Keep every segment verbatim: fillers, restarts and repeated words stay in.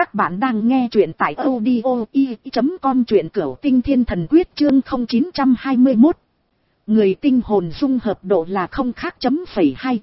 Các bạn đang nghe truyện tại audio i chấm com, truyện Cửu Tinh Thiên Thần Quyết chương không chín hai mốt. Người tinh hồn dung hợp độ là không khác chấm phẩy hai.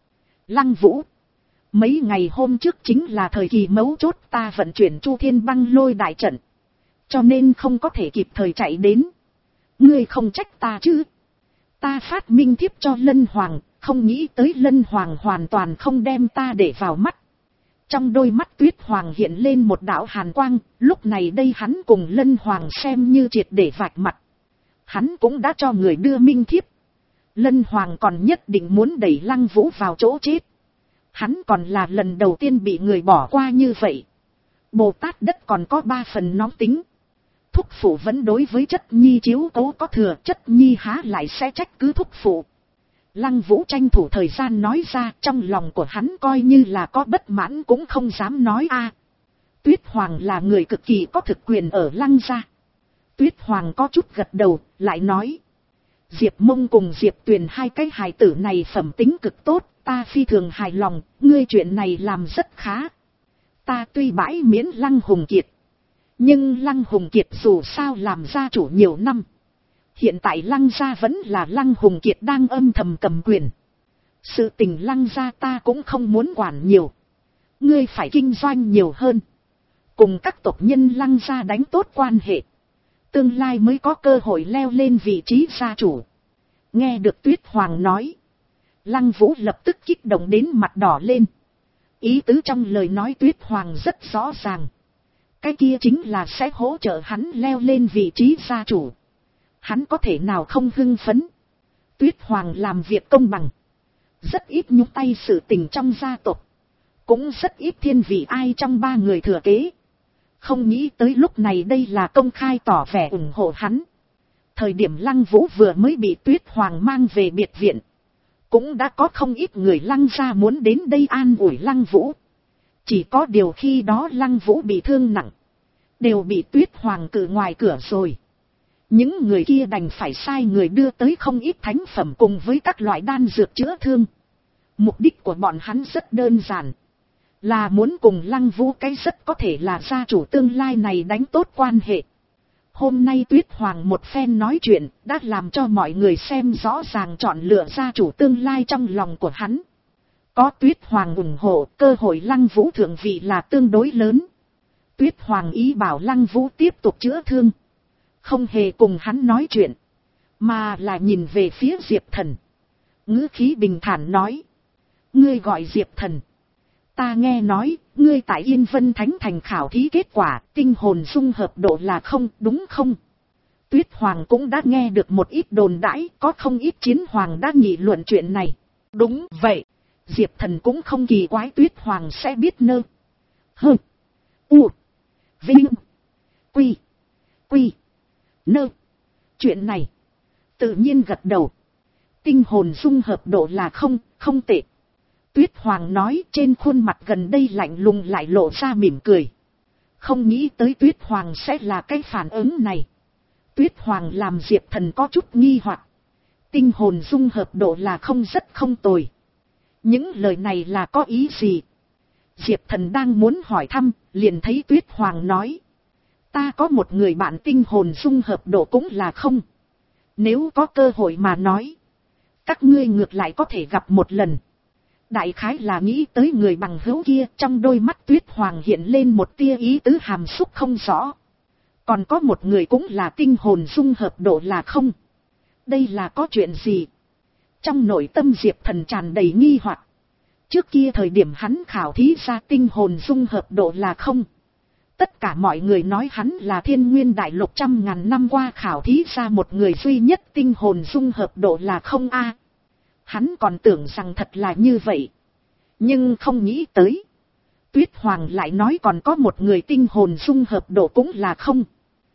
Lăng Vũ. Mấy ngày hôm trước chính là thời kỳ mấu chốt, ta vận chuyển Chu Thiên Băng Lôi đại trận, cho nên không có thể kịp thời chạy đến. Ngươi không trách ta chứ? Ta phát minh thiếp cho Lân Hoàng, không nghĩ tới Lân Hoàng hoàn toàn không đem ta để vào mắt. Trong đôi mắt Tuyết Hoàng hiện lên một đạo hàn quang, lúc này đây hắn cùng Lân Hoàng xem như triệt để vạch mặt. Hắn cũng đã cho người đưa minh thiếp. Lân Hoàng còn nhất định muốn đẩy Lăng Vũ vào chỗ chết. Hắn còn là lần đầu tiên bị người bỏ qua như vậy. Bồ Tát đất còn có ba phần nóng tính. Thúc phụ vẫn đối với chất nhi chiếu cố có thừa, chất nhi há lại sẽ trách cứ thúc phụ. Lăng Vũ tranh thủ thời gian nói ra, trong lòng của hắn coi như là có bất mãn cũng không dám nói a. Tuyết Hoàng là người cực kỳ có thực quyền ở Lăng gia. Tuyết Hoàng có chút gật đầu, lại nói. Diệp Mông cùng Diệp Tuyền hai cái hài tử này phẩm tính cực tốt, ta phi thường hài lòng, ngươi chuyện này làm rất khá. Ta tuy bãi miễn Lăng Hùng Kiệt, nhưng Lăng Hùng Kiệt dù sao làm gia chủ nhiều năm. Hiện tại Lăng gia vẫn là Lăng Hùng Kiệt đang âm thầm cầm quyền. Sự tình Lăng gia ta cũng không muốn quản nhiều. Ngươi phải kinh doanh nhiều hơn, cùng các tộc nhân Lăng gia đánh tốt quan hệ, tương lai mới có cơ hội leo lên vị trí gia chủ. Nghe được Tuyết Hoàng nói, Lăng Vũ lập tức kích động đến mặt đỏ lên. Ý tứ trong lời nói Tuyết Hoàng rất rõ ràng. Cái kia chính là sẽ hỗ trợ hắn leo lên vị trí gia chủ. Hắn có thể nào không hưng phấn? Tuyết Hoàng làm việc công bằng, rất ít nhúc tay sự tình trong gia tộc, cũng rất ít thiên vị ai trong ba người thừa kế. Không nghĩ tới lúc này đây là công khai tỏ vẻ ủng hộ hắn. Thời điểm Lăng Vũ vừa mới bị Tuyết Hoàng mang về biệt viện, cũng đã có không ít người Lăng gia muốn đến đây an ủi Lăng Vũ. Chỉ có điều khi đó Lăng Vũ bị thương nặng, đều bị Tuyết Hoàng cử ngoài cửa rồi. Những người kia đành phải sai người đưa tới không ít thánh phẩm cùng với các loại đan dược chữa thương. Mục đích của bọn hắn rất đơn giản, là muốn cùng Lăng Vũ cái rất có thể là gia chủ tương lai này đánh tốt quan hệ. Hôm nay Tuyết Hoàng một phen nói chuyện đã làm cho mọi người xem rõ ràng chọn lựa gia chủ tương lai trong lòng của hắn. Có Tuyết Hoàng ủng hộ, cơ hội Lăng Vũ thượng vị là tương đối lớn. Tuyết Hoàng ý bảo Lăng Vũ tiếp tục chữa thương, không hề cùng hắn nói chuyện, mà là nhìn về phía Diệp Thần. Ngữ khí bình thản nói. Ngươi gọi Diệp Thần. Ta nghe nói, ngươi tại Yên Vân Thánh Thành khảo thí kết quả, tinh hồn dung hợp độ là không, đúng không? Tuyết Hoàng cũng đã nghe được một ít đồn đãi, có không ít chiến hoàng đã nghị luận chuyện này. Đúng vậy. Diệp Thần cũng không kỳ quái Tuyết Hoàng sẽ biết nơ. Hơ. U. Vinh. Quy. Quy. Nơ. Chuyện này. Tự nhiên gật đầu. Tinh hồn dung hợp độ là không, không tệ. Tuyết Hoàng nói, trên khuôn mặt gần đây lạnh lùng lại lộ ra mỉm cười. Không nghĩ tới Tuyết Hoàng sẽ là cái phản ứng này. Tuyết Hoàng làm Diệp Thần có chút nghi hoặc. Tinh hồn dung hợp độ là không rất không tồi. Những lời này là có ý gì? Diệp Thần đang muốn hỏi thăm, liền thấy Tuyết Hoàng nói. Ta có một người bạn tinh hồn dung hợp độ cũng là không. Nếu có cơ hội mà nói, các ngươi ngược lại có thể gặp một lần. Đại khái là nghĩ tới người bằng hữu kia, trong đôi mắt Tuyết Hoàng hiện lên một tia ý tứ hàm xúc không rõ. Còn có một người cũng là tinh hồn dung hợp độ là không. Đây là có chuyện gì? Trong nội tâm Diệp Thần tràn đầy nghi hoặc. Trước kia thời điểm hắn khảo thí ra tinh hồn dung hợp độ là không. Tất cả mọi người nói hắn là thiên nguyên đại lục trăm ngàn năm qua khảo thí ra một người duy nhất tinh hồn dung hợp độ là không a. Hắn còn tưởng rằng thật là như vậy. Nhưng không nghĩ tới. Tuyết Hoàng lại nói còn có một người tinh hồn dung hợp độ cũng là không.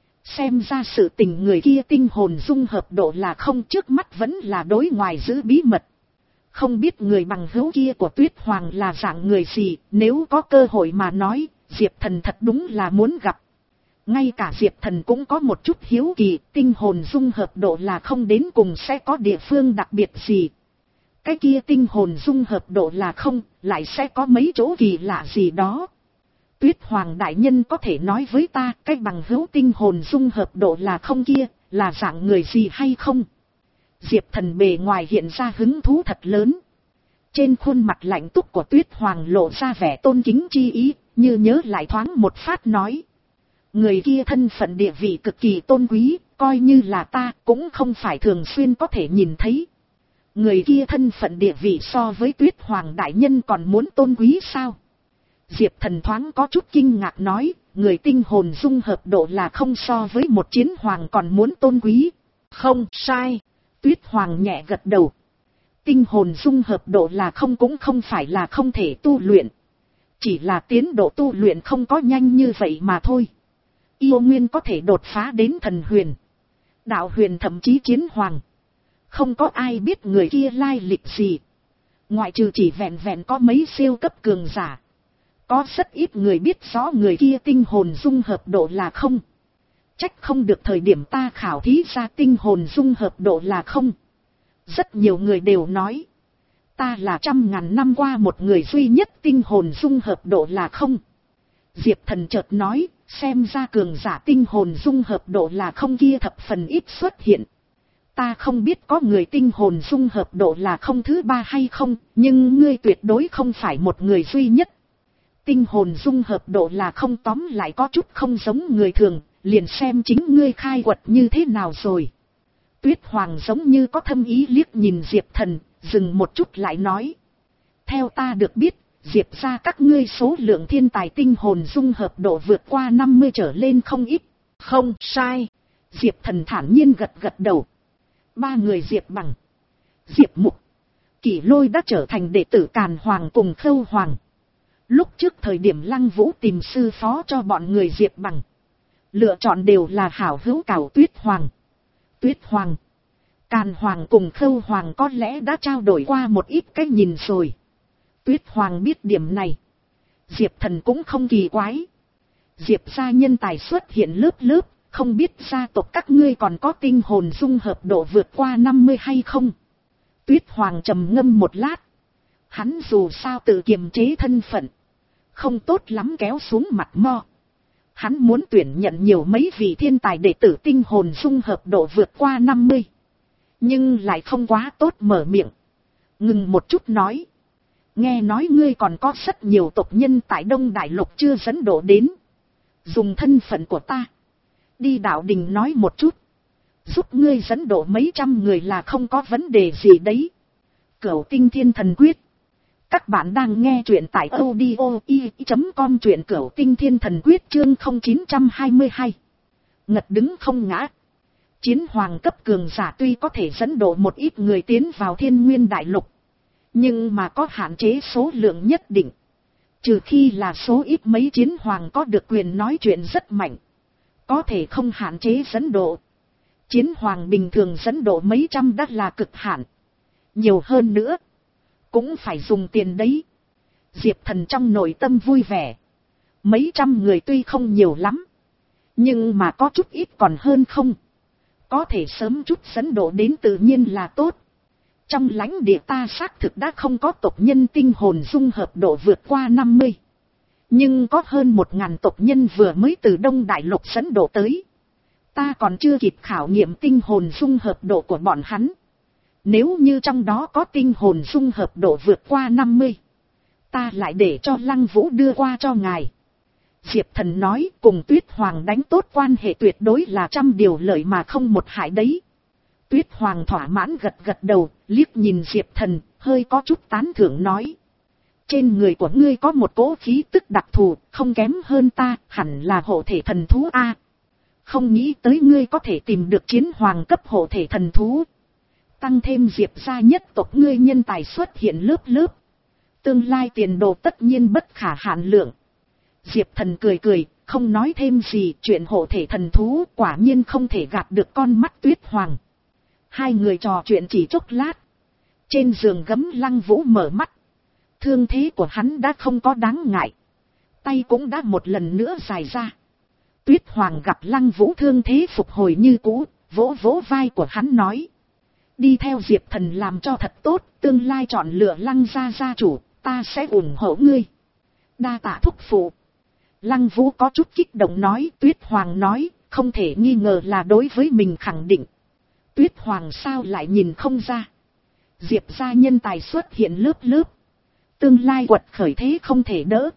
Xem ra sự tình người kia tinh hồn dung hợp độ là không trước mắt vẫn là đối ngoài giữ bí mật. Không biết người bằng hữu kia của Tuyết Hoàng là dạng người gì, nếu có cơ hội mà nói, Diệp Thần thật đúng là muốn gặp. Ngay cả Diệp Thần cũng có một chút hiếu kỳ, tinh hồn dung hợp độ là không đến cùng sẽ có địa phương đặc biệt gì. Cái kia tinh hồn dung hợp độ là không, lại sẽ có mấy chỗ kỳ lạ gì đó. Tuyết Hoàng đại nhân có thể nói với ta cái bằng hữu tinh hồn dung hợp độ là không kia, là dạng người gì hay không? Diệp Thần bề ngoài hiện ra hứng thú thật lớn. Trên khuôn mặt lạnh túc của Tuyết Hoàng lộ ra vẻ tôn kính chi ý, như nhớ lại thoáng một phát nói. Người kia thân phận địa vị cực kỳ tôn quý, coi như là ta cũng không phải thường xuyên có thể nhìn thấy. Người kia thân phận địa vị so với Tuyết Hoàng đại nhân còn muốn tôn quý sao? Diệp Thần thoáng có chút kinh ngạc nói, người tinh hồn dung hợp độ là không so với một chiến hoàng còn muốn tôn quý. Không sai. Tuyết Hoàng nhẹ gật đầu. Tinh hồn dung hợp độ là không cũng không phải là không thể tu luyện. Chỉ là tiến độ tu luyện không có nhanh như vậy mà thôi. Yêu nguyên có thể đột phá đến thần huyền, đạo huyền thậm chí chiến hoàng. Không có ai biết người kia lai lịch gì. Ngoại trừ chỉ vẹn vẹn có mấy siêu cấp cường giả. Có rất ít người biết rõ người kia tinh hồn dung hợp độ là không. Trách không được thời điểm ta khảo thí ra tinh hồn dung hợp độ là không. Rất nhiều người đều nói. Ta là trăm ngàn năm qua một người duy nhất tinh hồn dung hợp độ là không. Diệp Thần chợt nói, xem ra cường giả tinh hồn dung hợp độ là không kia thập phần ít xuất hiện. Ta không biết có người tinh hồn dung hợp độ là không thứ ba hay không, nhưng ngươi tuyệt đối không phải một người duy nhất. Tinh hồn dung hợp độ là không tóm lại có chút không giống người thường, liền xem chính ngươi khai quật như thế nào rồi. Tuyết Hoàng giống như có thâm ý liếc nhìn Diệp Thần, dừng một chút lại nói. Theo ta được biết, Diệp ra các ngươi số lượng thiên tài tinh hồn dung hợp độ vượt qua năm mươi trở lên không ít. Không sai. Diệp Thần thản nhiên gật gật đầu. Ba người Diệp Bằng, Diệp Mục, Kỷ Lôi đã trở thành đệ tử Càn Hoàng cùng Khâu Hoàng. Lúc trước thời điểm Lăng Vũ tìm sư phó cho bọn người Diệp Bằng, lựa chọn đều là hảo hữu Cảo Tuyết Hoàng. Tuyết Hoàng, Càn Hoàng cùng Khâu Hoàng có lẽ đã trao đổi qua một ít cái nhìn rồi. Tuyết Hoàng biết điểm này, Diệp Thần cũng không kỳ quái. Diệp gia nhân tài xuất hiện lớp lớp, không biết gia tộc các ngươi còn có tinh hồn dung hợp độ vượt qua năm mươi hay không? Tuyết Hoàng trầm ngâm một lát. Hắn dù sao tự kiềm chế thân phận, không tốt lắm kéo xuống mặt mo. Hắn muốn tuyển nhận nhiều mấy vị thiên tài đệ tử tinh hồn dung hợp độ vượt qua năm mươi. Nhưng lại không quá tốt mở miệng. Ngừng một chút nói. Nghe nói ngươi còn có rất nhiều tộc nhân tại Đông Đại Lục chưa dẫn độ đến. Dùng thân phận của ta, đi đạo đình nói một chút. Giúp ngươi dẫn độ mấy trăm người là không có vấn đề gì đấy. Cửu Tinh Thiên Thần Quyết. Các bạn đang nghe truyện tại audio i chấm com, truyện Cửu Tinh Thiên Thần Quyết chương không chín hai hai. Ngật đứng không ngã. Chiến hoàng cấp cường giả tuy có thể dẫn độ một ít người tiến vào Thiên Nguyên Đại Lục, nhưng mà có hạn chế số lượng nhất định. Trừ khi là số ít mấy chiến hoàng có được quyền nói chuyện rất mạnh, có thể không hạn chế dẫn độ. Chiến hoàng bình thường dẫn độ mấy trăm đã là cực hạn. Nhiều hơn nữa, cũng phải dùng tiền đấy. Diệp Thần trong nội tâm vui vẻ. Mấy trăm người tuy không nhiều lắm, nhưng mà có chút ít còn hơn không. Có thể sớm chút dẫn độ đến tự nhiên là tốt. Trong lãnh địa ta xác thực đã không có tộc nhân tinh hồn dung hợp độ vượt qua năm mươi. Nhưng có hơn một ngàn tộc nhân vừa mới từ Đông Đại Lục dẫn độ tới. Ta còn chưa kịp khảo nghiệm tinh hồn dung hợp độ của bọn hắn. Nếu như trong đó có tinh hồn dung hợp độ vượt qua năm mươi, ta lại để cho Lăng Vũ đưa qua cho ngài. Diệp Thần nói, cùng Tuyết Hoàng đánh tốt quan hệ tuyệt đối là trăm điều lợi mà không một hại đấy. Tuyết Hoàng thỏa mãn gật gật đầu, liếc nhìn Diệp Thần, hơi có chút tán thưởng nói. Trên người của ngươi có một cỗ khí tức đặc thù, không kém hơn ta, hẳn là hộ thể thần thú A. Không nghĩ tới ngươi có thể tìm được chiến hoàng cấp hộ thể thần thú. Tăng thêm Diệp gia nhất tộc ngươi nhân tài xuất hiện lớp lớp. Tương lai tiền đồ tất nhiên bất khả hạn lượng. Diệp Thần cười cười, không nói thêm gì, chuyện hộ thể thần thú quả nhiên không thể gạt được con mắt Tuyết Hoàng. Hai người trò chuyện chỉ chốc lát. Trên giường gấm Lăng Vũ mở mắt. Thương thế của hắn đã không có đáng ngại. Tay cũng đã một lần nữa dài ra. Tuyết Hoàng gặp Lăng Vũ thương thế phục hồi như cũ, vỗ vỗ vai của hắn nói. Đi theo Diệp Thần làm cho thật tốt, tương lai chọn lựa Lăng gia gia chủ, ta sẽ ủng hộ ngươi. Đa tạ thúc phụ. Lăng Vũ có chút kích động nói, Tuyết Hoàng nói, không thể nghi ngờ là đối với mình khẳng định. Tuyết Hoàng sao lại nhìn không ra. Diệp gia nhân tài xuất hiện lớp lớp. Tương lai quật khởi thế không thể đỡ.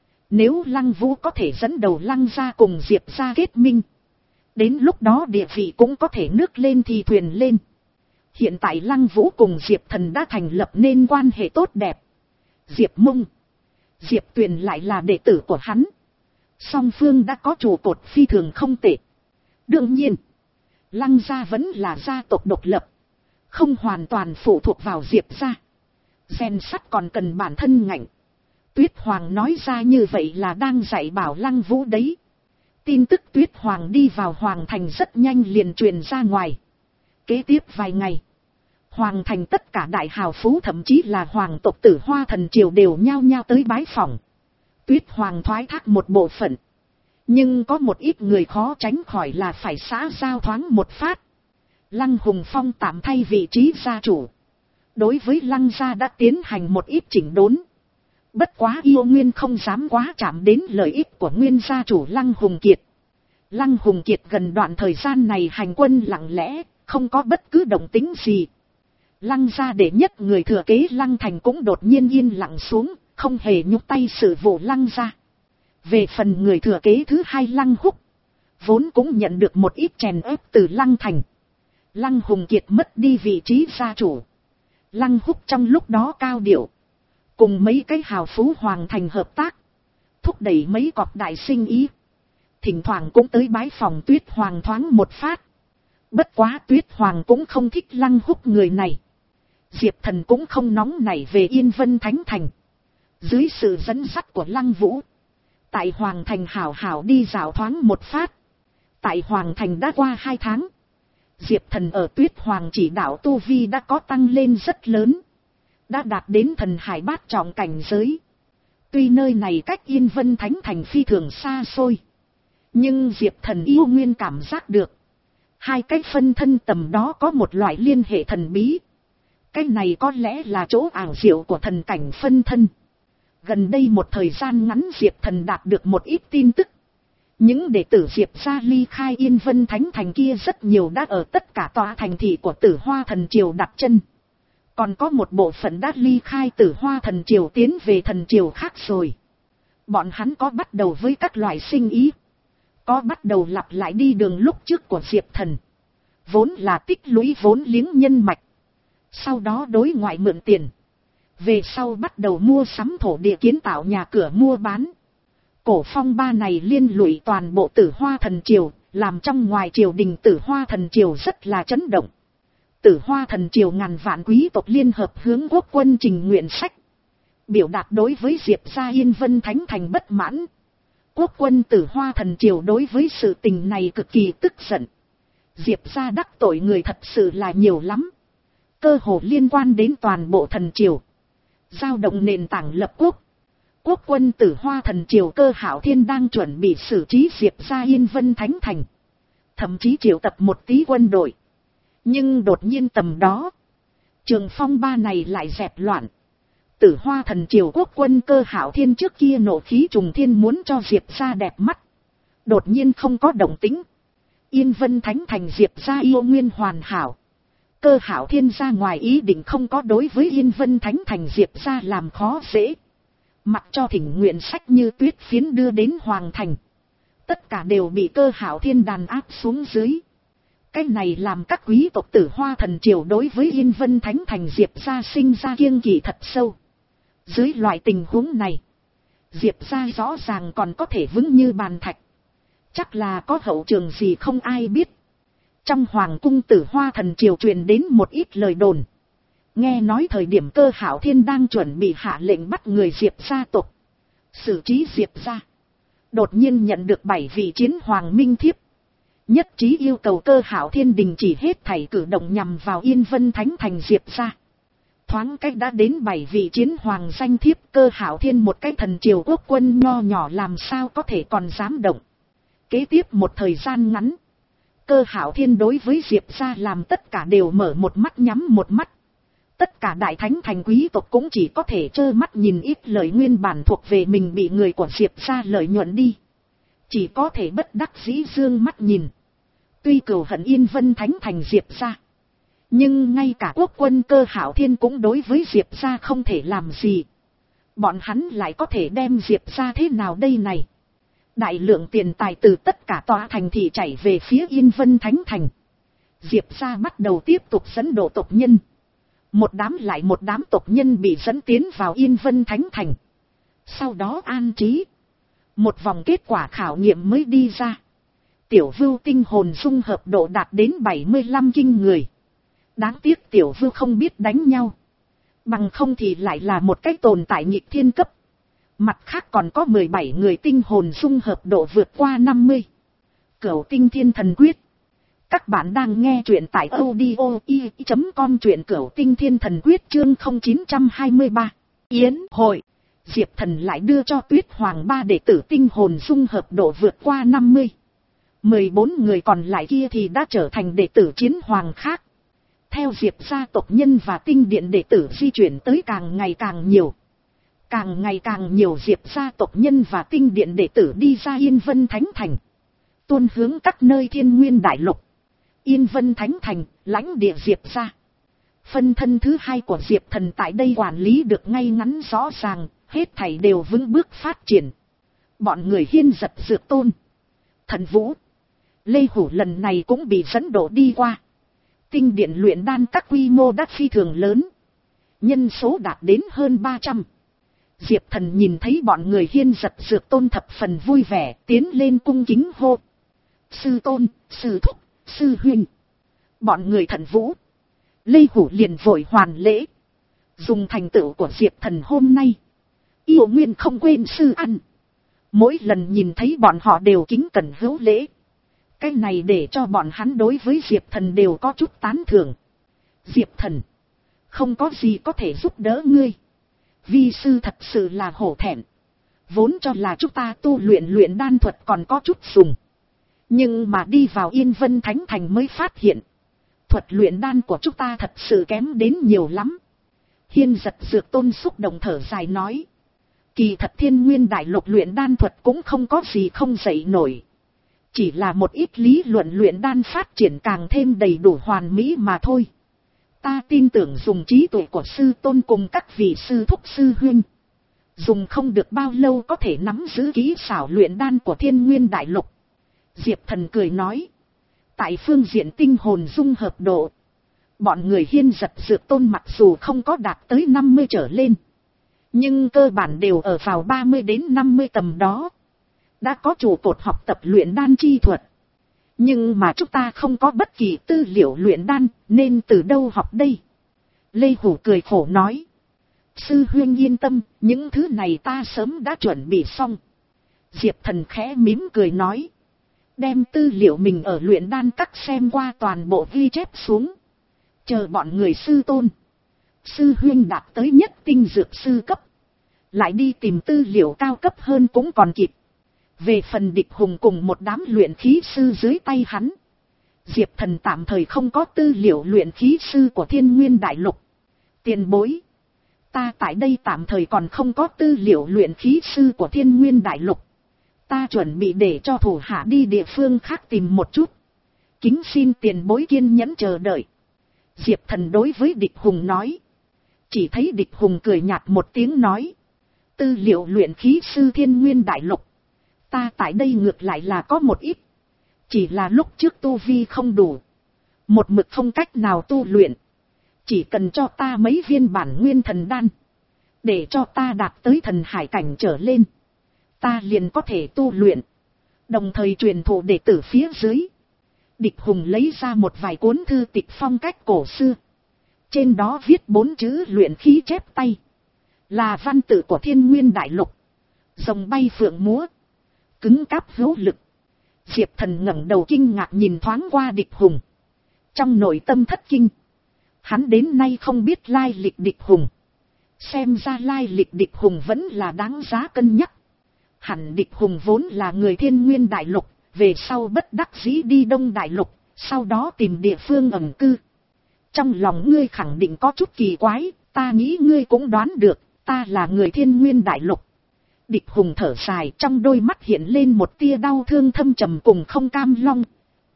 Nếu Lăng Vũ có thể dẫn đầu Lăng gia cùng Diệp gia kết minh. Đến lúc đó địa vị cũng có thể nước lên thì thuyền lên. Hiện tại Lăng Vũ cùng Diệp Thần đã thành lập nên quan hệ tốt đẹp. Diệp Mông, Diệp Tuyền lại là đệ tử của hắn. Song phương đã có trụ cột phi thường không tệ. Đương nhiên, Lăng gia vẫn là gia tộc độc lập. Không hoàn toàn phụ thuộc vào Diệp gia. Rèn sắt còn cần bản thân ngạnh. Tuyết Hoàng nói ra như vậy là đang dạy bảo Lăng Vũ đấy. Tin tức Tuyết Hoàng đi vào Hoàng Thành rất nhanh liền truyền ra ngoài. Kế tiếp vài ngày, Hoàng Thành tất cả đại hào phú thậm chí là hoàng tộc Tử Hoa Thần Triều đều nhao nhao tới bái phỏng. Tuyết Hoàng thoái thác một bộ phận. Nhưng có một ít người khó tránh khỏi là phải xã giao thoáng một phát. Lăng Hùng Phong tạm thay vị trí gia chủ. Đối với Lăng gia đã tiến hành một ít chỉnh đốn. Bất quá Yêu Nguyên không dám quá chạm đến lợi ích của nguyên gia chủ Lăng Hùng Kiệt. Lăng Hùng Kiệt gần đoạn thời gian này hành quân lặng lẽ, không có bất cứ động tĩnh gì. Lăng gia đệ nhất người thừa kế Lăng Thành cũng đột nhiên yên lặng xuống, không hề nhúc tay sự vụ Lăng gia. Về phần người thừa kế thứ hai Lăng Húc, vốn cũng nhận được một ít chèn ép từ Lăng Thành. Lăng Hùng Kiệt mất đi vị trí gia chủ. Lăng Húc trong lúc đó cao điệu, cùng mấy cái hào phú Hoàng Thành hợp tác, thúc đẩy mấy cọc đại sinh ý. Thỉnh thoảng cũng tới bái phòng Tuyết Hoàng thoáng một phát. Bất quá Tuyết Hoàng cũng không thích Lăng Húc người này. Diệp Thần cũng không nóng nảy về Yên Vân Thánh Thành. Dưới sự dẫn dắt của Lăng Vũ, tại Hoàng Thành hảo hảo đi dạo thoáng một phát. Tại Hoàng Thành đã qua hai tháng, Diệp Thần ở Tuyết Hoàng chỉ đạo tu vi đã có tăng lên rất lớn. Đã đạt đến thần hải bát trọng cảnh giới. Tuy nơi này cách Yên Vân Thánh Thành phi thường xa xôi, nhưng Diệp Thần yêu nguyên cảm giác được hai cái phân thân tầm đó có một loại liên hệ thần bí. Cái này có lẽ là chỗ ảo diệu của thần cảnh phân thân. Gần đây một thời gian ngắn Diệp Thần đạt được một ít tin tức. Những đệ tử Diệp gia ly khai Yên Vân Thánh Thành kia rất nhiều đã ở tất cả tòa thành thị của Tử Hoa Thần Triều đặt chân. Còn có một bộ phận đã ly khai Tử Hoa Thần Triều tiến về thần triều khác rồi. Bọn hắn có bắt đầu với các loại sinh ý, có bắt đầu lặp lại đi đường lúc trước của Diệp Thần, vốn là tích lũy vốn liếng nhân mạch. Sau đó đối ngoại mượn tiền, về sau bắt đầu mua sắm thổ địa kiến tạo nhà cửa mua bán. Cổ phong ba này liên lụy toàn bộ Tử Hoa Thần Triều, làm trong ngoài triều đình Tử Hoa Thần Triều rất là chấn động. Tử Hoa Thần Triều ngàn vạn quý tộc liên hợp hướng quốc quân trình nguyện sách, biểu đạt đối với Diệp gia Yên Vân Thánh Thành bất mãn. Quốc quân Tử Hoa Thần Triều đối với sự tình này cực kỳ tức giận. Diệp gia đắc tội người thật sự là nhiều lắm, cơ hồ liên quan đến toàn bộ thần triều, dao động nền tảng lập quốc. Quốc quân Tử Hoa Thần Triều Cơ Hạo Thiên đang chuẩn bị xử trí Diệp gia Yên Vân Thánh Thành, thậm chí triệu tập một tí quân đội. Nhưng đột nhiên tầm đó, Trường Phong ba này lại dẹp loạn. Tử Hoa Thần Triều quốc quân Cơ Hạo Thiên trước kia nộ khí trùng thiên muốn cho Diệp gia đẹp mắt, đột nhiên không có động tĩnh. Yên Vân Thánh Thành Diệp gia yêu nguyên hoàn hảo. Cơ Hạo Thiên ra ngoài ý định không có đối với Yên Vân Thánh Thành Diệp gia làm khó dễ. Mặc cho thỉnh nguyện sách như tuyết phiến đưa đến Hoàng Thành, tất cả đều bị Cơ Hạo Thiên đàn áp xuống dưới. Cái này làm các quý tộc Tử Hoa Thần Triều đối với Yên Vân Thánh Thành Diệp gia sinh ra kiêng kỵ thật sâu. Dưới loại tình huống này, Diệp gia rõ ràng còn có thể vững như bàn thạch. Chắc là có hậu trường gì không ai biết. Trong Hoàng cung Tử Hoa Thần Triều truyền đến một ít lời đồn. Nghe nói thời điểm Cơ Hạo Thiên đang chuẩn bị hạ lệnh bắt người Diệp gia tộc, xử trí Diệp gia, đột nhiên nhận được bảy vị chiến hoàng minh thiếp. Nhất trí yêu cầu Cơ Hạo Thiên đình chỉ hết thảy cử động nhằm vào Yên Vân Thánh Thành Diệp gia. Thoáng cách đã đến bảy vị chiến hoàng danh thiếp, Cơ Hạo Thiên một cái thần triều quốc quân nho nhỏ làm sao có thể còn dám động. Kế tiếp một thời gian ngắn, Cơ Hạo Thiên đối với Diệp gia làm tất cả đều mở một mắt nhắm một mắt. tất cả đại thánh thành quý tộc cũng chỉ có thể trơ mắt nhìn ít lợi nguyên bản thuộc về mình bị người của Diệp gia lợi nhuận đi. Chỉ có thể bất đắc dĩ dương mắt nhìn. Tuy cừu hận Yên Vân Thánh thành Diệp gia, nhưng ngay cả quốc quân Cơ Hạo Thiên cũng đối với Diệp gia không thể làm gì. Bọn hắn lại có thể đem Diệp gia thế nào đây này? Đại lượng tiền tài từ tất cả tòa thành thị chảy về phía Yên Vân Thánh thành. Diệp gia bắt đầu tiếp tục dẫn độ tộc nhân. Một đám lại một đám tộc nhân bị dẫn tiến vào Yên Vân Thánh thành. Sau đó an trí. Một vòng kết quả khảo nghiệm mới đi ra. Tiểu Vưu tinh hồn dung hợp độ đạt đến bảy mươi lăm kinh người. Đáng tiếc Tiểu Vưu không biết đánh nhau. Bằng không thì lại là một cái tồn tại nghịch thiên cấp. Mặt khác còn có mười bảy người tinh hồn dung hợp độ vượt qua năm mươi. Cửu tinh thiên thần quyết. Các bạn đang nghe truyện tại audio i chấm com, truyện Cửu tinh thiên thần quyết chương không chín hai ba. Yến hội. Diệp Thần lại đưa cho Tuyết Hoàng ba đệ tử tinh hồn dung hợp độ vượt qua năm mươi. mười bốn người còn lại kia thì đã trở thành đệ tử chiến hoàng khác. Theo Diệp gia tộc nhân và tinh điện đệ tử di chuyển tới càng ngày càng nhiều. Càng ngày càng nhiều Diệp gia tộc nhân và tinh điện đệ tử đi ra Yên Vân Thánh thành. Tuôn hướng các nơi Thiên Nguyên Đại Lục. Yên Vân Thánh thành, lãnh địa Diệp gia. Phân thân thứ hai của Diệp Thần tại đây quản lý được ngay ngắn rõ ràng, hết thảy đều vững bước phát triển. Bọn người Hiên Giật Dược Tôn, Thần Vũ, Lê Hủ lần này cũng bị dẫn độ đi qua. Tinh điện luyện đan các quy mô đã phi thường lớn. Nhân số đạt đến hơn ba trăm. Diệp Thần nhìn thấy bọn người Hiên Giật Dược Tôn thập phần vui vẻ, tiến lên cung kính hô. Sư Tôn, Sư Thúc, Sư Huynh. Bọn người Thần Vũ, Lê Hủ liền vội hoàn lễ. Dùng thành tựu của Diệp Thần hôm nay, yêu nguyên không quên sư ăn. Mỗi lần nhìn thấy bọn họ đều kính cẩn hữu lễ. Cái này để cho bọn hắn đối với Diệp Thần đều có chút tán thưởng. Diệp Thần, không có gì có thể giúp đỡ ngươi. Vi sư thật sự là hổ thẹn. Vốn cho là chúng ta tu luyện luyện đan thuật còn có chút dùng. Nhưng mà đi vào Yên Vân Thánh thành mới phát hiện. Thuật luyện đan của chúng ta thật sự kém đến nhiều lắm. Hiên Giật Dược Tôn xúc động thở dài nói. Kỳ thật Thiên Nguyên Đại Lục luyện đan thuật cũng không có gì không dậy nổi. Chỉ là một ít lý luận luyện đan phát triển càng thêm đầy đủ hoàn mỹ mà thôi. Ta tin tưởng dùng trí tuệ của sư tôn cùng các vị sư thúc sư huynh. Dùng không được bao lâu có thể nắm giữ kỹ xảo luyện đan của Thiên Nguyên Đại Lục. Diệp Thần cười nói. Tại phương diện tinh hồn dung hợp độ, bọn người Hiên Giật Dược Tôn mặc dù không có đạt tới năm mươi trở lên, nhưng cơ bản đều ở vào ba mươi đến năm mươi tầm đó. Đã có trụ cột học tập luyện đan chi thuật. Nhưng mà chúng ta không có bất kỳ tư liệu luyện đan, nên từ đâu học đây? Lê Hủ cười khổ nói. Sư huynh yên tâm, những thứ này ta sớm đã chuẩn bị xong. Diệp Thần khẽ mím cười nói. Đem tư liệu mình ở luyện đan các xem qua toàn bộ ghi chép xuống. Chờ bọn người sư tôn, sư huynh đạt tới nhất tinh dược sư cấp, lại đi tìm tư liệu cao cấp hơn cũng còn kịp. Về phần Địch Hùng cùng một đám luyện khí sư dưới tay hắn, Diệp Thần tạm thời không có tư liệu luyện khí sư của Thiên Nguyên Đại Lục. Tiền bối, ta tại đây tạm thời còn không có tư liệu luyện khí sư của Thiên Nguyên Đại Lục. Ta chuẩn bị để cho thủ hạ đi địa phương khác tìm một chút. Kính xin tiền bối kiên nhẫn chờ đợi. Diệp Thần đối với Địch Hùng nói. Chỉ thấy Địch Hùng cười nhạt một tiếng nói. Tư liệu luyện khí sư Thiên Nguyên Đại Lục, ta tại đây ngược lại là có một ít. Chỉ là lúc trước tu vi không đủ, một mực không cách nào tu luyện. Chỉ cần cho ta mấy viên bản nguyên thần đan, để cho ta đạt tới thần hải cảnh trở lên, ta liền có thể tu luyện, đồng thời truyền thụ đệ tử phía dưới. Địch Hùng lấy ra một vài cuốn thư tịch phong cách cổ xưa. Trên đó viết bốn chữ luyện khí chép tay. Là văn tự của Thiên Nguyên Đại Lục. Rồng bay phượng múa, cứng cáp hữu lực. Diệp Thần ngẩng đầu kinh ngạc nhìn thoáng qua Địch Hùng. Trong nội tâm thất kinh. Hắn đến nay không biết lai lịch Địch Hùng. Xem ra lai lịch Địch Hùng vẫn là đáng giá cân nhắc. Hẳn Địch Hùng vốn là người Thiên Nguyên Đại Lục, về sau bất đắc dĩ đi Đông Đại Lục, sau đó tìm địa phương ẩn cư. Trong lòng ngươi khẳng định có chút kỳ quái, ta nghĩ ngươi cũng đoán được, ta là người Thiên Nguyên Đại Lục. Địch Hùng thở dài, trong đôi mắt hiện lên một tia đau thương thâm trầm cùng không cam long.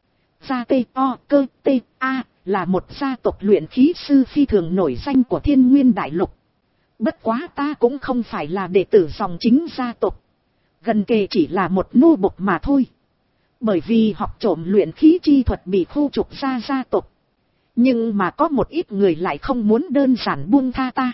Gia Tê O Cơ Tê A là một gia tộc luyện khí sư phi thường nổi danh của Thiên Nguyên Đại Lục. Bất quá ta cũng không phải là đệ tử dòng chính gia tộc. Gần kề chỉ là một nô bộc mà thôi. Bởi vì học trộm luyện khí chi thuật bị khu trục ra gia tộc. Nhưng mà có một ít người lại không muốn đơn giản buông tha ta.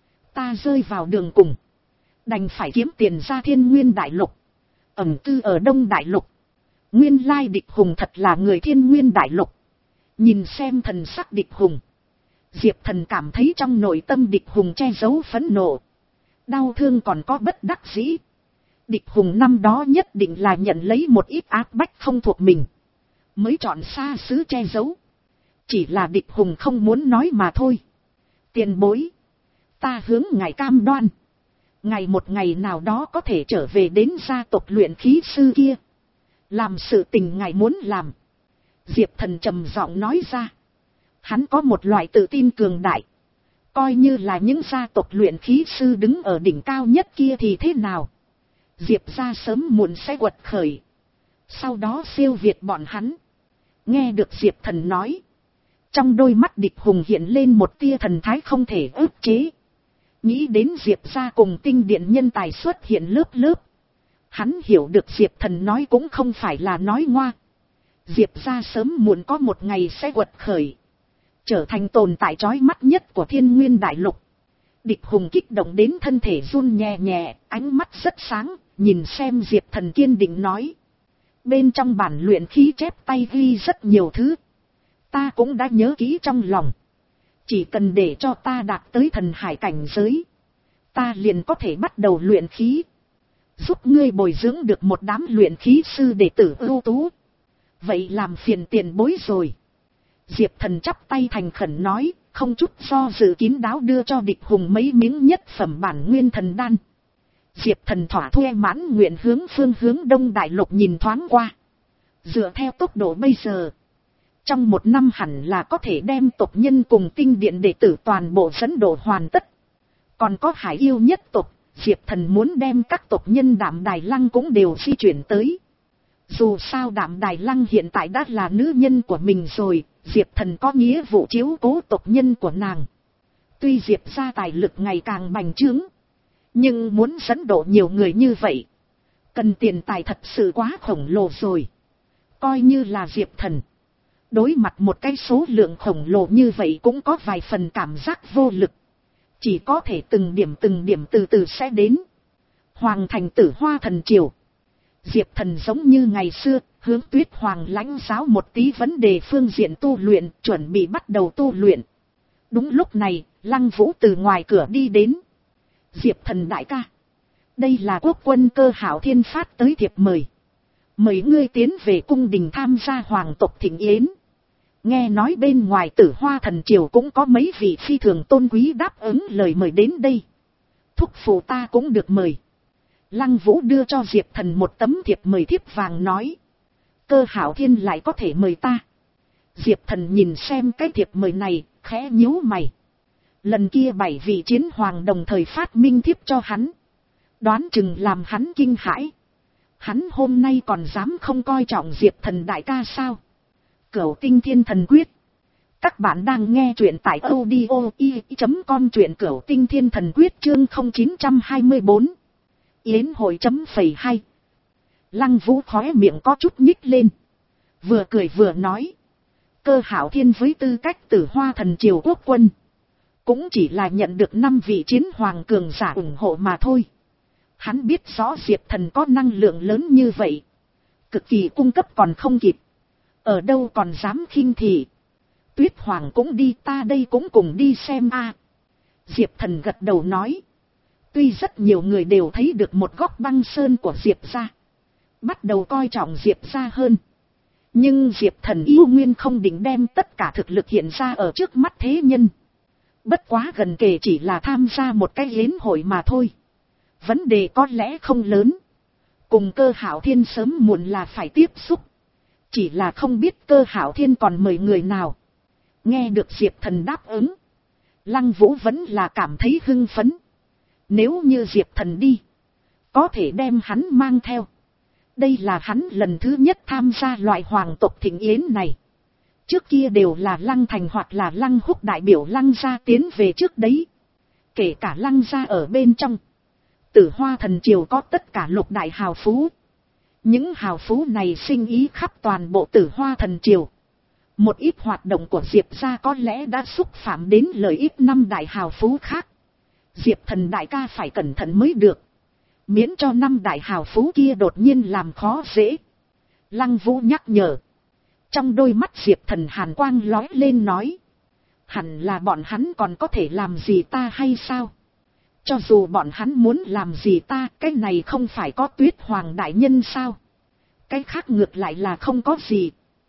Ta rơi vào đường cùng. Đành phải kiếm tiền ra Thiên Nguyên Đại Lục. Ẩn cư ở Đông Đại Lục. Nguyên lai Địch Hùng thật là người Thiên Nguyên Đại Lục. Nhìn xem thần sắc Địch Hùng. Diệp Thần cảm thấy trong nội tâm Địch Hùng che giấu phẫn nộ. Đau thương còn có bất đắc dĩ. Địch Hùng năm đó nhất định là nhận lấy một ít áp bách không thuộc mình. Mới chọn xa xứ che giấu. Chỉ là Địch Hùng không muốn nói mà thôi. Tiền bối. Ta hướng ngài cam đoan. Ngày một ngày nào đó có thể trở về đến gia tộc luyện khí sư kia. Làm sự tình ngài muốn làm. Diệp Thần trầm giọng nói ra. Hắn có một loại tự tin cường đại. Coi như là những gia tộc luyện khí sư đứng ở đỉnh cao nhất kia thì thế nào. Diệp gia sớm muộn sẽ quật khởi. Sau đó siêu việt bọn hắn. Nghe được Diệp Thần nói. Trong đôi mắt Địch Hùng hiện lên một tia thần thái không thể ức chế. Nghĩ đến Diệp gia cùng tinh điện nhân tài xuất hiện lớp lớp. Hắn hiểu được Diệp Thần nói cũng không phải là nói ngoa. Diệp gia sớm muộn có một ngày sẽ quật khởi. Trở thành tồn tại chói mắt nhất của Thiên Nguyên Đại Lục. Địch Hùng kích động đến thân thể run nhẹ nhẹ, ánh mắt rất sáng, nhìn xem Diệp Thần kiên định nói. Bên trong bản luyện khí chép tay ghi rất nhiều thứ. Ta cũng đã nhớ kỹ trong lòng. Chỉ cần để cho ta đạt tới thần hải cảnh giới. Ta liền có thể bắt đầu luyện khí. Giúp ngươi bồi dưỡng được một đám luyện khí sư đệ tử ưu tú. Vậy làm phiền tiền bối rồi. Diệp Thần chắp tay thành khẩn nói, không chút do dự kín đáo đưa cho Địch Hùng mấy miếng nhất phẩm bản nguyên thần đan. Diệp Thần thỏa thuê mãn nguyện hướng phương hướng Đông Đại Lục nhìn thoáng qua. Dựa theo tốc độ bây giờ. Trong một năm hẳn là có thể đem tộc nhân cùng tinh điện đệ tử toàn bộ dẫn độ hoàn tất. Còn có hải yêu nhất tộc, Diệp Thần muốn đem các tộc nhân Đạm Đài Lăng cũng đều di chuyển tới. Dù sao Đạm Đài Lăng hiện tại đã là nữ nhân của mình rồi, Diệp Thần có nghĩa vụ chiếu cố tộc nhân của nàng. Tuy Diệp gia tài lực ngày càng bành trướng, nhưng muốn dẫn độ nhiều người như vậy, cần tiền tài thật sự quá khổng lồ rồi. Coi như là Diệp Thần, đối mặt một cái số lượng khổng lồ như vậy cũng có vài phần cảm giác vô lực. Chỉ có thể từng điểm từng điểm từ từ sẽ đến. Hoàng thành Tử Hoa Thần Triều. Diệp Thần giống như ngày xưa, hướng Tuyết Hoàng lãnh giáo một tí vấn đề phương diện tu luyện, chuẩn bị bắt đầu tu luyện. Đúng lúc này, Lăng Vũ từ ngoài cửa đi đến. Diệp Thần đại ca. Đây là quốc quân Cơ Hạo Thiên phát tới thiệp mời. Mời ngươi tiến về cung đình tham gia hoàng tộc thịnh yến. Nghe nói bên ngoài Tử Hoa Thần Triều cũng có mấy vị phi thường tôn quý đáp ứng lời mời đến đây. Thúc phụ ta cũng được mời. Lăng Vũ đưa cho Diệp Thần một tấm thiệp mời thiếp vàng nói. Cơ Hạo Thiên lại có thể mời ta. Diệp Thần nhìn xem cái thiệp mời này, khẽ nhíu mày. Lần kia bảy vị chiến hoàng đồng thời phát minh thiếp cho hắn. Đoán chừng làm hắn kinh hãi. Hắn hôm nay còn dám không coi trọng Diệp Thần đại ca sao? Cửu Tinh Thiên Thần Quyết. Các bạn đang nghe truyện tại audio i chấm com, truyện Cửu Tinh Thiên Thần Quyết chương không chín hai bốn. Yến hội chấm phẩy hai. Lăng Vũ khóe miệng có chút nhích lên. Vừa cười vừa nói. Cơ Hạo Thiên với tư cách Tử Hoa Thần Triều quốc quân. Cũng chỉ là nhận được năm vị chiến hoàng cường giả ủng hộ mà thôi. Hắn biết rõ Diệp Thần có năng lượng lớn như vậy. Cực kỳ cung cấp còn không kịp. Ở đâu còn dám khinh thị. Tuyết Hoàng cũng đi, ta đây cũng cùng đi xem a. Diệp Thần gật đầu nói. Tuy rất nhiều người đều thấy được một góc băng sơn của Diệp gia, bắt đầu coi trọng Diệp gia hơn. Nhưng Diệp Thần yêu nguyên không định đem tất cả thực lực hiện ra ở trước mắt thế nhân. Bất quá gần kề chỉ là tham gia một cái yến hội mà thôi. Vấn đề có lẽ không lớn. Cùng Cơ Hạo Thiên sớm muộn là phải tiếp xúc. Chỉ là không biết Cơ Hạo Thiên còn mời người nào. Nghe được Diệp Thần đáp ứng, Lăng Vũ vẫn là cảm thấy hưng phấn. Nếu như Diệp Thần đi, có thể đem hắn mang theo. Đây là hắn lần thứ nhất tham gia loại hoàng tộc thịnh yến này. Trước kia đều là Lăng Thành hoặc là Lăng Húc đại biểu Lăng gia tiến về trước đấy. Kể cả Lăng gia ở bên trong, Tử Hoa Thần Triều có tất cả lục đại hào phú. Những hào phú này sinh ý khắp toàn bộ Tử Hoa Thần Triều. Một ít hoạt động của Diệp gia có lẽ đã xúc phạm đến lợi ích năm đại hào phú khác. Diệp Thần đại ca phải cẩn thận mới được. Miễn cho năm đại hào phú kia đột nhiên làm khó dễ. Lăng Vũ nhắc nhở. Trong đôi mắt Diệp Thần hàn quang lóe lên nói. Hẳn là bọn hắn còn có thể làm gì ta hay sao? Cho dù bọn hắn muốn làm gì ta, cái này không phải có Tuyết Hoàng đại nhân sao? Cái khác ngược lại là không có gì.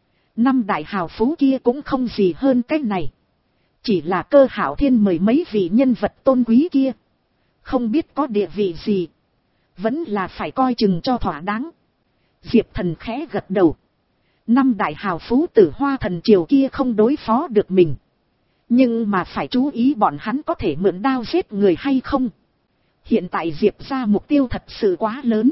Năm đại hào phú kia cũng không gì hơn cái này. Chỉ là Cơ Hạo Thiên mời mấy vị nhân vật tôn quý kia. Không biết có địa vị gì. Vẫn là phải coi chừng cho thỏa đáng. Diệp Thần khẽ gật đầu. Năm đại hào phú Tử Hoa Thần Triều kia không đối phó được mình. Nhưng mà phải chú ý bọn hắn có thể mượn đao giết người hay không. Hiện tại Diệp ra mục tiêu thật sự quá lớn.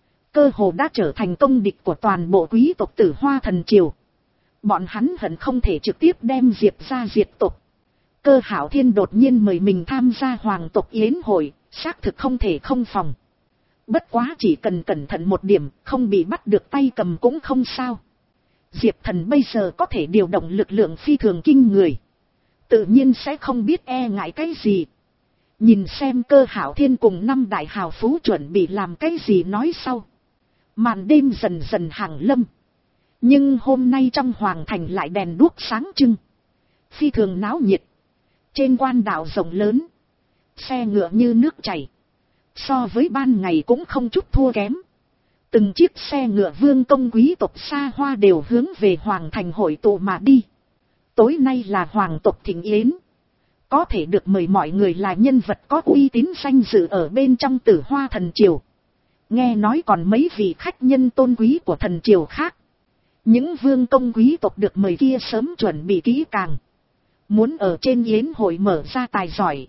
Cơ hồ đã trở thành công địch của toàn bộ quý tộc Tử Hoa Thần Triều. Bọn hắn hận không thể trực tiếp đem Diệp ra diệt tộc. Cơ Hạo Thiên đột nhiên mời mình tham gia hoàng tộc yến hội, xác thực không thể không phòng. Bất quá chỉ cần cẩn thận một điểm, không bị bắt được tay cầm cũng không sao. Diệp Thần bây giờ có thể điều động lực lượng phi thường kinh người. Tự nhiên sẽ không biết e ngại cái gì. Nhìn xem Cơ Hạo Thiên cùng năm đại hào phú chuẩn bị làm cái gì nói sau. Màn đêm dần dần hàng lâm. Nhưng hôm nay trong hoàng thành lại đèn đuốc sáng trưng. Phi thường náo nhiệt. Trên quan đảo rộng lớn. Xe ngựa như nước chảy. So với ban ngày cũng không chút thua kém. Từng chiếc xe ngựa vương công quý tộc xa hoa đều hướng về hoàng thành hội tụ mà đi. Tối nay là hoàng tộc thịnh yến. Có thể được mời mọi người là nhân vật có uy tín danh dự ở bên trong Tử Hoa Thần Triều. Nghe nói còn mấy vị khách nhân tôn quý của thần triều khác. Những vương công quý tộc được mời kia sớm chuẩn bị kỹ càng. Muốn ở trên yến hội mở ra tài giỏi.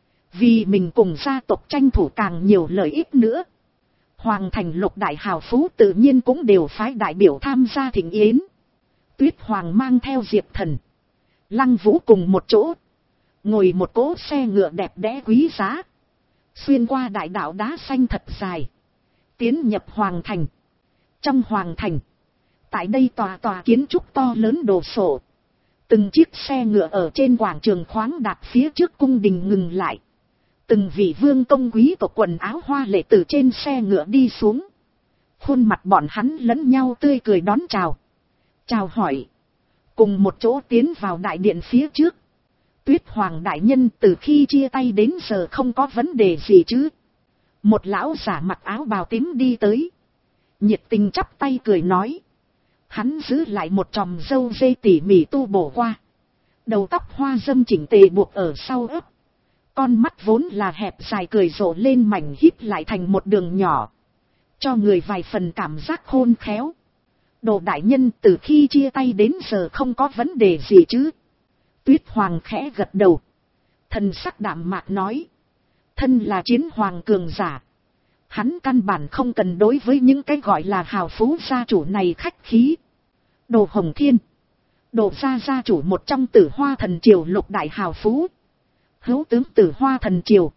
Vì mình cùng gia tộc tranh thủ càng nhiều lợi ích nữa. Hoàng thành lục đại hào phú tự nhiên cũng đều phái đại biểu tham gia thịnh yến. Tuyết Hoàng mang theo Diệp Thần, Lăng Vũ cùng một chỗ. Ngồi một cỗ xe ngựa đẹp đẽ quý giá. Xuyên qua đại đạo đá xanh thật dài. Tiến nhập hoàng thành. Trong hoàng thành. Tại đây tòa tòa kiến trúc to lớn đồ sộ. Từng chiếc xe ngựa ở trên quảng trường khoáng đạt phía trước cung đình ngừng lại. Từng vị vương công quý tộc quần áo hoa lệ từ trên xe ngựa đi xuống. Khuôn mặt bọn hắn lẫn nhau tươi cười đón chào. Chào hỏi. Cùng một chỗ tiến vào đại điện phía trước. Tuyết Hoàng đại nhân từ khi chia tay đến giờ không có vấn đề gì chứ. Một lão giả mặc áo bào tím đi tới. Nhiệt tình chắp tay cười nói. Hắn giữ lại một chòm râu dây tỉ mỉ tu bổ qua. Đầu tóc hoa dâm chỉnh tề buộc ở sau ấp. Con mắt vốn là hẹp dài cười rộ lên mảnh híp lại thành một đường nhỏ. Cho người vài phần cảm giác khôn khéo. Đồ đại nhân từ khi chia tay đến giờ không có vấn đề gì chứ. Tuyết Hoàng khẽ gật đầu. Thần sắc đạm mạc nói. Thân là chiến hoàng cường giả. Hắn căn bản không cần đối với những cái gọi là hào phú gia chủ này khách khí. Đồ Hồng Thiên. Đồ gia gia chủ một trong Tử Hoa Thần Triều lục đại hào phú. Hữu tướng Tử Hoa Thần Triều.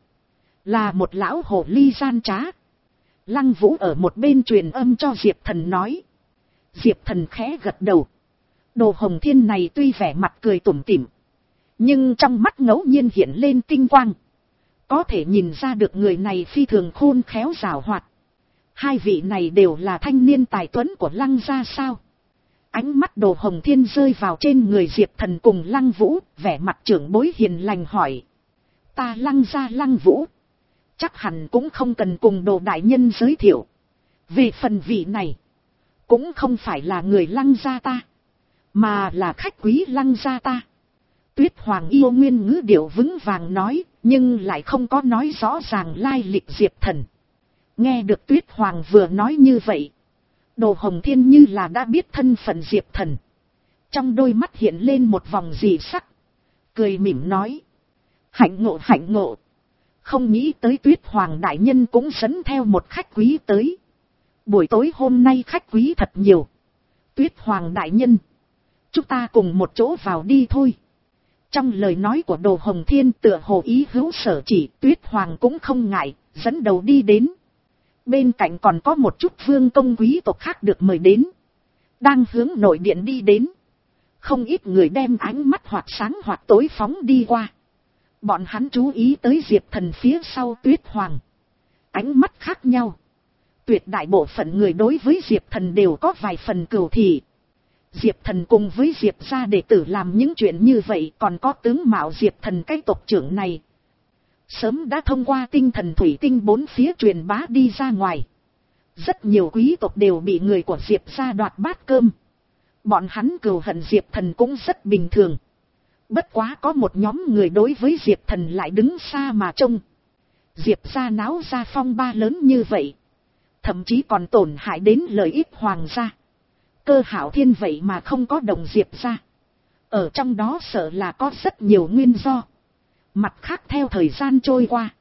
Là một lão hồ ly gian trá. Lăng Vũ ở một bên truyền âm cho Diệp Thần nói. Diệp Thần khẽ gật đầu. Đồ Hồng Thiên này tuy vẻ mặt cười tủm tỉm. Nhưng trong mắt ngẫu nhiên hiện lên tinh quang. Có thể nhìn ra được người này phi thường khôn khéo giảo hoạt. Hai vị này đều là thanh niên tài tuấn của Lăng gia sao. Ánh mắt Đồ Hồng Thiên rơi vào trên người Diệp Thần cùng Lăng Vũ. Vẻ mặt trưởng bối hiền lành hỏi. Ta Lăng gia Lăng Vũ. Chắc hẳn cũng không cần cùng Đồ đại nhân giới thiệu. Về phần vị này. Cũng không phải là người Lăng gia ta. Mà là khách quý Lăng gia ta. Tuyết Hoàng yêu nguyên ngữ điệu vững vàng nói. Nhưng lại không có nói rõ ràng lai lịch Diệp Thần. Nghe được Tuyết Hoàng vừa nói như vậy. Đồ Hồng Thiên như là đã biết thân phận Diệp Thần. Trong đôi mắt hiện lên một vòng dị sắc. cười mỉm nói. Hạnh ngộ hạnh ngộ. Không nghĩ tới Tuyết Hoàng đại nhân cũng dẫn theo một khách quý tới. Buổi tối hôm nay khách quý thật nhiều. Tuyết Hoàng đại nhân, chúng ta cùng một chỗ vào đi thôi. Trong lời nói của Đồ Hồng Thiên tựa hồ ý hữu sở chỉ, Tuyết Hoàng cũng không ngại, dẫn đầu đi đến. Bên cạnh còn có một chút vương công quý tộc khác được mời đến. Đang hướng nội điện đi đến. Không ít người đem ánh mắt hoặc sáng hoặc tối phóng đi qua. Bọn hắn chú ý tới Diệp Thần phía sau Tuyết Hoàng. Ánh mắt khác nhau. Tuyệt đại bộ phận người đối với Diệp Thần đều có vài phần cừu thị. Diệp Thần cùng với Diệp gia đệ tử làm những chuyện như vậy, còn có tướng mạo Diệp Thần cái tộc trưởng này. Sớm đã thông qua tinh thần thủy tinh bốn phía truyền bá đi ra ngoài. Rất nhiều quý tộc đều bị người của Diệp gia đoạt bát cơm. Bọn hắn cừu hận Diệp Thần cũng rất bình thường. Bất quá có một nhóm người đối với Diệp Thần lại đứng xa mà trông. Diệp gia náo ra phong ba lớn như vậy. Thậm chí còn tổn hại đến lợi ích hoàng gia. Cơ Hạo Thiên vậy mà không có đồng Diệp gia. Ở trong đó sợ là có rất nhiều nguyên do. Mặt khác theo thời gian trôi qua.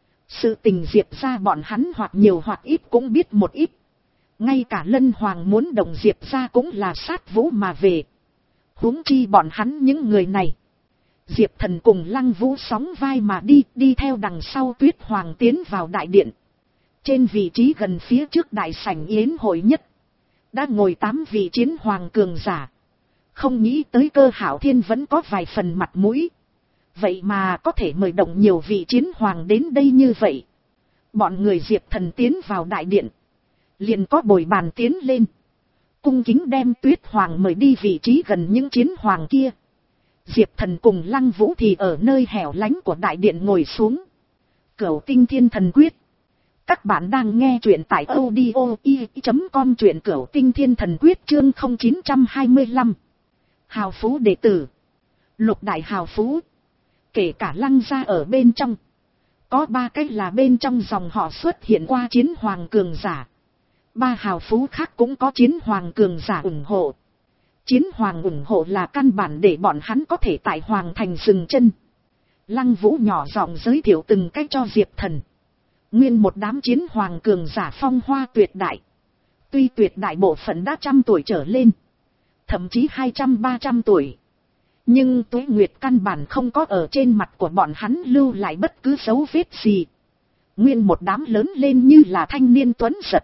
Sự tình Diệp gia bọn hắn hoặc nhiều hoặc ít cũng biết một ít. Ngay cả Lân Hoàng muốn đồng Diệp gia cũng là sát vũ mà về. Huống chi bọn hắn những người này. Diệp Thần cùng Lăng Vũ sóng vai mà đi, đi theo đằng sau Tuyết Hoàng tiến vào đại điện. Trên vị trí gần phía trước đại sảnh yến hội nhất, đã ngồi tám vị chiến hoàng cường giả. Không nghĩ tới Cơ Hạo Thiên vẫn có vài phần mặt mũi. Vậy mà có thể mời động nhiều vị chiến hoàng đến đây như vậy. Bọn người Diệp Thần tiến vào đại điện. Liền có bồi bàn tiến lên. Cung kính đem Tuyết Hoàng mời đi vị trí gần những chiến hoàng kia. Diệp Thần cùng Lăng Vũ thì ở nơi hẻo lánh của đại điện ngồi xuống. Cửu Tinh Thiên Thần Quyết. Các bạn đang nghe truyện tại audio i chấm com, truyện Cửu Tinh Thiên Thần Quyết chương không chín hai lăm. Hào phú đệ tử. Lục đại hào phú. Kể cả Lăng gia ở bên trong. Có ba cách là bên trong dòng họ xuất hiện qua chiến hoàng cường giả. Ba hào phú khác cũng có chiến hoàng cường giả ủng hộ. Chiến hoàng ủng hộ là căn bản để bọn hắn có thể tại hoàng thành dừng chân. Lăng Vũ nhỏ giọng giới thiệu từng cách cho Diệp Thần. Nguyên một đám chiến hoàng cường giả phong hoa tuyệt đại. Tuy tuyệt đại bộ phận đã trăm tuổi trở lên. Thậm chí hai trăm ba trăm tuổi. Nhưng tuế nguyệt căn bản không có ở trên mặt của bọn hắn lưu lại bất cứ dấu vết gì. Nguyên một đám lớn lên như là thanh niên tuấn giật.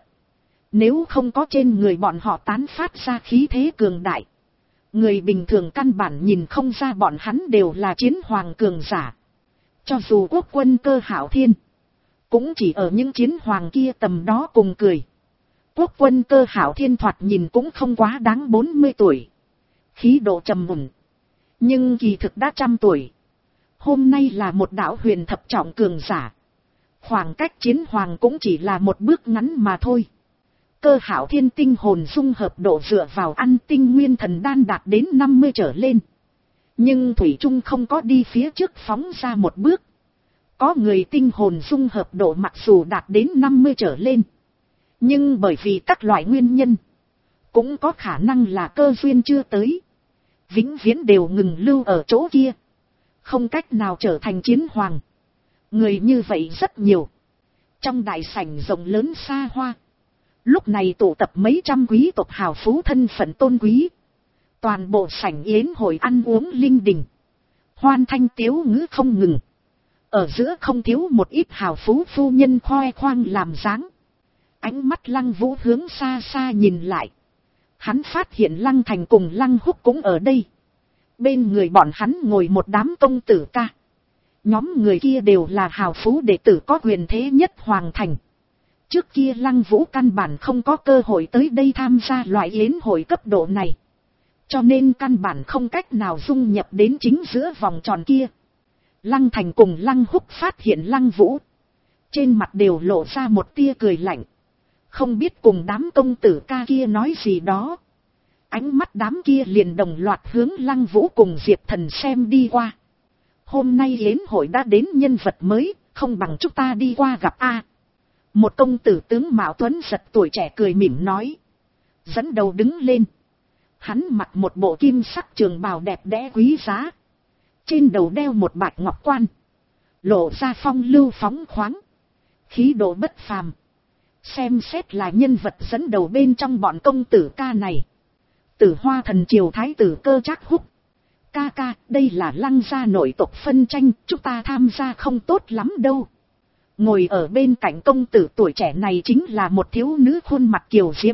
Nếu không có trên người bọn họ tán phát ra khí thế cường đại. Người bình thường căn bản nhìn không ra bọn hắn đều là chiến hoàng cường giả. Cho dù quốc quân Cơ Hạo Thiên. Cũng chỉ ở những chiến hoàng kia tầm đó cùng cười. Quốc quân Cơ Hạo Thiên thoạt nhìn cũng không quá đáng bốn mươi tuổi. Khí độ trầm mùn. Nhưng kỳ thực đã trăm tuổi. Hôm nay là một đạo huyền thập trọng cường giả. Khoảng cách chiến hoàng cũng chỉ là một bước ngắn mà thôi. Cơ Hạo Thiên tinh hồn dung hợp độ dựa vào ăn tinh nguyên thần đan đạt đến năm mươi trở lên. Nhưng thủy chung không có đi phía trước phóng ra một bước. Có người tinh hồn dung hợp độ mặc dù đạt đến năm mươi trở lên. Nhưng bởi vì các loại nguyên nhân. Cũng có khả năng là cơ duyên chưa tới. Vĩnh viễn đều ngừng lưu ở chỗ kia. Không cách nào trở thành chiến hoàng. Người như vậy rất nhiều. Trong đại sảnh rộng lớn xa hoa. Lúc này tụ tập mấy trăm quý tộc hào phú thân phận tôn quý. Toàn bộ sảnh yến hội ăn uống linh đình. Hoan thanh tiếu ngữ không ngừng. Ở giữa không thiếu một ít hào phú phu nhân khoe khoang làm dáng. Ánh mắt Lăng Vũ hướng xa xa nhìn lại. Hắn phát hiện Lăng Thành cùng Lăng Húc cũng ở đây. Bên người bọn hắn ngồi một đám công tử ca. Nhóm người kia đều là hào phú đệ tử có quyền thế nhất hoàng thành. Trước kia Lăng Vũ căn bản không có cơ hội tới đây tham gia loại yến hội cấp độ này. Cho nên căn bản không cách nào dung nhập đến chính giữa vòng tròn kia. Lăng Thành cùng Lăng Húc phát hiện Lăng Vũ. Trên mặt đều lộ ra một tia cười lạnh. Không biết cùng đám công tử ca kia nói gì đó. Ánh mắt đám kia liền đồng loạt hướng Lăng Vũ cùng Diệp Thần xem đi qua. Hôm nay yến hội đã đến nhân vật mới, không bằng chúng ta đi qua gặp A. Một công tử tướng Mạo Tuấn giật tuổi trẻ cười mỉm nói. Dẫn đầu đứng lên. Hắn mặc một bộ kim sắc trường bào đẹp đẽ quý giá. trên đầu đeo một bạch ngọc quan, lộ ra phong lưu phóng khoáng, khí độ bất phàm, xem xét là nhân vật dẫn đầu bên trong bọn công tử ca này. Tử Hoa thần triều thái tử Cơ Trác Húc: ca ca, đây là Lăng gia nội tộc phân tranh, chúng ta tham gia không tốt lắm đâu. Ngồi ở bên cạnh công tử tuổi trẻ này chính là một thiếu nữ khuôn mặt kiều diễm.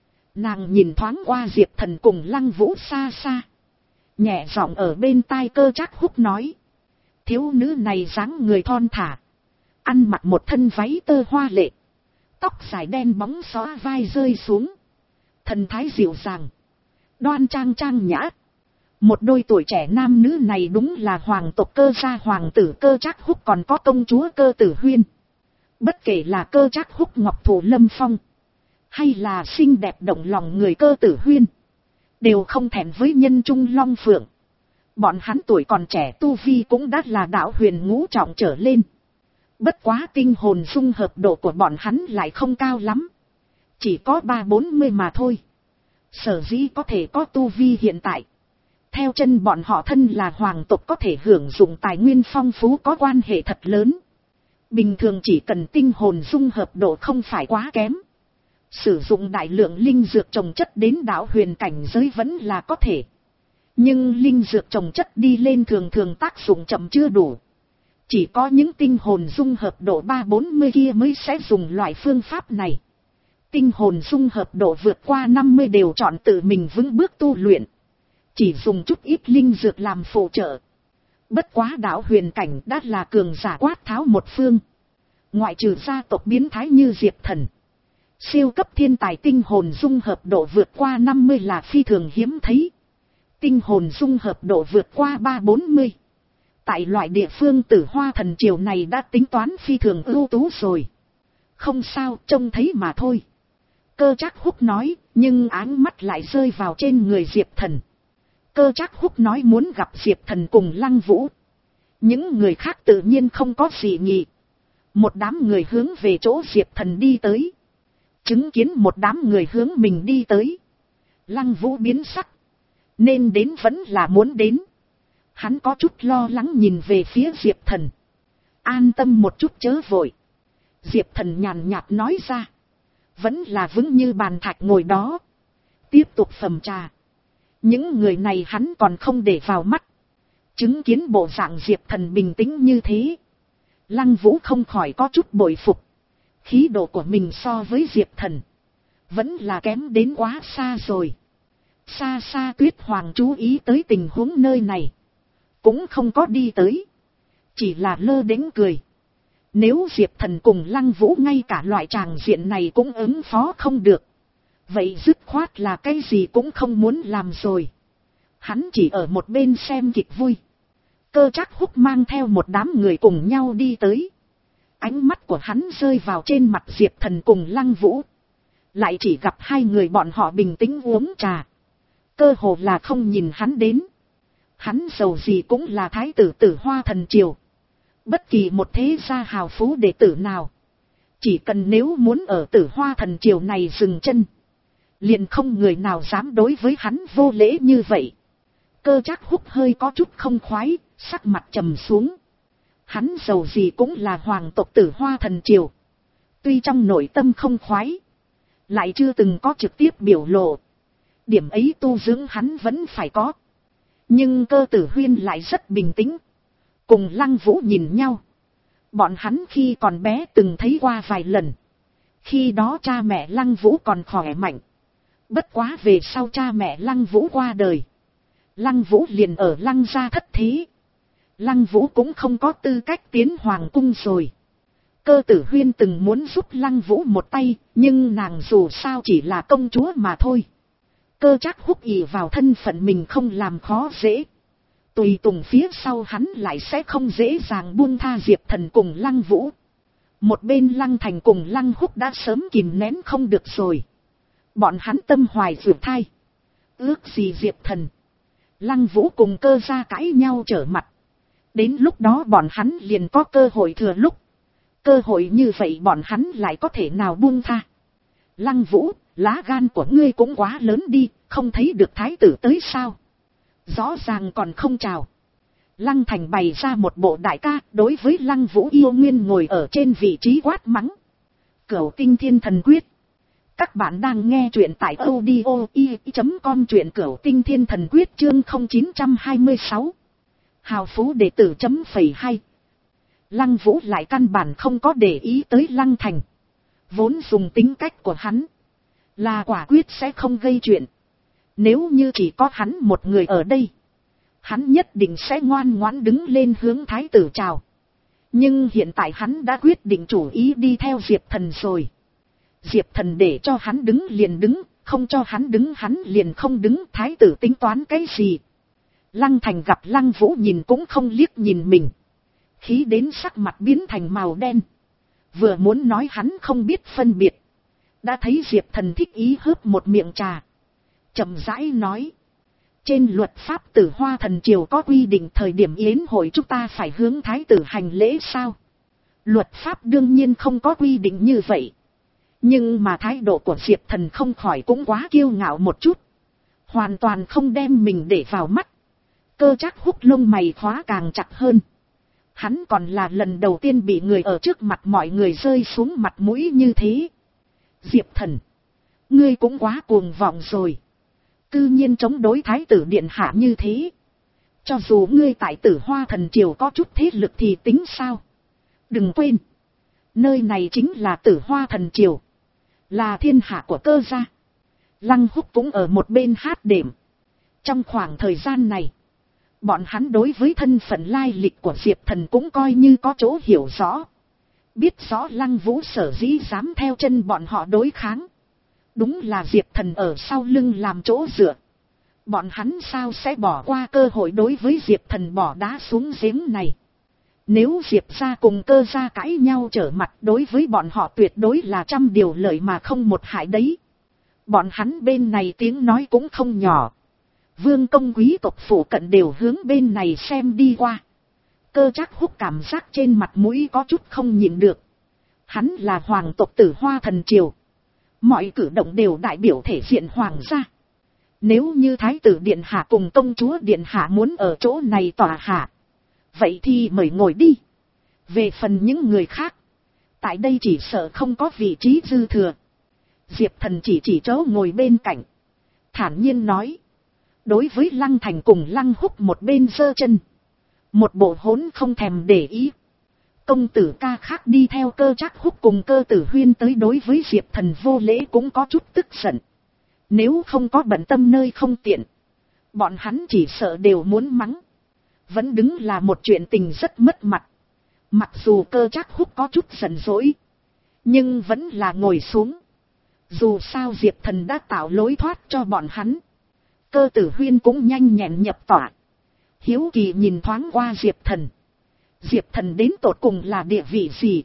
Nàng nhìn thoáng qua Diệp Thần cùng Lăng Vũ xa xa, nhẹ giọng ở bên tai Cơ Trác Húc nói: thiếu nữ này dáng người thon thả, ăn mặc một thân váy tơ hoa lệ, tóc dài đen bóng xõa vai rơi xuống, thần thái dịu dàng, đoan trang trang nhã. Một đôi tuổi trẻ nam nữ này đúng là hoàng tộc Cơ gia hoàng tử Cơ Trác Húc còn có công chúa Cơ Tử Huyên. Bất kể là Cơ Trác Húc ngọc thụ lâm phong, hay là xinh đẹp động lòng người Cơ Tử Huyên, đều không thèm với nhân trung long phượng. Bọn hắn tuổi còn trẻ tu vi cũng đã là đạo huyền ngũ trọng trở lên. Bất quá tinh hồn dung hợp độ của bọn hắn lại không cao lắm, chỉ có ba bốn mươi mà thôi. Sở dĩ có thể có tu vi hiện tại, theo chân bọn họ thân là hoàng tộc có thể hưởng dụng tài nguyên phong phú có quan hệ thật lớn. Bình thường chỉ cần tinh hồn dung hợp độ không phải quá kém, sử dụng đại lượng linh dược trồng chất đến đạo huyền cảnh giới vẫn là có thể. Nhưng linh dược trồng chất đi lên thường thường tác dụng chậm chưa đủ. Chỉ có những tinh hồn dung hợp độ ba bốn mươi kia mới sẽ dùng loại phương pháp này. Tinh hồn dung hợp độ vượt qua năm mươi đều chọn tự mình vững bước tu luyện, chỉ dùng chút ít linh dược làm phụ trợ. Bất quá đạo huyền cảnh đã là cường giả quát tháo một phương. Ngoại trừ gia tộc biến thái như Diệp Thần, siêu cấp thiên tài tinh hồn dung hợp độ vượt qua năm mươi là phi thường hiếm thấy. Tinh hồn dung hợp độ vượt qua ba bốn mươi, tại loại địa phương Tử Hoa thần triều này đã tính toán phi thường ưu tú rồi. Không sao, trông thấy mà thôi. Cơ Trác Húc nói, nhưng áng mắt lại rơi vào trên người Diệp Thần. Cơ Trác Húc nói muốn gặp Diệp Thần cùng Lăng Vũ. Những người khác tự nhiên không có gì nhị. Một đám người hướng về chỗ Diệp Thần đi tới. Chứng kiến một đám người hướng mình đi tới, Lăng Vũ biến sắc. Nên đến vẫn là muốn đến. Hắn có chút lo lắng nhìn về phía Diệp Thần. An tâm một chút chớ vội. Diệp Thần nhàn nhạt nói ra. Vẫn là vững như bàn thạch ngồi đó, tiếp tục phẩm trà. Những người này hắn còn không để vào mắt. Chứng kiến bộ dạng Diệp Thần bình tĩnh như thế, Lăng Vũ không khỏi có chút bội phục. Khí độ của mình so với Diệp Thần vẫn là kém đến quá xa rồi. Xa xa Tuyết Hoàng chú ý tới tình huống nơi này, cũng không có đi tới, chỉ là lơ đễnh cười. Nếu Diệp Thần cùng Lăng Vũ ngay cả loại tràng diện này cũng ứng phó không được, vậy dứt khoát là cái gì cũng không muốn làm rồi. Hắn chỉ ở một bên xem kịch vui. Cơ Trác Húc mang theo một đám người cùng nhau đi tới. Ánh mắt của hắn rơi vào trên mặt Diệp Thần cùng Lăng Vũ, lại chỉ gặp hai người bọn họ bình tĩnh uống trà, cơ hồ là không nhìn hắn đến. Hắn dầu gì cũng là thái tử Tử Hoa thần triều, bất kỳ một thế gia hào phú đệ tử nào, chỉ cần nếu muốn ở Tử Hoa thần triều này dừng chân, liền không người nào dám đối với hắn vô lễ như vậy. Cơ Trác Húc hơi có chút không khoái, sắc mặt trầm xuống. Hắn dầu gì cũng là hoàng tộc Tử Hoa thần triều, tuy trong nội tâm không khoái, lại chưa từng có trực tiếp biểu lộ. Điểm ấy tu dưỡng hắn vẫn phải có. Nhưng Cơ Tử Huyên lại rất bình tĩnh, cùng Lăng Vũ nhìn nhau. Bọn hắn khi còn bé từng thấy qua vài lần. Khi đó cha mẹ Lăng Vũ còn khỏe mạnh. Bất quá về sau cha mẹ Lăng Vũ qua đời, Lăng Vũ liền ở Lăng gia thất thế. Lăng Vũ cũng không có tư cách tiến hoàng cung rồi. Cơ Tử Huyên từng muốn giúp Lăng Vũ một tay, nhưng nàng dù sao chỉ là công chúa mà thôi. Cơ Trác Húc ỷ vào thân phận mình không làm khó dễ, tùy tùng phía sau hắn lại sẽ không dễ dàng buông tha Diệp Thần cùng Lăng Vũ. Một bên Lăng Thành cùng Lăng Húc đã sớm kìm nén không được rồi. Bọn hắn tâm hoài vượt thai, ước gì Diệp Thần, Lăng Vũ cùng Cơ gia cãi nhau trở mặt. Đến lúc đó bọn hắn liền có cơ hội thừa lúc. Cơ hội như vậy bọn hắn lại có thể nào buông tha. Lăng Vũ, lá gan của ngươi cũng quá lớn đi, không thấy được thái tử tới sao? Rõ ràng còn không chào. Lăng Thành bày ra một bộ đại ca, đối với Lăng Vũ yêu nguyên ngồi ở trên vị trí quát mắng. Cửu Tinh Thiên Thần Quyết. Các bạn đang nghe truyện tại audio i chấm com, truyện Cửu Tinh Thiên Thần Quyết chương không chín hai sáu. Hào phú đệ tử chấm phẩy hai. Lăng Vũ lại căn bản không có để ý tới Lăng Thành. Vốn dùng tính cách của hắn là quả quyết sẽ không gây chuyện. Nếu như chỉ có hắn một người ở đây, hắn nhất định sẽ ngoan ngoãn đứng lên hướng thái tử chào. Nhưng hiện tại hắn đã quyết định chủ ý đi theo Diệp Thần rồi. Diệp Thần để cho hắn đứng liền đứng, không cho hắn đứng hắn liền không đứng, thái tử tính toán cái gì. Lăng Thành gặp Lăng Vũ nhìn cũng không liếc nhìn mình, khí đến sắc mặt biến thành màu đen. Vừa muốn nói hắn không biết phân biệt, đã thấy Diệp Thần thích ý hớp một miệng trà, chậm rãi nói. Trên luật pháp Tử Hoa Thần Triều có quy định thời điểm yến hội chúng ta phải hướng thái tử hành lễ sao? Luật pháp đương nhiên không có quy định như vậy. Nhưng mà thái độ của Diệp Thần không khỏi cũng quá kiêu ngạo một chút. Hoàn toàn không đem mình để vào mắt. Cơ Trác Húc lông mày khóa càng chặt hơn. Hắn còn là lần đầu tiên bị người ở trước mặt mọi người rơi xuống mặt mũi như thế. Diệp Thần, ngươi cũng quá cuồng vọng rồi. Cư nhiên chống đối thái tử điện hạ như thế. Cho dù ngươi tại Tử Hoa Thần Triều có chút thế lực thì tính sao? Đừng quên, nơi này chính là Tử Hoa Thần Triều, là thiên hạ của Cơ gia. Lăng Húc cũng ở một bên hát đệm. Trong khoảng thời gian này, bọn hắn đối với thân phận lai lịch của Diệp Thần cũng coi như có chỗ hiểu rõ. Biết rõ Lăng Vũ sở dĩ dám theo chân bọn họ đối kháng, đúng là Diệp Thần ở sau lưng làm chỗ dựa. Bọn hắn sao sẽ bỏ qua cơ hội đối với Diệp Thần bỏ đá xuống giếng này. Nếu Diệp gia cùng Cơ gia cãi nhau trở mặt, đối với bọn họ tuyệt đối là trăm điều lợi mà không một hại đấy. Bọn hắn bên này tiếng nói cũng không nhỏ. Vương công quý tộc phủ cận đều hướng bên này xem đi qua. Cơ Trác Húc cảm giác trên mặt mũi có chút không nhịn được. Hắn là hoàng tộc Tử Hoa Thần Triều, mọi cử động đều đại biểu thể diện hoàng gia. Nếu như thái tử điện hạ cùng công chúa điện hạ muốn ở chỗ này tòa hạ, vậy thì mời ngồi đi. Về phần những người khác, tại đây chỉ sợ không có vị trí dư thừa. Diệp Thần chỉ chỉ chỗ ngồi bên cạnh, thản nhiên nói. Đối với Lăng Thành cùng Lăng Húc một bên giơ chân, một bộ hỗn không thèm để ý. Công tử ca khác đi theo Cơ Trác Húc cùng Cơ Tử Huyên tới đối với Diệp Thần vô lễ cũng có chút tức giận. Nếu không có bận tâm nơi không tiện, bọn hắn chỉ sợ đều muốn mắng. Vẫn đứng là một chuyện tình rất mất mặt. Mặc dù Cơ Trác Húc có chút giận dỗi, nhưng vẫn là ngồi xuống. Dù sao Diệp Thần đã tạo lối thoát cho bọn hắn. Cơ Tử Huyên cũng nhanh nhẹn nhập tọa, hiếu kỳ nhìn thoáng qua Diệp Thần. Diệp Thần đến tột cùng là địa vị gì?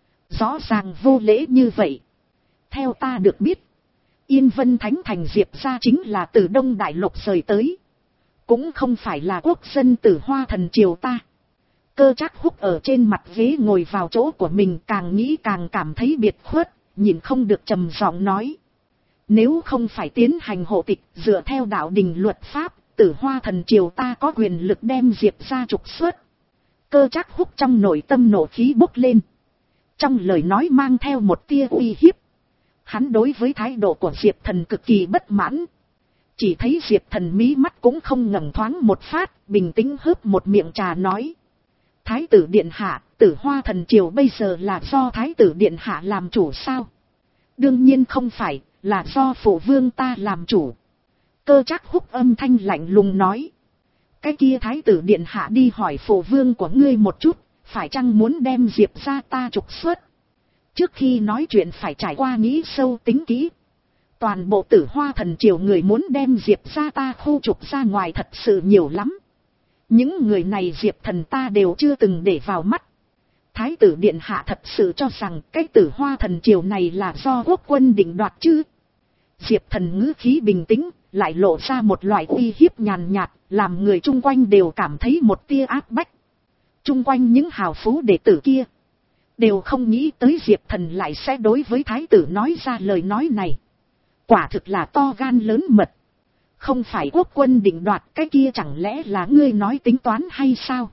Rõ ràng vô lễ như vậy. Theo ta được biết, Yên Vân Thánh Thành Diệp gia chính là từ Đông Đại Lục rời tới, cũng không phải là quốc dân Tử Hoa Thần Triều ta. Cơ Trác Húc ở trên mặt ghế ngồi vào chỗ của mình, càng nghĩ càng cảm thấy biệt khuất, nhìn không được trầm giọng nói. Nếu không phải tiến hành hộ tịch dựa theo đạo đình luật pháp, Tử Hoa Thần Triều ta có quyền lực đem Diệp gia trục xuất. Cơ Trác Húc trong nội tâm nộ khí bốc lên, trong lời nói mang theo một tia uy hiếp. Hắn đối với thái độ của Diệp Thần cực kỳ bất mãn. Chỉ thấy Diệp Thần mí mắt cũng không ngẩng thoáng một phát, bình tĩnh hớp một miệng trà nói. Thái tử điện hạ, Tử Hoa Thần Triều bây giờ là do thái tử điện hạ làm chủ sao? Đương nhiên không phải, là do phụ vương ta làm chủ. Cơ Trác Húc âm thanh lạnh lùng nói. Cái kia thái tử điện hạ đi hỏi phụ vương của ngươi một chút, phải chăng muốn đem Diệp gia ta trục xuất? Trước khi nói chuyện phải trải qua nghĩ sâu tính kỹ. Toàn bộ Tử Hoa Thần Triều người muốn đem Diệp gia ta khu trục ra ngoài thật sự nhiều lắm. Những người này Diệp Thần ta đều chưa từng để vào mắt. Thái tử điện hạ thật sự cho rằng cái Tử Hoa Thần Triều này là do quốc quân định đoạt chứ? Diệp Thần ngữ khí bình tĩnh, lại lộ ra một loại uy hiếp nhàn nhạt, làm người chung quanh đều cảm thấy một tia áp bách. Chung quanh những hào phú đệ tử kia đều không nghĩ tới Diệp Thần lại sẽ đối với thái tử nói ra lời nói này. Quả thực là to gan lớn mật. Không phải quốc quân định đoạt, cái kia chẳng lẽ là ngươi nói tính toán hay sao?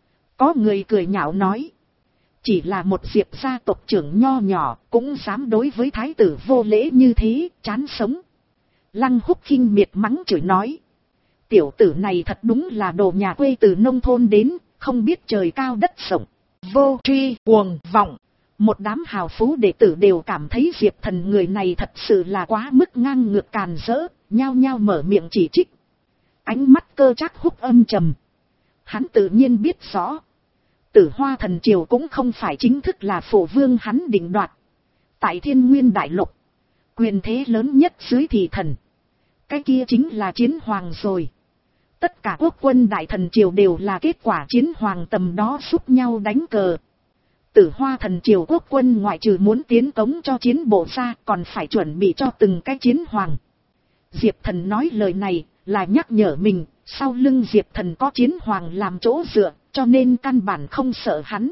Có người cười nhạo nói. Chỉ là một Diệp gia tộc trưởng nho nhỏ, cũng dám đối với thái tử vô lễ như thế, chán sống. Lăng Húc khinh miệt mắng chửi nói. Tiểu tử này thật đúng là đồ nhà quê từ nông thôn đến, không biết trời cao đất rộng, vô tri cuồng vọng. Một đám hào phú đệ tử đều cảm thấy Diệp Thần người này thật sự là quá mức ngang ngược càn rỡ, nhao nhao mở miệng chỉ trích. Ánh mắt Cơ Trác Húc âm trầm. Hắn tự nhiên biết rõ. Tử Hoa Thần Triều cũng không phải chính thức là phụ vương hắn định đoạt. Tại Thiên Nguyên Đại Lục, quyền thế lớn nhất dưới thị thần, cái kia chính là chiến hoàng rồi. Tất cả quốc quân đại thần triều đều là kết quả chiến hoàng tầm đó xúc nhau đánh cờ. Tử Hoa Thần Triều quốc quân ngoại trừ muốn tiến cống cho chiến bộ ra, còn phải chuẩn bị cho từng cái chiến hoàng. Diệp Thần nói lời này là nhắc nhở mình, sau lưng Diệp Thần có chiến hoàng làm chỗ dựa, cho nên căn bản không sợ hắn.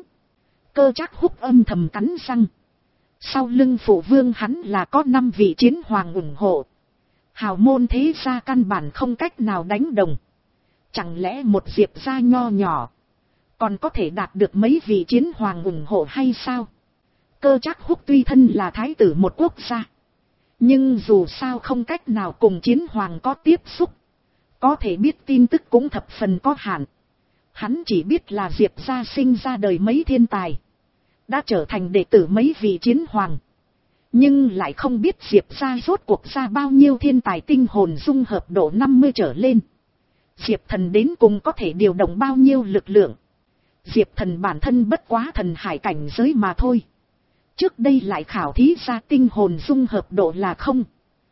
Cơ Trác Húc âm thầm cắn răng. Sau lưng phụ vương hắn là có năm vị chiến hoàng ủng hộ. Hào môn thế gia căn bản không cách nào đánh đồng. Chẳng lẽ một Diệp gia nho nhỏ còn có thể đạt được mấy vị chiến hoàng ủng hộ hay sao? Cơ Trác Húc tuy thân là thái tử một quốc gia, nhưng dù sao không cách nào cùng chiến hoàng có tiếp xúc. Có thể biết tin tức cũng thập phần có hạn. Hắn chỉ biết là Diệp gia sinh ra đời mấy thiên tài, đã trở thành đệ tử mấy vị chiến hoàng. Nhưng lại không biết Diệp gia rốt cuộc ra bao nhiêu thiên tài tinh hồn dung hợp độ năm mươi trở lên. Diệp Thần đến cùng có thể điều động bao nhiêu lực lượng. Diệp Thần bản thân bất quá thần hải cảnh giới mà thôi. Trước đây lại khảo thí ra tinh hồn dung hợp độ là không.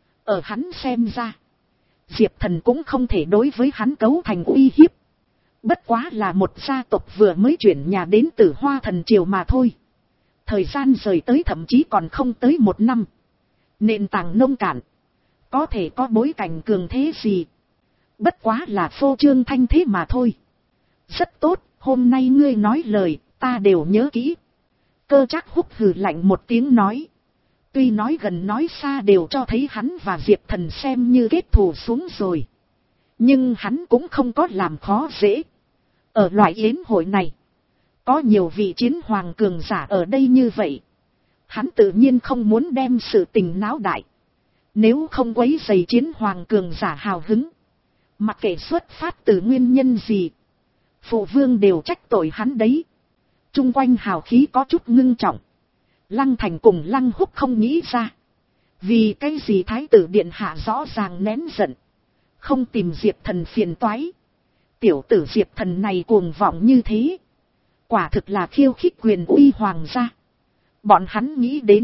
Ở hắn xem ra, Diệp Thần cũng không thể đối với hắn cấu thành uy hiếp. Bất quá là một gia tộc vừa mới chuyển nhà đến Tử Hoa Thần Triều mà thôi. Thời gian rời tới thậm chí còn không tới một năm. Nền tảng nông cạn, có thể có bối cảnh cường thế gì. Bất quá là phô trương thanh thế mà thôi. Rất tốt, hôm nay ngươi nói lời, ta đều nhớ kỹ. Cơ Trác Húc hừ lạnh một tiếng nói. Tuy nói gần nói xa đều cho thấy hắn và Diệp Thần xem như kết thù xuống rồi. Nhưng hắn cũng không có làm khó dễ. Ở loại yến hội này, có nhiều vị chiến hoàng cường giả ở đây như vậy. Hắn tự nhiên không muốn đem sự tình náo đại. Nếu không quấy rầy chiến hoàng cường giả hào hứng, mặc kệ xuất phát từ nguyên nhân gì, phụ vương đều trách tội hắn đấy. Trung quanh hào khí có chút ngưng trọng. Lăng Thành cùng Lăng Húc không nghĩ ra. Vì cái gì thái tử điện hạ rõ ràng nén giận, không tìm Diệp Thần phiền toái. Tiểu tử Diệp Thần này cuồng vọng như thế, quả thực là khiêu khích quyền uy hoàng gia. Bọn hắn nghĩ đến,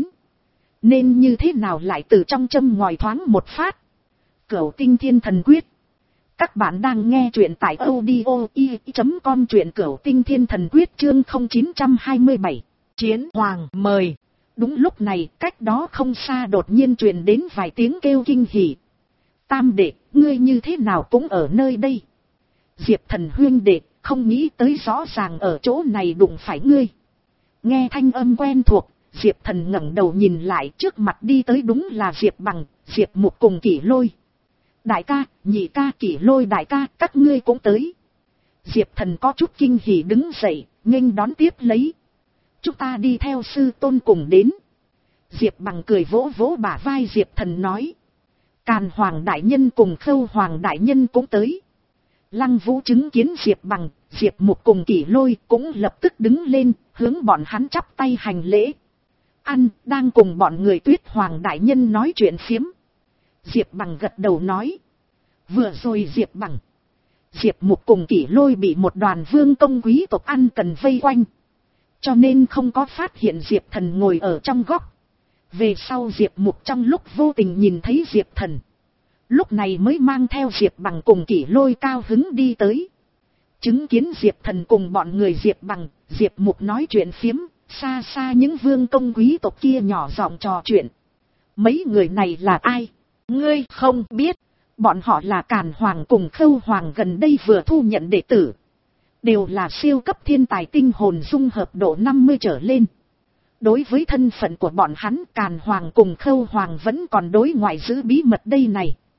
nên như thế nào lại từ trong châm ngòi thoáng một phát. Cửu Tinh Thiên Thần Quyết. Các bạn đang nghe truyện tại audio i chấm com, truyện Cửu Tinh Thiên Thần Quyết chương không chín hai bảy. Chiến hoàng mời. Đúng lúc này, cách đó không xa đột nhiên truyền đến vài tiếng kêu kinh hỉ. Tam đệ, ngươi như thế nào cũng ở nơi đây. Diệp Thần huynh đệ, không nghĩ tới rõ ràng ở chỗ này đụng phải ngươi. Nghe thanh âm quen thuộc, Diệp Thần ngẩng đầu nhìn lại, trước mặt đi tới đúng là Diệp Bằng, Diệp Mục cùng Kỷ Lôi. Đại ca, nhị ca, Kỷ Lôi đại ca, các ngươi cũng tới. Diệp Thần có chút kinh hỉ đứng dậy, nghênh đón tiếp lấy. Chúng ta đi theo sư tôn cùng đến. Diệp Bằng cười vỗ vỗ bả vai Diệp Thần nói. Càn Hoàng đại nhân cùng Khâu Hoàng đại nhân cũng tới. Lăng Vũ chứng kiến Diệp Bằng, Diệp Mục cùng Kỷ Lôi cũng lập tức đứng lên, hướng bọn hắn chắp tay hành lễ. Ăn, đang cùng bọn người Tuyết Hoàng đại nhân nói chuyện phiếm. Diệp Bằng gật đầu nói. Vừa rồi Diệp Bằng, Diệp Mục cùng Kỷ Lôi bị một đoàn vương công quý tộc ăn cần vây quanh, cho nên không có phát hiện Diệp Thần ngồi ở trong góc. Về sau Diệp Mục trong lúc vô tình nhìn thấy Diệp Thần, lúc này mới mang theo Diệp Bằng cùng Kỷ Lôi cao hứng đi tới. Chứng kiến Diệp Thần cùng bọn người Diệp Bằng, Diệp Mục nói chuyện phiếm, xa xa những vương công quý tộc kia nhỏ giọng trò chuyện. Mấy người này là ai? Ngươi không biết, bọn họ là Càn Hoàng cùng Khâu Hoàng gần đây vừa thu nhận đệ tử. Đều là siêu cấp thiên tài tinh hồn dung hợp độ năm mươi trở lên. Đối với thân phận của bọn hắn, Càn Hoàng cùng Khâu Hoàng vẫn còn đối ngoại giữ bí mật đây này.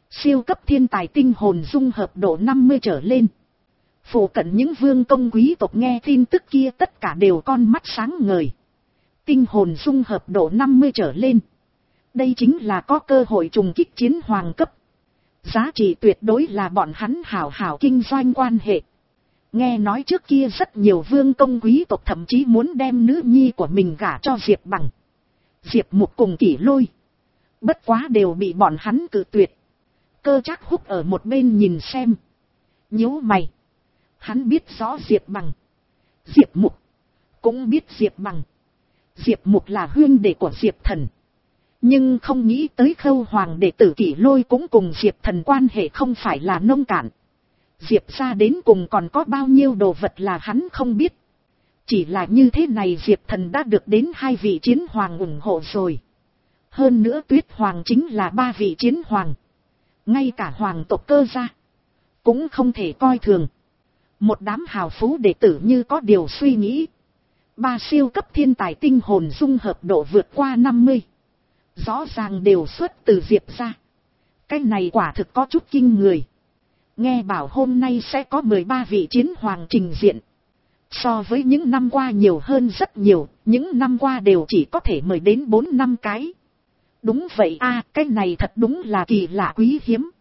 Siêu cấp thiên tài tinh hồn dung hợp độ năm mươi trở lên. Phụ cận những vương công quý tộc nghe tin tức kia tất cả đều con mắt sáng ngời. Tinh hồn dung hợp độ năm mươi trở lên. Đây chính là có cơ hội trùng kích chiến hoàng cấp. Giá trị tuyệt đối là bọn hắn hảo hảo kinh doanh quan hệ. Nghe nói trước kia rất nhiều vương công quý tộc thậm chí muốn đem nữ nhi của mình gả cho Diệp Bằng, Diệp Mục cùng Kỷ Lôi. Bất quá đều bị bọn hắn cự tuyệt. Cơ Trác Húc ở một bên nhìn xem. Nhíu mày. Hắn biết rõ Diệp Bằng, Diệp Mục. Cũng biết Diệp Bằng, Diệp Mục là huynh đệ của Diệp Thần. Nhưng không nghĩ tới Khâu Hoàng đệ tử Kỷ Lôi cũng cùng Diệp Thần quan hệ không phải là nông cạn. Diệp ra đến cùng còn có bao nhiêu đồ vật là hắn không biết. Chỉ là như thế này Diệp Thần đã được đến hai vị chiến hoàng ủng hộ rồi. Hơn nữa Tuyết Hoàng chính là ba vị chiến hoàng. Ngay cả hoàng tộc Cơ gia cũng không thể coi thường. Một đám hào phú đệ tử như có điều suy nghĩ. Ba siêu cấp thiên tài tinh hồn dung hợp độ vượt qua năm mươi. Rõ ràng đều xuất từ Diệp ra. Cái này quả thực có chút kinh người. Nghe bảo hôm nay sẽ có mười ba vị chiến hoàng trình diện. So với những năm qua nhiều hơn rất nhiều. Những năm qua đều chỉ có thể mời đến bốn năm cái. Đúng vậy a, cái này thật đúng là kỳ lạ quý hiếm.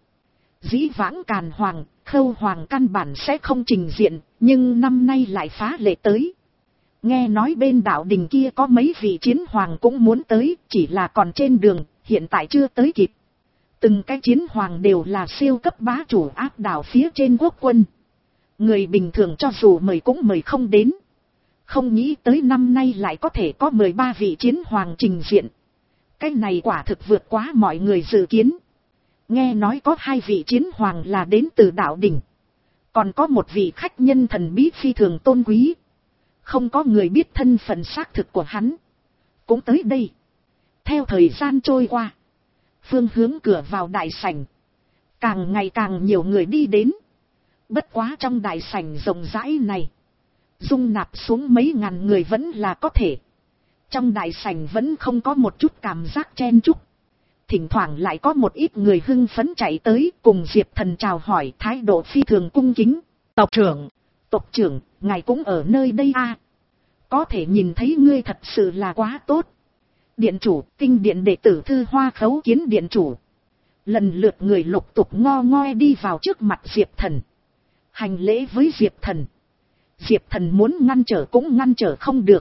Dĩ vãng Càn Hoàng, Khâu Hoàng căn bản sẽ không trình diện. Nhưng năm nay lại phá lệ tới. Nghe nói bên đạo đình kia có mấy vị chiến hoàng cũng muốn tới, chỉ là còn trên đường, hiện tại chưa tới kịp. Từng cái chiến hoàng đều là siêu cấp bá chủ áp đảo phía trên quốc quân. Người bình thường cho dù mời cũng mời không đến. Không nghĩ tới năm nay lại có thể có mười ba vị chiến hoàng trình diện. Cái này quả thực vượt quá mọi người dự kiến. Nghe nói có hai vị chiến hoàng là đến từ đạo đình. Còn có một vị khách nhân thần bí phi thường tôn quý. Không có người biết thân phận xác thực của hắn. Cũng tới đây. Theo thời gian trôi qua. Phương hướng cửa vào đại sảnh. Càng ngày càng nhiều người đi đến. Bất quá trong đại sảnh rộng rãi này. Dung nạp xuống mấy ngàn người vẫn là có thể. Trong đại sảnh vẫn không có một chút cảm giác chen chúc. Thỉnh thoảng lại có một ít người hưng phấn chạy tới cùng Diệp Thần chào hỏi thái độ phi thường cung kính. Tộc trưởng, tộc trưởng, ngài cũng ở nơi đây a. Có thể nhìn thấy ngươi thật sự là quá tốt. Điện chủ, kinh điện đệ tử Thư Hoa khấu kiến điện chủ. Lần lượt người lục tục ngo ngoe đi vào trước mặt Diệp Thần. Hành lễ với Diệp Thần. Diệp Thần muốn ngăn trở cũng ngăn trở không được.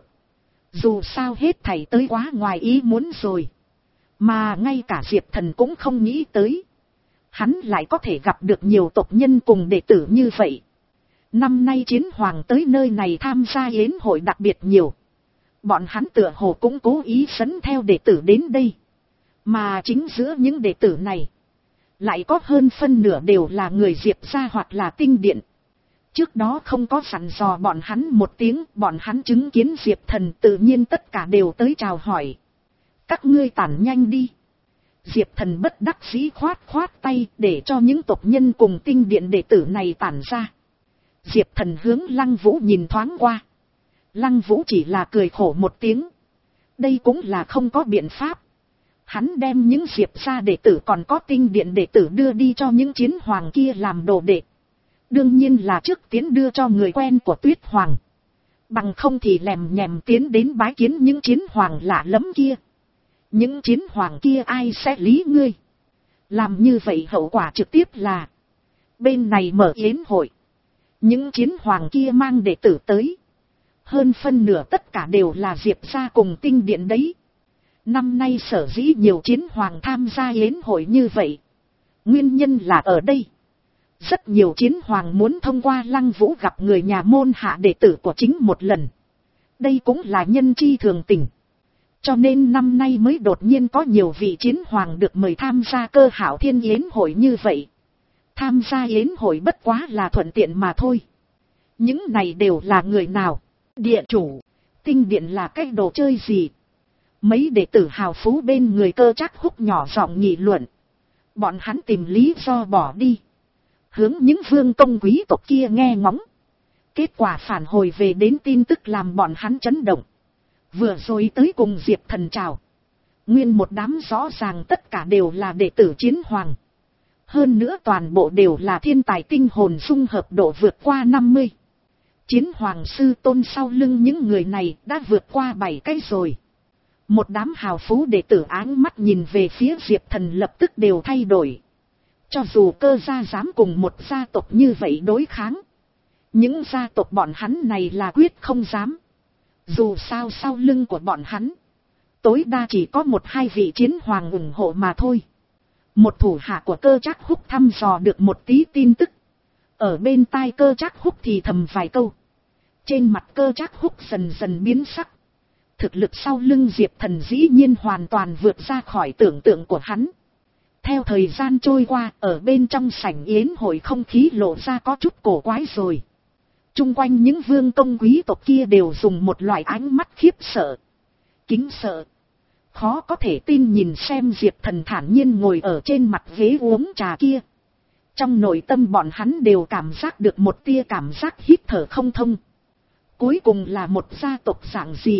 Dù sao hết thảy tới quá ngoài ý muốn rồi. Mà ngay cả Diệp Thần cũng không nghĩ tới. Hắn lại có thể gặp được nhiều tộc nhân cùng đệ tử như vậy. Năm nay chiến hoàng tới nơi này tham gia yến hội đặc biệt nhiều. Bọn hắn tựa hồ cũng cố ý dẫn theo đệ tử đến đây. Mà chính giữa những đệ tử này, lại có hơn phân nửa đều là người Diệp gia hoặc là tinh điện. Trước đó không có sẵn dò bọn hắn một tiếng, bọn hắn chứng kiến Diệp Thần tự nhiên tất cả đều tới chào hỏi. Các ngươi tản nhanh đi. Diệp Thần bất đắc dĩ khoát khoát tay để cho những tộc nhân cùng tinh điện đệ tử này tản ra. Diệp Thần hướng Lăng Vũ nhìn thoáng qua. Lăng Vũ chỉ là cười khổ một tiếng. Đây cũng là không có biện pháp. Hắn đem những Diệp gia đệ tử còn có tinh điện đệ tử đưa đi cho những chiến hoàng kia làm đồ đệ. Đương nhiên là trước tiến đưa cho người quen của Tuyết Hoàng. Bằng không thì lèm nhèm tiến đến bái kiến những chiến hoàng lạ lẫm kia. Những chiến hoàng kia ai sẽ lý ngươi. Làm như vậy hậu quả trực tiếp là bên này mở yến hội. Những chiến hoàng kia mang đệ tử tới. Hơn phân nửa tất cả đều là Diệp gia cùng tinh điện đấy. Năm nay sở dĩ nhiều chiến hoàng tham gia yến hội như vậy. Nguyên nhân là ở đây. Rất nhiều chiến hoàng muốn thông qua Lăng Vũ gặp người nhà môn hạ đệ tử của chính một lần. Đây cũng là nhân chi thường tình. Cho nên năm nay mới đột nhiên có nhiều vị chiến hoàng được mời tham gia cơ hảo thiên yến hội như vậy. Tham gia yến hội bất quá là thuận tiện mà thôi. Những này đều là người nào? Điện chủ, tinh điện là cái đồ chơi gì? Mấy đệ tử hào phú bên người Cơ Trác Húc nhỏ giọng nghị luận. Bọn hắn tìm lý do bỏ đi. Hướng những vương công quý tộc kia nghe ngóng. Kết quả phản hồi về đến tin tức làm bọn hắn chấn động. Vừa rồi tới cùng Diệp Thần chào. Nguyên một đám rõ ràng tất cả đều là đệ tử chiến hoàng. Hơn nữa toàn bộ đều là thiên tài tinh hồn dung hợp độ vượt qua năm mươi. Chiến hoàng sư tôn sau lưng những người này đã vượt qua bảy cái rồi. Một đám hào phú đệ tử áng mắt nhìn về phía Diệp Thần lập tức đều thay đổi. Cho dù Cơ gia dám cùng một gia tộc như vậy đối kháng, những gia tộc bọn hắn này là quyết không dám. Dù sao sau lưng của bọn hắn, tối đa chỉ có một hai vị chiến hoàng ủng hộ mà thôi. Một thủ hạ của Cơ Trác Húc thăm dò được một tí tin tức. Ở bên tai Cơ Trác Húc thì thầm vài câu. Trên mặt Cơ Trác Húc dần dần biến sắc. Thực lực sau lưng Diệp Thần dĩ nhiên hoàn toàn vượt ra khỏi tưởng tượng của hắn. Theo thời gian trôi qua, ở bên trong sảnh yến hội không khí lộ ra có chút cổ quái rồi. Trung quanh những vương công quý tộc kia đều dùng một loại ánh mắt khiếp sợ, kính sợ, khó có thể tin nhìn xem Diệp Thần thản nhiên ngồi ở trên mặt ghế uống trà kia. Trong nội tâm bọn hắn đều cảm giác được một tia cảm giác hít thở không thông. Cuối cùng là một gia tộc dạng gì?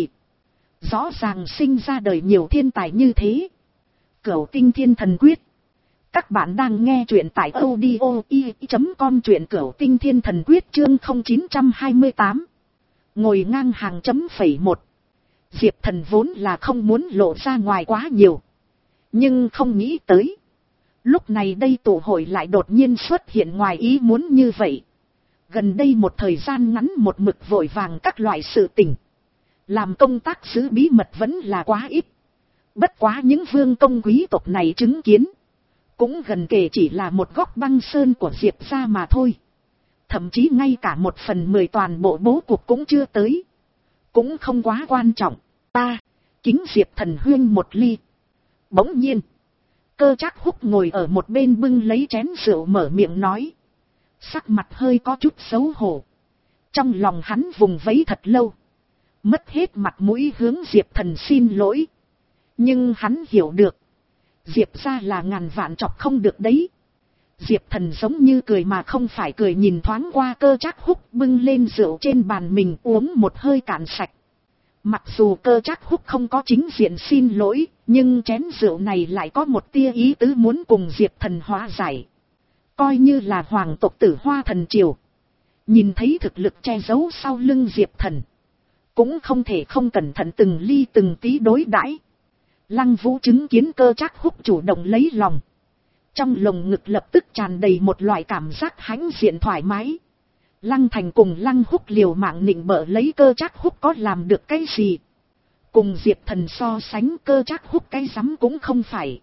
Rõ ràng sinh ra đời nhiều thiên tài như thế. Cửu Tinh Thiên Thần Quyết. Các bạn đang nghe truyện tại audio i chấm com, truyện Cửu Tinh Thiên Thần Quyết chương không chín hai tám. Ngồi ngang hàng chấm phẩy một. Diệp Thần vốn là không muốn lộ ra ngoài quá nhiều. Nhưng không nghĩ tới. Lúc này đây tụ hội lại đột nhiên xuất hiện ngoài ý muốn như vậy. Gần đây một thời gian ngắn một mực vội vàng các loại sự tình. Làm công tác giữ bí mật vẫn là quá ít. Bất quá những vương công quý tộc này chứng kiến. Cũng gần kể chỉ là một góc băng sơn của Diệp gia mà thôi. Thậm chí ngay cả một phần mười toàn bộ bố cục cũng chưa tới. Cũng không quá quan trọng. Ta, kính Diệp Thần huyên một ly. Bỗng nhiên, Cơ Trác Húc ngồi ở một bên bưng lấy chén rượu mở miệng nói. Sắc mặt hơi có chút xấu hổ. Trong lòng hắn vùng vẫy thật lâu. Mất hết mặt mũi hướng Diệp Thần xin lỗi. Nhưng hắn hiểu được. Diệp gia là ngàn vạn chọc không được đấy. Diệp Thần giống như cười mà không phải cười nhìn thoáng qua Cơ Trác Húc bưng lên rượu trên bàn mình uống một hơi cạn sạch. Mặc dù Cơ Trác Húc không có chính diện xin lỗi, nhưng chén rượu này lại có một tia ý tứ muốn cùng Diệp Thần hóa giải. Coi như là hoàng tộc Tử Hoa Thần Triều. Nhìn thấy thực lực che giấu sau lưng Diệp Thần. Cũng không thể không cẩn thận từng ly từng tí đối đãi. Lăng Vũ chứng kiến Cơ Trác Húc chủ động lấy lòng. Trong lồng ngực lập tức tràn đầy một loại cảm giác hãnh diện thoải mái. Lăng Thành cùng Lăng Húc liều mạng nịnh bợ lấy Cơ Trác Húc có làm được cái gì. Cùng Diệp Thần so sánh Cơ Trác Húc cái rắm cũng không phải.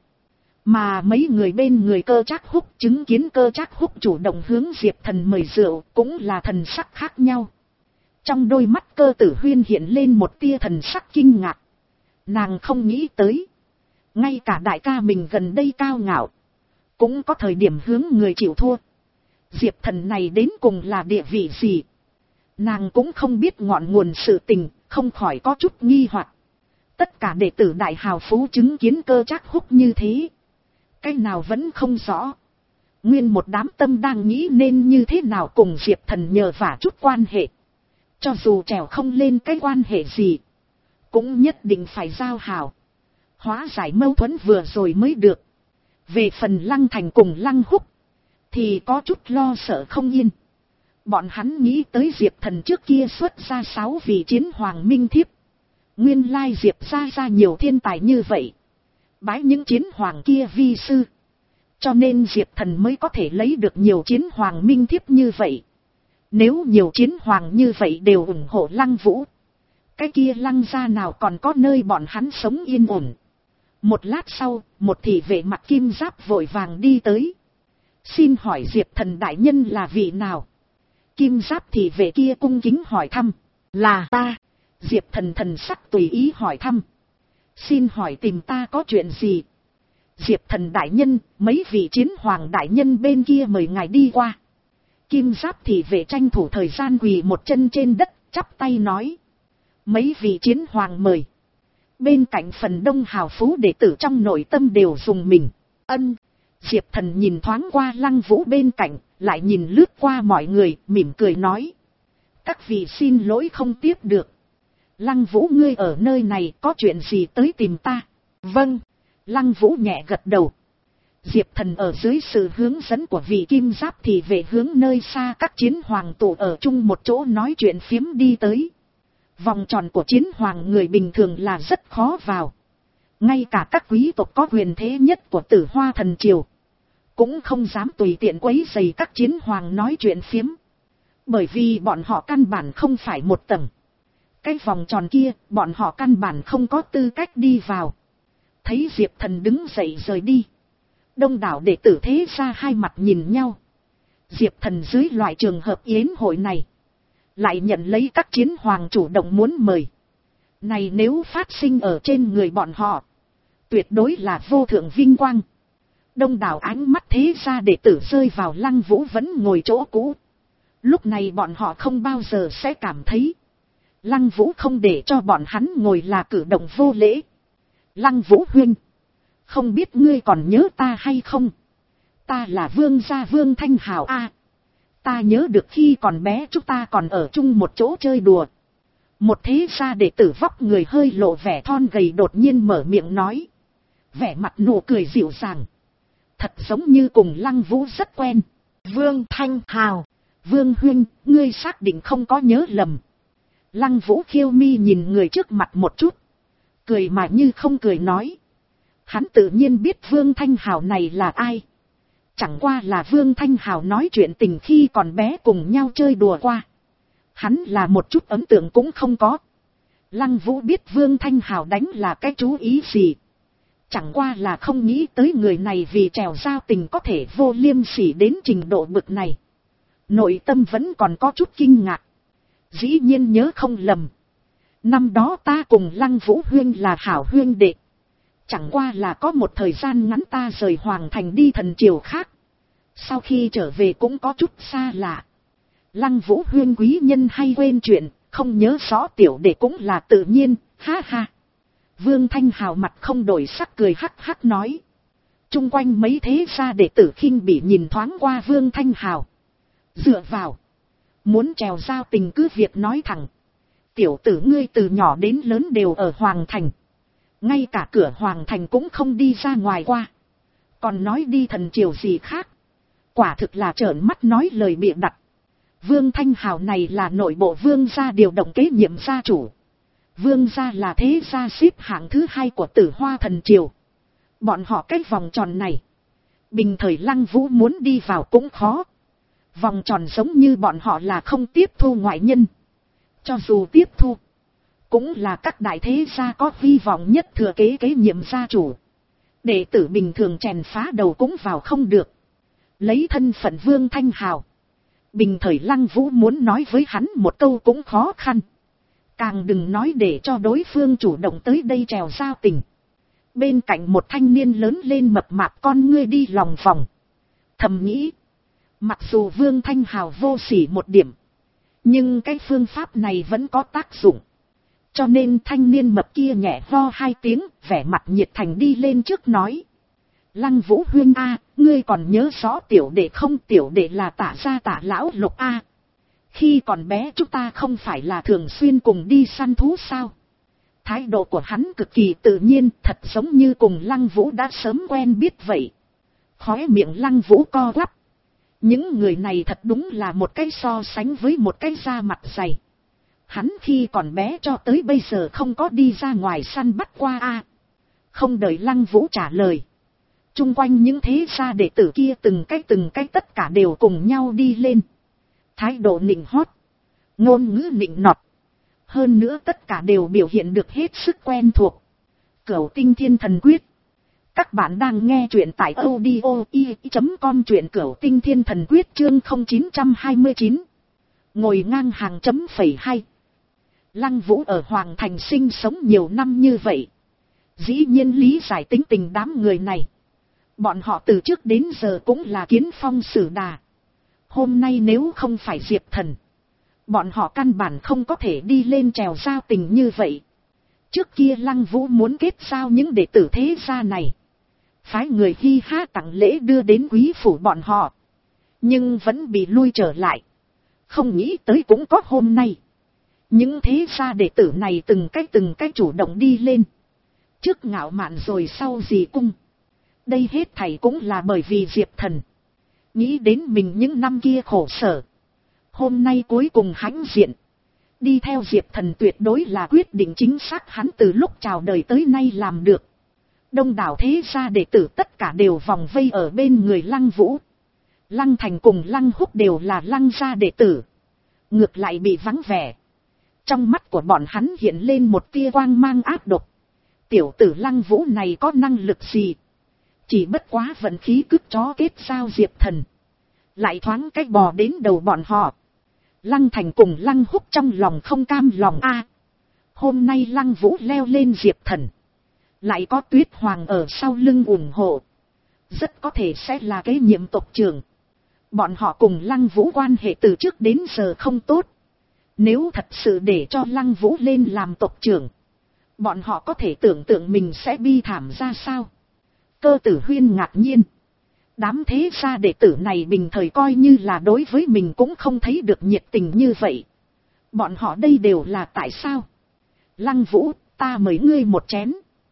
Mà mấy người bên người Cơ Trác Húc chứng kiến Cơ Trác Húc chủ động hướng Diệp Thần mời rượu cũng là thần sắc khác nhau. Trong đôi mắt Cơ Tử Huyên hiện lên một tia thần sắc kinh ngạc. Nàng không nghĩ tới. Ngay cả đại ca mình gần đây cao ngạo. Cũng có thời điểm hướng người chịu thua. Diệp Thần này đến cùng là địa vị gì? Nàng cũng không biết ngọn nguồn sự tình, không khỏi có chút nghi hoặc. Tất cả đệ tử đại hào phú chứng kiến Cơ Trác Húc như thế. Cái nào vẫn không rõ. Nguyên một đám tâm đang nghĩ nên như thế nào cùng Diệp Thần nhờ vả chút quan hệ. Cho dù trèo không lên cái quan hệ gì. Cũng nhất định phải giao hảo. Hóa giải mâu thuẫn vừa rồi mới được. Về phần Lăng Thành cùng Lăng Húc. Thì có chút lo sợ không yên. Bọn hắn nghĩ tới Diệp Thần trước kia xuất ra sáu vị chiến hoàng minh thiếp. Nguyên lai Diệp ra ra nhiều thiên tài như vậy. Bái những chiến hoàng kia vi sư. Cho nên Diệp Thần mới có thể lấy được nhiều chiến hoàng minh thiếp như vậy. Nếu nhiều chiến hoàng như vậy đều ủng hộ Lăng Vũ. Cái kia Lăng gia nào còn có nơi bọn hắn sống yên ổn. Một lát sau, một thị vệ mặc kim giáp vội vàng đi tới. Xin hỏi Diệp Thần đại nhân là vị nào? Kim giáp thị vệ kia cung kính hỏi thăm. Là ta. Diệp Thần thần sắc tùy ý hỏi thăm. Xin hỏi tìm ta có chuyện gì? Diệp Thần đại nhân, mấy vị chiến hoàng đại nhân bên kia mời ngài đi qua. Kim giáp thị vệ tranh thủ thời gian quỳ một chân trên đất, chắp tay nói. Mấy vị chiến hoàng mời. Bên cạnh phần đông hào phú đệ tử trong nội tâm đều dùng mình. Ân. Diệp Thần nhìn thoáng qua Lăng Vũ bên cạnh, lại nhìn lướt qua mọi người, mỉm cười nói. Các vị xin lỗi không tiếp được. Lăng Vũ ngươi ở nơi này có chuyện gì tới tìm ta? Vâng. Lăng Vũ nhẹ gật đầu. Diệp Thần ở dưới sự hướng dẫn của vị kim giáp thì về hướng nơi xa các chiến hoàng tụ ở chung một chỗ nói chuyện phiếm đi tới. Vòng tròn của chiến hoàng người bình thường là rất khó vào. Ngay cả các quý tộc có quyền thế nhất của Tử Hoa Thần Triều cũng không dám tùy tiện quấy rầy các chiến hoàng nói chuyện phiếm. Bởi vì bọn họ căn bản không phải một tầng. Cái vòng tròn kia, bọn họ căn bản không có tư cách đi vào. Thấy Diệp Thần đứng dậy rời đi. Đông đảo đệ tử thế ra hai mặt nhìn nhau. Diệp Thần dưới loại trường hợp yến hội này lại nhận lấy các chiến hoàng chủ động muốn mời. Này nếu phát sinh ở trên người bọn họ, tuyệt đối là vô thượng vinh quang. Đông đảo ánh mắt thế ra đệ tử rơi vào Lăng Vũ vẫn ngồi chỗ cũ. Lúc này bọn họ không bao giờ sẽ cảm thấy Lăng Vũ không để cho bọn hắn ngồi là cử động vô lễ. Lăng Vũ huynh, không biết ngươi còn nhớ ta hay không? Ta là Vương gia Vương Thanh Hào a. Ta nhớ được khi còn bé chúng ta còn ở chung một chỗ chơi đùa. Một thế gia đệ tử vóc người hơi lộ vẻ thon gầy đột nhiên mở miệng nói. Vẻ mặt nụ cười dịu dàng. Thật giống như cùng Lăng Vũ rất quen. Vương Thanh Hào, Vương huynh, ngươi xác định không có nhớ lầm. Lăng Vũ khiêu mi nhìn người trước mặt một chút. Cười mà như không cười nói. Hắn tự nhiên biết Vương Thanh Hào này là ai. Chẳng qua là Vương Thanh Hào nói chuyện tình khi còn bé cùng nhau chơi đùa qua. Hắn là một chút ấn tượng cũng không có. Lăng Vũ biết Vương Thanh Hào đánh là cái chú ý gì. Chẳng qua là không nghĩ tới người này vì trèo giao tình có thể vô liêm sỉ đến trình độ bực này. Nội tâm vẫn còn có chút kinh ngạc. Dĩ nhiên nhớ không lầm. Năm đó ta cùng Lăng Vũ huynh là hảo huynh đệ. Chẳng qua là có một thời gian ngắn ta rời Hoàng Thành đi thần triều khác. Sau khi trở về cũng có chút xa lạ. Lăng Vũ huynh quý nhân hay quên chuyện, không nhớ rõ tiểu đệ cũng là tự nhiên, ha ha. Vương Thanh Hào mặt không đổi sắc cười hắc hắc nói. Trung quanh mấy thế gia đệ tử khinh bỉ nhìn thoáng qua Vương Thanh Hào. Dựa vào. Muốn trèo giao tình cứ việc nói thẳng. Tiểu tử ngươi từ nhỏ đến lớn đều ở Hoàng Thành. Ngay cả cửa Hoàng Thành cũng không đi ra ngoài qua. Còn nói đi thần triều gì khác. Quả thực là trợn mắt nói lời bịa đặt. Vương Thanh Hào này là nội bộ Vương gia điều động kế nhiệm gia chủ. Vương gia là thế gia xếp hạng thứ hai của Tử Hoa Thần Triều. Bọn họ cái vòng tròn này. Bình thời Lăng Vũ muốn đi vào cũng khó. Vòng tròn giống như bọn họ là không tiếp thu ngoại nhân. Cho dù tiếp thu, cũng là các đại thế gia có hy vọng nhất thừa kế kế nhiệm gia chủ. Đệ tử bình thường chèn phá đầu cũng vào không được. Lấy thân phận Vương Thanh Hào, bình thời Lăng Vũ muốn nói với hắn một câu cũng khó khăn. Càng đừng nói để cho đối phương chủ động tới đây trèo giao tình. Bên cạnh một thanh niên lớn lên mập mạp con ngươi đi lòng vòng. Thầm nghĩ, mặc dù Vương Thanh Hào vô sỉ một điểm, nhưng cái phương pháp này vẫn có tác dụng. Cho nên thanh niên mập kia nhẹ ho hai tiếng, vẻ mặt nhiệt thành đi lên trước nói. Lăng Vũ huynh a, ngươi còn nhớ rõ tiểu đệ không? Tiểu đệ là Tả gia Tả lão Lục a. Khi còn bé chúng ta không phải là thường xuyên cùng đi săn thú sao? Thái độ của hắn cực kỳ tự nhiên, thật giống như cùng Lăng Vũ đã sớm quen biết vậy. Khóe miệng Lăng Vũ co quắp. Những người này thật đúng là một cái so sánh với một cái da mặt dày. Hắn khi còn bé cho tới bây giờ không có đi ra ngoài săn bắt qua a. Không đợi Lăng Vũ trả lời. Trung quanh những thế gia đệ tử kia từng cái từng cái tất cả đều cùng nhau đi lên. Thái độ nịnh hót. Ngôn ngữ nịnh nọt. Hơn nữa tất cả đều biểu hiện được hết sức quen thuộc. Cửu Tinh Thiên Thần Quyết. Các bạn đang nghe truyện tại audio i chấm com, truyện Cửu Tinh Thiên Thần Quyết chương không chín hai chín. Ngồi ngang hàng chấm phẩy hai. Lăng Vũ ở Hoàng Thành sinh sống nhiều năm như vậy. Dĩ nhiên lý giải tính tình đám người này. Bọn họ từ trước đến giờ cũng là kiến phong sử đà. Hôm nay nếu không phải Diệp Thần, bọn họ căn bản không có thể đi lên trèo giao tình như vậy. Trước kia Lăng Vũ muốn kết giao những đệ tử thế gia này, phái người hi ha tặng lễ đưa đến quý phủ bọn họ, nhưng vẫn bị lui trở lại. Không nghĩ tới cũng có hôm nay. Những thế gia đệ tử này từng cái từng cái chủ động đi lên. Trước ngạo mạn rồi sau gì cung. Đây hết thảy cũng là bởi vì Diệp Thần. Nghĩ đến mình những năm kia khổ sở. Hôm nay cuối cùng hãnh diện. Đi theo Diệp Thần tuyệt đối là quyết định chính xác hắn từ lúc chào đời tới nay làm được. Đông đảo thế gia đệ tử tất cả đều vòng vây ở bên người Lăng Vũ. Lăng Thành cùng Lăng Húc đều là Lăng gia đệ tử. Ngược lại bị vắng vẻ. Trong mắt của bọn hắn hiện lên một tia quang mang ác độc. Tiểu tử Lăng Vũ này có năng lực gì? Chỉ bất quá vận khí cứt chó kết giao Diệp Thần. Lại thoáng cách bò đến đầu bọn họ. Lăng Thành cùng Lăng Húc trong lòng không cam lòng a. À, hôm nay Lăng Vũ leo lên Diệp Thần. Lại có Tuyết Hoàng ở sau lưng ủng hộ. Rất có thể sẽ là cái nhiệm tộc trưởng. Bọn họ cùng Lăng Vũ quan hệ từ trước đến giờ không tốt. Nếu thật sự để cho Lăng Vũ lên làm tộc trưởng. Bọn họ có thể tưởng tượng mình sẽ bi thảm ra sao. Cơ Tử Huyên ngạc nhiên. Đám thế gia đệ tử này bình thời coi như là đối với mình cũng không thấy được nhiệt tình như vậy. Bọn họ đây đều là tại sao? Lăng Vũ, ta mời ngươi một chén.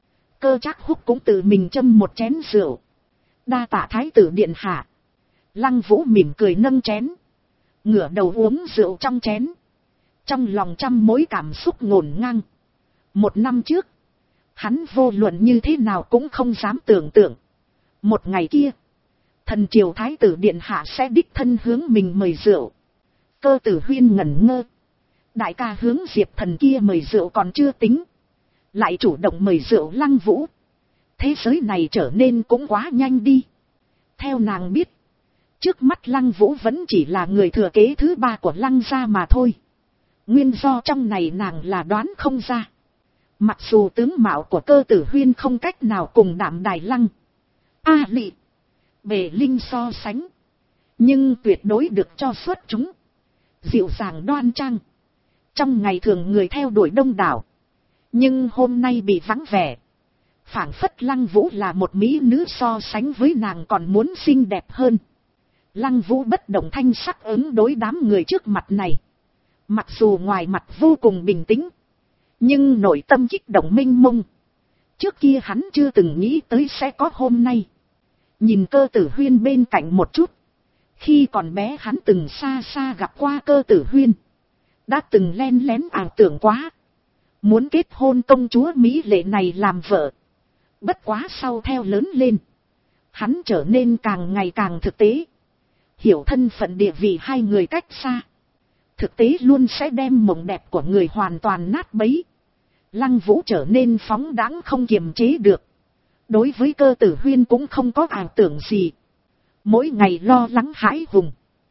Cơ Trác Húc cũng tự mình châm một chén rượu. Đa tạ thái tử điện hạ. Lăng Vũ mỉm cười nâng chén. Ngửa đầu uống rượu trong chén. Trong lòng trăm mối cảm xúc ngổn ngang. Một năm trước, hắn vô luận như thế nào cũng không dám tưởng tượng. Một ngày kia, thần triều thái tử điện hạ sẽ đích thân hướng mình mời rượu. Cơ Tử Huyên ngẩn ngơ. Đại ca hướng Diệp Thần kia mời rượu còn chưa tính. Lại chủ động mời rượu Lăng Vũ. Thế giới này trở nên cũng quá nhanh đi. Theo nàng biết, trước mắt Lăng Vũ vẫn chỉ là người thừa kế thứ ba của Lăng gia mà thôi. Nguyên do trong này nàng là đoán không ra. Mặc dù tướng mạo của Cơ Tử Huyên không cách nào cùng Đạm Đài Lăng, A Lị, Bề Linh so sánh. Nhưng tuyệt đối được cho xuất chúng. Dịu dàng đoan trang. Trong ngày thường người theo đuổi đông đảo. Nhưng hôm nay bị vắng vẻ. Phảng phất Lăng Vũ là một mỹ nữ so sánh với nàng còn muốn xinh đẹp hơn. Lăng Vũ bất động thanh sắc ứng đối đám người trước mặt này. Mặc dù ngoài mặt vô cùng bình tĩnh. Nhưng nội tâm kích động mênh mông. Trước kia hắn chưa từng nghĩ tới sẽ có hôm nay. Nhìn Cơ Tử Huyên bên cạnh một chút. Khi còn bé hắn từng xa xa gặp qua Cơ Tử Huyên. Đã từng len lén ảo tưởng quá. Muốn kết hôn công chúa Mỹ lệ này làm vợ. Bất quá sau theo lớn lên. Hắn trở nên càng ngày càng thực tế. Hiểu thân phận địa vị hai người cách xa. Thực tế luôn sẽ đem mộng đẹp của người hoàn toàn nát bấy. Lăng Vũ trở nên phóng đãng không kiềm chế được. Đối với Cơ Tử Huyên cũng không có ảo tưởng gì. Mỗi ngày lo lắng hãi hùng.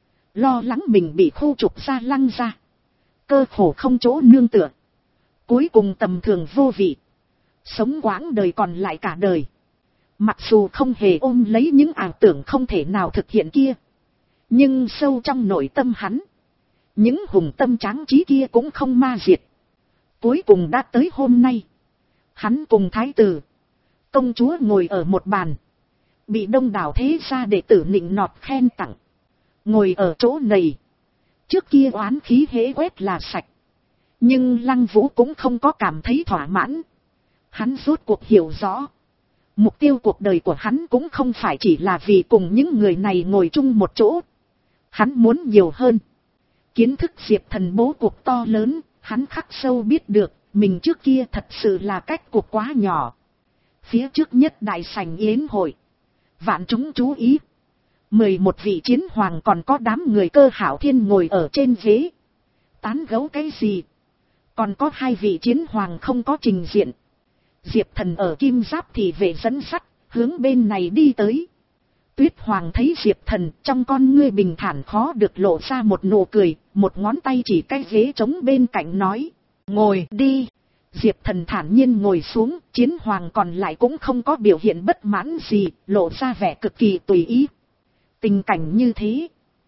Lo lắng mình bị khu trục ra Lăng ra. Cơ khổ không chỗ nương tựa. Cuối cùng tầm thường vô vị. Sống quãng đời còn lại cả đời. Mặc dù không hề ôm lấy những ảo tưởng không thể nào thực hiện kia. Nhưng sâu trong nội tâm hắn. Những hùng tâm tráng trí kia cũng không ma diệt. Cuối cùng đã tới hôm nay. Hắn cùng thái tử, công chúa ngồi ở một bàn. Bị đông đảo thế gia đệ tử nịnh nọt khen tặng. Ngồi ở chỗ này. Trước kia oán khí hễ quét là sạch. Nhưng Lăng Vũ cũng không có cảm thấy thỏa mãn. Hắn rốt cuộc hiểu rõ. Mục tiêu cuộc đời của hắn cũng không phải chỉ là vì cùng những người này ngồi chung một chỗ. Hắn muốn nhiều hơn. Kiến thức Diệp Thần bố cuộc to lớn, hắn khắc sâu biết được, mình trước kia thật sự là cách cuộc quá nhỏ. Phía trước nhất đại sảnh yến hội. Vạn chúng chú ý. Mười một vị chiến hoàng còn có đám người Cơ Hạo Thiên ngồi ở trên ghế. Tán gẫu cái gì? Còn có hai vị chiến hoàng không có trình diện. Diệp Thần ở kim giáp thì vệ dẫn sắt, hướng bên này đi tới. Tuyết Hoàng thấy Diệp Thần trong con ngươi bình thản khó được lộ ra một nụ cười, một ngón tay chỉ cái ghế trống bên cạnh nói. Ngồi đi. Diệp Thần thản nhiên ngồi xuống, chiến hoàng còn lại cũng không có biểu hiện bất mãn gì, lộ ra vẻ cực kỳ tùy ý. Tình cảnh như thế,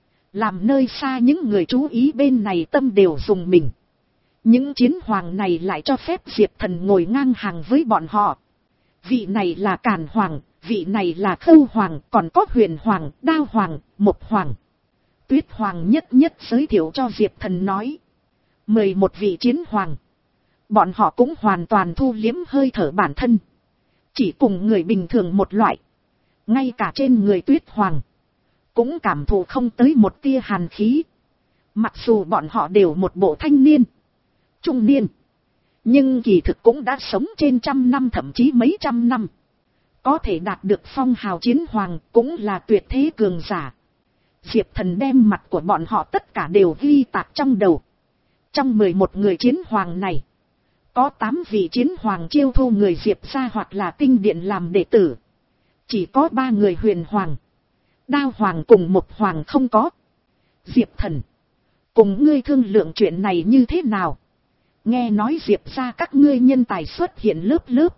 làm nơi xa những người chú ý bên này tâm đều dùng mình. Những chiến hoàng này lại cho phép Diệp Thần ngồi ngang hàng với bọn họ. Vị này là Càn Hoàng, vị này là Khâu Hoàng, còn có Huyền Hoàng, Đao Hoàng, Mộc Hoàng. Tuyết Hoàng nhất nhất giới thiệu cho Diệp Thần nói. Mười một vị chiến hoàng. Bọn họ cũng hoàn toàn thu liếm hơi thở bản thân. Chỉ cùng người bình thường một loại. Ngay cả trên người Tuyết Hoàng, cũng cảm thụ không tới một tia hàn khí. Mặc dù bọn họ đều một bộ thanh niên, trung niên, nhưng kỳ thực cũng đã sống trên trăm năm thậm chí mấy trăm năm. Có thể đạt được phong hào chiến hoàng cũng là tuyệt thế cường giả. Diệp Thần đem mặt của bọn họ tất cả đều ghi tạc trong đầu. Trong mười một người chiến hoàng này, có tám vị chiến hoàng chiêu thu người Diệp ra hoặc là tinh điện làm đệ tử. Chỉ có ba người huyền hoàng, đao hoàng cùng một hoàng không có. Diệp Thần, cùng ngươi thương lượng chuyện này như thế nào? Nghe nói Diệp ra các ngươi nhân tài xuất hiện lớp lớp,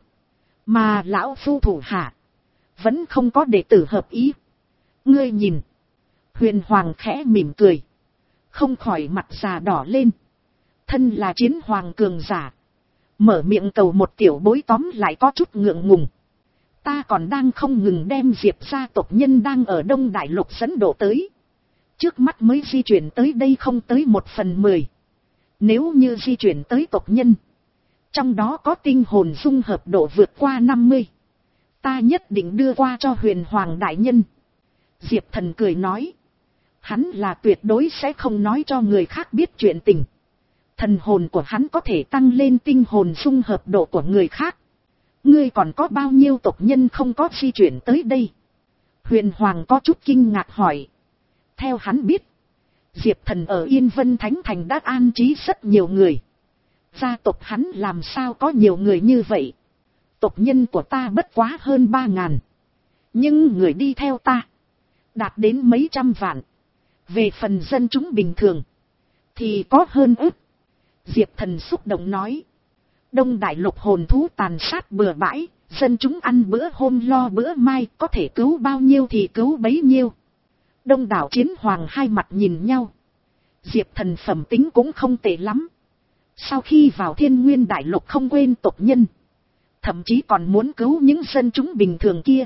mà lão phu thủ hạ vẫn không có đệ tử hợp ý. Ngươi nhìn. Huyền hoàng khẽ mỉm cười, không khỏi mặt già đỏ lên. Thân là chiến hoàng cường giả, mở miệng cầu một tiểu bối tóm lại có chút ngượng ngùng. Ta còn đang không ngừng đem Diệp gia tộc nhân đang ở Đông Đại Lục dẫn độ tới. Trước mắt mới di chuyển tới đây không tới một phần mười. Nếu như di chuyển tới tộc nhân, trong đó có tinh hồn dung hợp độ vượt qua năm mươi, ta nhất định đưa qua cho huyền hoàng đại nhân. Diệp Thần cười nói, hắn là tuyệt đối sẽ không nói cho người khác biết chuyện tình. Thần hồn của hắn có thể tăng lên tinh hồn dung hợp độ của người khác. Ngươi còn có bao nhiêu tộc nhân không có di chuyển tới đây? Huyền hoàng có chút kinh ngạc hỏi. Theo hắn biết, Diệp Thần ở Yên Vân Thánh Thành đã an trí rất nhiều người. Gia tộc hắn làm sao có nhiều người như vậy? Tộc nhân của ta bất quá hơn ba ngàn. Nhưng người đi theo ta đạt đến mấy trăm vạn. Về phần dân chúng bình thường thì có hơn ức. Diệp Thần xúc động nói. Đông Đại Lục hồn thú tàn sát bừa bãi, dân chúng ăn bữa hôm lo bữa mai, có thể cứu bao nhiêu thì cứu bấy nhiêu. Đông đảo chiến hoàng hai mặt nhìn nhau. Diệp Thần phẩm tính cũng không tệ lắm. Sau khi vào Thiên Nguyên Đại Lục không quên tộc nhân, thậm chí còn muốn cứu những dân chúng bình thường kia.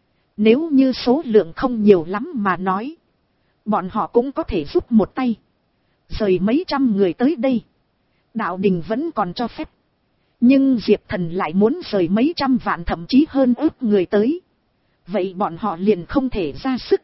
Nếu như số lượng không nhiều lắm mà nói, bọn họ cũng có thể giúp một tay. Rời mấy trăm người tới đây, đạo đình vẫn còn cho phép. Nhưng Diệp Thần lại muốn rời mấy trăm vạn thậm chí hơn ước người tới. Vậy bọn họ liền không thể ra sức.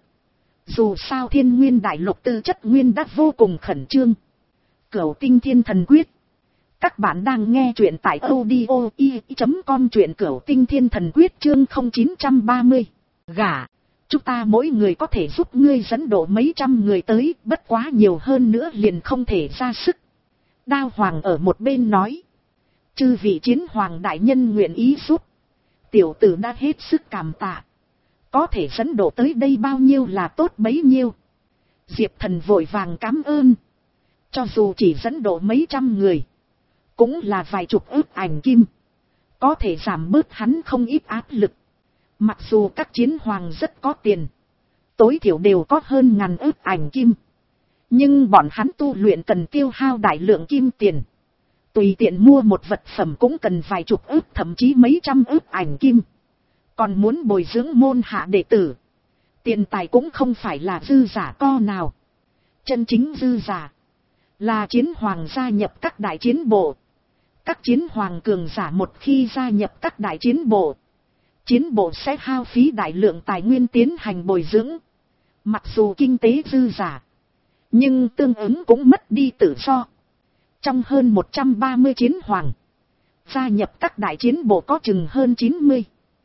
Dù sao Thiên Nguyên Đại Lục tư chất nguyên đã vô cùng khẩn trương. Cửu Tinh Thiên Thần Quyết. Các bạn đang nghe truyện tại audio i chấm com, truyện Cửu Tinh Thiên Thần Quyết chương không chín ba mươi. Gả, chúng ta mỗi người có thể giúp ngươi dẫn độ mấy trăm người tới, bất quá nhiều hơn nữa liền không thể ra sức. Đao Hoàng ở một bên nói. Chư vị chiến hoàng đại nhân nguyện ý giúp, tiểu tử đã hết sức cảm tạ. Có thể dẫn độ tới đây bao nhiêu là tốt bấy nhiêu. Diệp Thần vội vàng cảm ơn. Cho dù chỉ dẫn độ mấy trăm người, cũng là vài chục ức ảnh kim, có thể giảm bớt hắn không ít áp lực. Mặc dù các chiến hoàng rất có tiền, tối thiểu đều có hơn ngàn ức ảnh kim, nhưng bọn hắn tu luyện cần tiêu hao đại lượng kim tiền. Tùy tiện mua một vật phẩm cũng cần vài chục ức thậm chí mấy trăm ức ảnh kim. Còn muốn bồi dưỡng môn hạ đệ tử, tiền tài cũng không phải là dư giả co nào. Chân chính dư giả là chiến hoàng gia nhập các đại chiến bộ. Các chiến hoàng cường giả một khi gia nhập các đại chiến bộ, chiến bộ sẽ hao phí đại lượng tài nguyên tiến hành bồi dưỡng. Mặc dù kinh tế dư giả, nhưng tương ứng cũng mất đi tự do. Trong hơn một trăm ba mươi chiến hoàng, gia nhập các đại chiến bộ có chừng hơn chín mươi.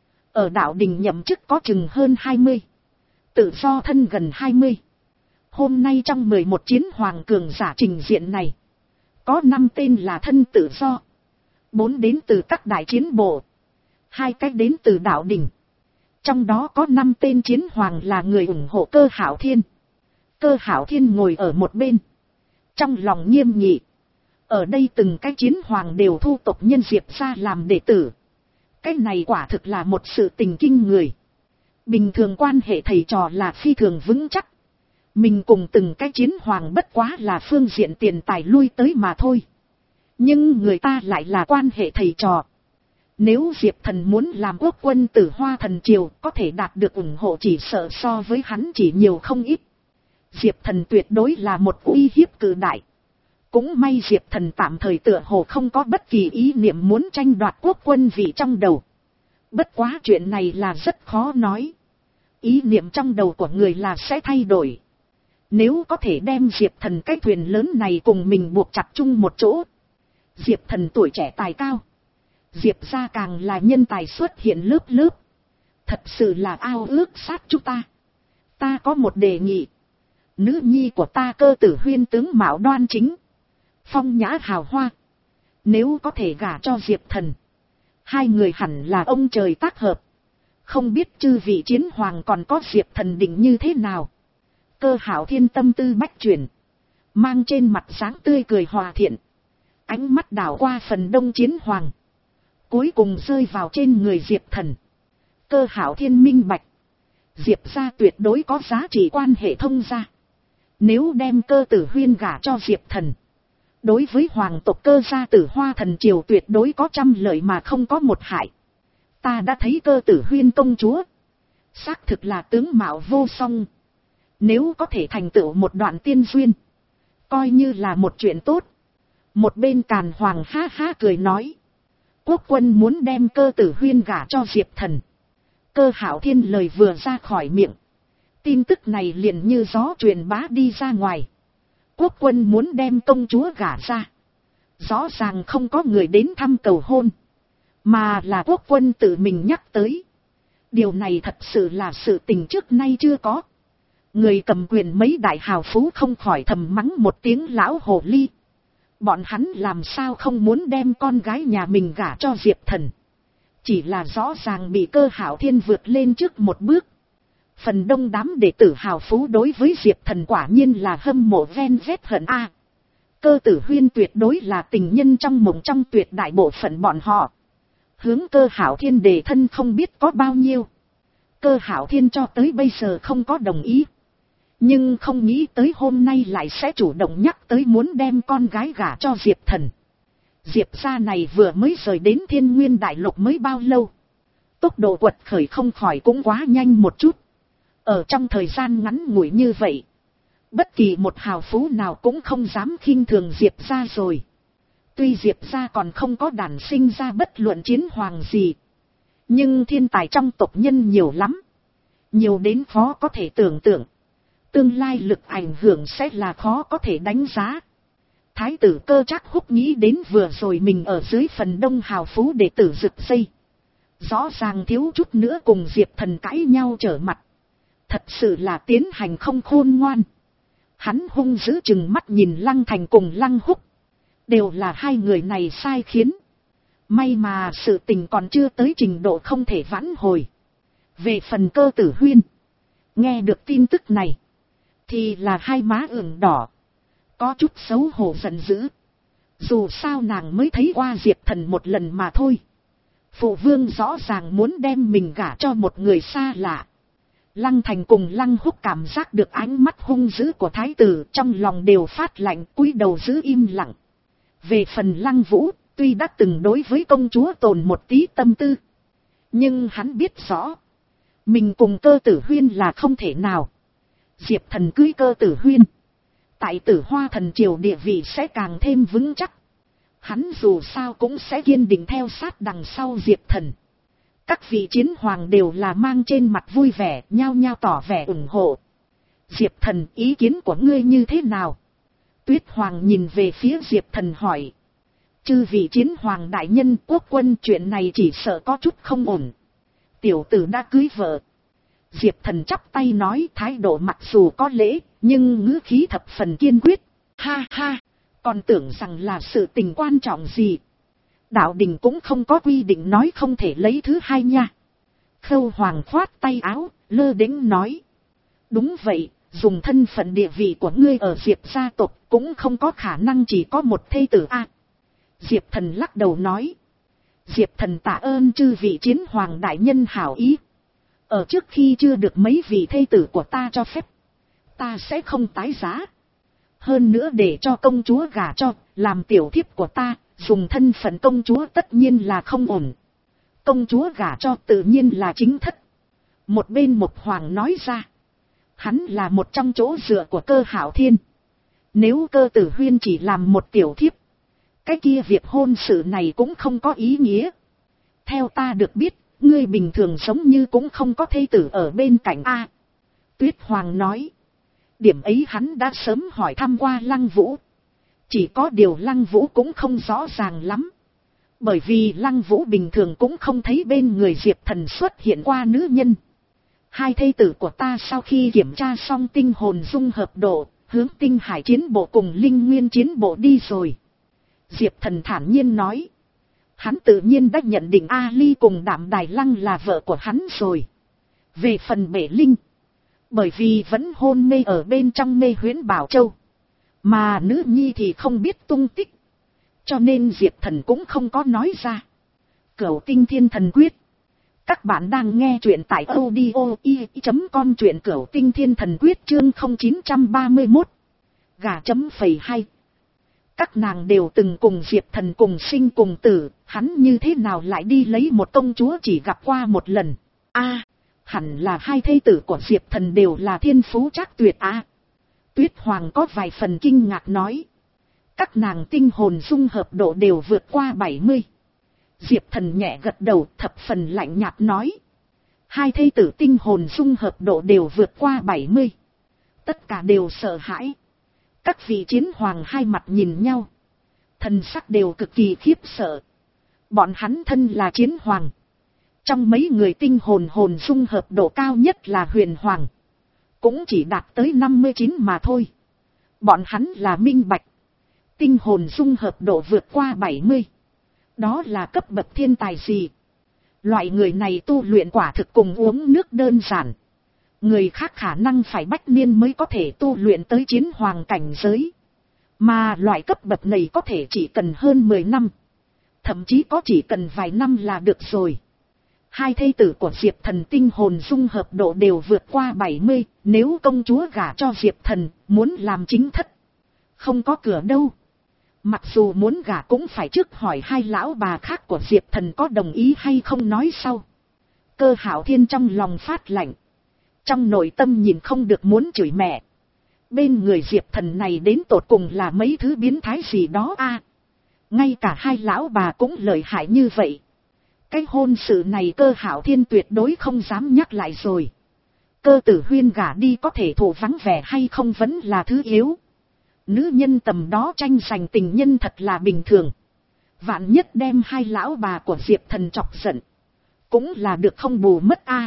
Ở đạo đình nhậm chức có chừng hơn hai mươi. Tự do thân gần hai mươi. Hôm nay trong mười một chiến hoàng cường giả trình diện này, có năm tên là thân tự do, bốn đến từ các đại chiến bộ, hai cách đến từ đạo đình. Trong đó có năm tên chiến hoàng là người ủng hộ Cơ Hạo Thiên. Cơ Hạo Thiên ngồi ở một bên, trong lòng nghiêm nghị. Ở đây từng cái chiến hoàng đều thu tộc nhân Diệp ra làm đệ tử. Cái này quả thực là một sự tình kinh người. Bình thường quan hệ thầy trò là phi thường vững chắc. Mình cùng từng cái chiến hoàng bất quá là phương diện tiền tài lui tới mà thôi. Nhưng người ta lại là quan hệ thầy trò. Nếu Diệp Thần muốn làm quốc quân tử Hoa Thần Triều, có thể đạt được ủng hộ chỉ sợ so với hắn chỉ nhiều không ít. Diệp Thần tuyệt đối là một uy hiếp cự đại. Cũng may Diệp Thần tạm thời tựa hồ không có bất kỳ ý niệm muốn tranh đoạt quốc quân vị trong đầu. Bất quá chuyện này là rất khó nói. ý niệm trong đầu của người là sẽ thay đổi. Nếu có thể đem Diệp Thần cái thuyền lớn này cùng mình buộc chặt chung một chỗ. Diệp Thần tuổi trẻ tài cao. Diệp gia càng là nhân tài xuất hiện lớp lớp. Thật sự là ao ước sát chúng ta. Ta có một đề nghị. Nữ nhi của ta Cơ Tử Huyên tướng mạo đoan chính, phong nhã hào hoa. Nếu có thể gả cho Diệp Thần, hai người hẳn là ông trời tác hợp. Không biết chư vị chiến hoàng còn có Diệp Thần định như thế nào. Cơ Hạo Thiên tâm tư bách chuyển, mang trên mặt dáng tươi cười hòa thiện. Ánh mắt đảo qua phần đông chiến hoàng, cuối cùng rơi vào trên người Diệp Thần. Cơ Hạo Thiên minh bạch, Diệp gia tuyệt đối có giá trị quan hệ thông gia. Nếu đem Cơ Tử Huyên gả cho Diệp Thần, đối với hoàng tộc Cơ gia Tử Hoa Thần triều tuyệt đối có trăm lợi mà không có một hại. Ta đã thấy Cơ Tử Huyên công chúa, xác thực là tướng mạo vô song. Nếu có thể thành tựu một đoạn tiên duyên, coi như là một chuyện tốt. Một bên Càn Hoàng ha ha cười nói, quốc quân muốn đem Cơ Tử Huyên gả cho Diệp Thần. Cơ Hạo Thiên lời vừa ra khỏi miệng, tin tức này liền như gió truyền bá đi ra ngoài. Quốc quân muốn đem công chúa gả ra, rõ ràng không có người đến thăm cầu hôn, mà là quốc quân tự mình nhắc tới. Điều này thật sự là sự tình trước nay chưa có. Người cầm quyền mấy đại hào phú không khỏi thầm mắng một tiếng lão hồ ly. Bọn hắn làm sao không muốn đem con gái nhà mình gả cho Diệp Thần. Chỉ là rõ ràng bị Cơ Hạo Thiên vượt lên trước một bước. Phần đông đám đệ tử hào phú đối với Diệp Thần quả nhiên là hâm mộ ven vét hận a. Cơ Tử Huyên tuyệt đối là tình nhân trong mộng trong tuyệt đại bộ phận bọn họ. Hướng Cơ Hạo Thiên đề thân không biết có bao nhiêu. Cơ Hạo Thiên cho tới bây giờ không có đồng ý. Nhưng không nghĩ tới hôm nay lại sẽ chủ động nhắc tới muốn đem con gái gả cho Diệp Thần. Diệp gia này vừa mới rời đến Thiên Nguyên Đại Lục mới bao lâu. Tốc độ quật khởi không khỏi cũng quá nhanh một chút. Ở trong thời gian ngắn ngủi như vậy, bất kỳ một hào phú nào cũng không dám khinh thường Diệp gia rồi. Tuy Diệp gia còn không có đản sinh ra bất luận chiến hoàng gì, nhưng thiên tài trong tộc nhân nhiều lắm. Nhiều đến khó có thể tưởng tượng. Tương lai lực ảnh hưởng sẽ là khó có thể đánh giá. Thái tử Cơ Trác Húc nghĩ đến vừa rồi mình ở dưới phần đông hào phú đệ tử rực dây. Rõ ràng thiếu chút nữa cùng Diệp Thần cãi nhau trở mặt. Thật sự là tiến hành không khôn ngoan. Hắn hung dữ chừng mắt nhìn Lăng Thành cùng Lăng Húc. Đều là hai người này sai khiến. May mà sự tình còn chưa tới trình độ không thể vãn hồi. Về phần Cơ Tử Huyên, nghe được tin tức này thì là hai má ửng đỏ, có chút xấu hổ giận dữ. Dù sao nàng mới thấy qua Diệp Thần một lần mà thôi. Phụ vương rõ ràng muốn đem mình gả cho một người xa lạ. Lăng Thành cùng Lăng Húc cảm giác được ánh mắt hung dữ của thái tử, trong lòng đều phát lạnh, cúi đầu giữ im lặng. Về phần Lăng Vũ, tuy đã từng đối với công chúa tồn một tí tâm tư, nhưng hắn biết rõ mình cùng Cơ Tử Huyên là không thể nào. Diệp Thần cưới Cơ Tử Huyên, tại Tử Hoa Thần triều địa vị sẽ càng thêm vững chắc. Hắn dù sao cũng sẽ kiên định theo sát đằng sau Diệp Thần. Các vị chiến hoàng đều là mang trên mặt vui vẻ, nhao nhao tỏ vẻ ủng hộ. Diệp Thần, ý kiến của ngươi như thế nào? Tuyết Hoàng nhìn về phía Diệp Thần hỏi. Chư vị chiến hoàng đại nhân, quốc quân, chuyện này chỉ sợ có chút không ổn. Tiểu tử đã cưới vợ. Diệp Thần chắp tay nói, thái độ mặc dù có lễ, nhưng ngữ khí thập phần kiên quyết. Ha ha, còn tưởng rằng là sự tình quan trọng gì. Đạo đình cũng không có quy định nói không thể lấy thứ hai nha. Khâu Hoàng khoát tay áo, lơ đễnh nói. Đúng vậy, dùng thân phận địa vị của ngươi ở Diệp gia tộc cũng không có khả năng chỉ có một thê tử a. À, Diệp Thần lắc đầu nói. Diệp Thần tạ ơn chư vị chiến hoàng đại nhân hảo ý. Ở trước khi chưa được mấy vị thê tử của ta cho phép, ta sẽ không tái giá. Hơn nữa để cho công chúa gả cho, làm tiểu thiếp của ta, dùng thân phận công chúa tất nhiên là không ổn. Công chúa gả cho tự nhiên là chính thất. Một bên Mộc Hoàng nói ra. Hắn là một trong chỗ dựa của Cơ Hạo Thiên. Nếu Cơ Tử Huyên chỉ làm một tiểu thiếp, cái kia việc hôn sự này cũng không có ý nghĩa. Theo ta được biết, Ngươi bình thường giống như cũng không có thê tử ở bên cạnh a. Tuyết Hoàng nói. Điểm ấy hắn đã sớm hỏi thăm qua Lăng Vũ. Chỉ có điều Lăng Vũ cũng không rõ ràng lắm. Bởi vì Lăng Vũ bình thường cũng không thấy bên người Diệp Thần xuất hiện qua nữ nhân. Hai thê tử của ta sau khi kiểm tra xong tinh hồn dung hợp độ, hướng tinh hải chiến bộ cùng linh nguyên chiến bộ đi rồi. Diệp Thần thản nhiên nói. Hắn tự nhiên đã nhận định A Ly cùng Đạm Đài Lăng là vợ của hắn rồi. Về phần Bể Linh, bởi vì vẫn hôn mê ở bên trong mê huyễn Bảo Châu, mà nữ nhi thì không biết tung tích, cho nên Diệp Thần cũng không có nói ra. Cửu Tinh Thiên Thần Quyết. Các bạn đang nghe truyện tại audio i chấm com, truyện Cửu Tinh Thiên Thần Quyết chương không chín ba mốt. Gà chấm phẩy hay. Các nàng đều từng cùng Diệp Thần cùng sinh cùng tử, hắn như thế nào lại đi lấy một công chúa chỉ gặp qua một lần. A, hẳn là hai thê tử của Diệp Thần đều là thiên phú trác tuyệt a. Tuyết Hoàng có vài phần kinh ngạc nói. Các nàng tinh hồn dung hợp độ đều vượt qua bảy mươi. Diệp Thần nhẹ gật đầu, thập phần lạnh nhạt nói. Hai thê tử tinh hồn dung hợp độ đều vượt qua bảy mươi. Tất cả đều sợ hãi. Các vị chiến hoàng hai mặt nhìn nhau. Thần sắc đều cực kỳ khiếp sợ. Bọn hắn thân là chiến hoàng. Trong mấy người tinh hồn hồn dung hợp độ cao nhất là huyền hoàng. Cũng chỉ đạt tới năm mươi chín mà thôi. Bọn hắn là minh bạch. Tinh hồn dung hợp độ vượt qua bảy mươi. Đó là cấp bậc thiên tài gì? Loại người này tu luyện quả thực cùng uống nước đơn giản. Người khác khả năng phải bách niên mới có thể tu luyện tới chiến hoàng cảnh giới. Mà loại cấp bậc này có thể chỉ cần hơn mười năm. Thậm chí có chỉ cần vài năm là được rồi. Hai thê tử của Diệp Thần tinh hồn dung hợp độ đều vượt qua bảy mươi. Nếu công chúa gả cho Diệp Thần, muốn làm chính thất, không có cửa đâu. Mặc dù muốn gả cũng phải trước hỏi hai lão bà khác của Diệp Thần có đồng ý hay không nói sau. Cơ Hạo Thiên trong lòng phát lạnh. Trong nội tâm nhìn không được muốn chửi mẹ. Bên người Diệp Thần này đến tột cùng là mấy thứ biến thái gì đó a. Ngay cả hai lão bà cũng lợi hại như vậy. Cái hôn sự này Cơ Hạo Thiên tuyệt đối không dám nhắc lại rồi. Cơ Tử Huyên gả đi có thể thụ vắng vẻ hay không vẫn là thứ yếu. Nữ nhân tầm đó tranh giành tình nhân thật là bình thường. Vạn nhất đem hai lão bà của Diệp Thần chọc giận, cũng là được không bù mất a.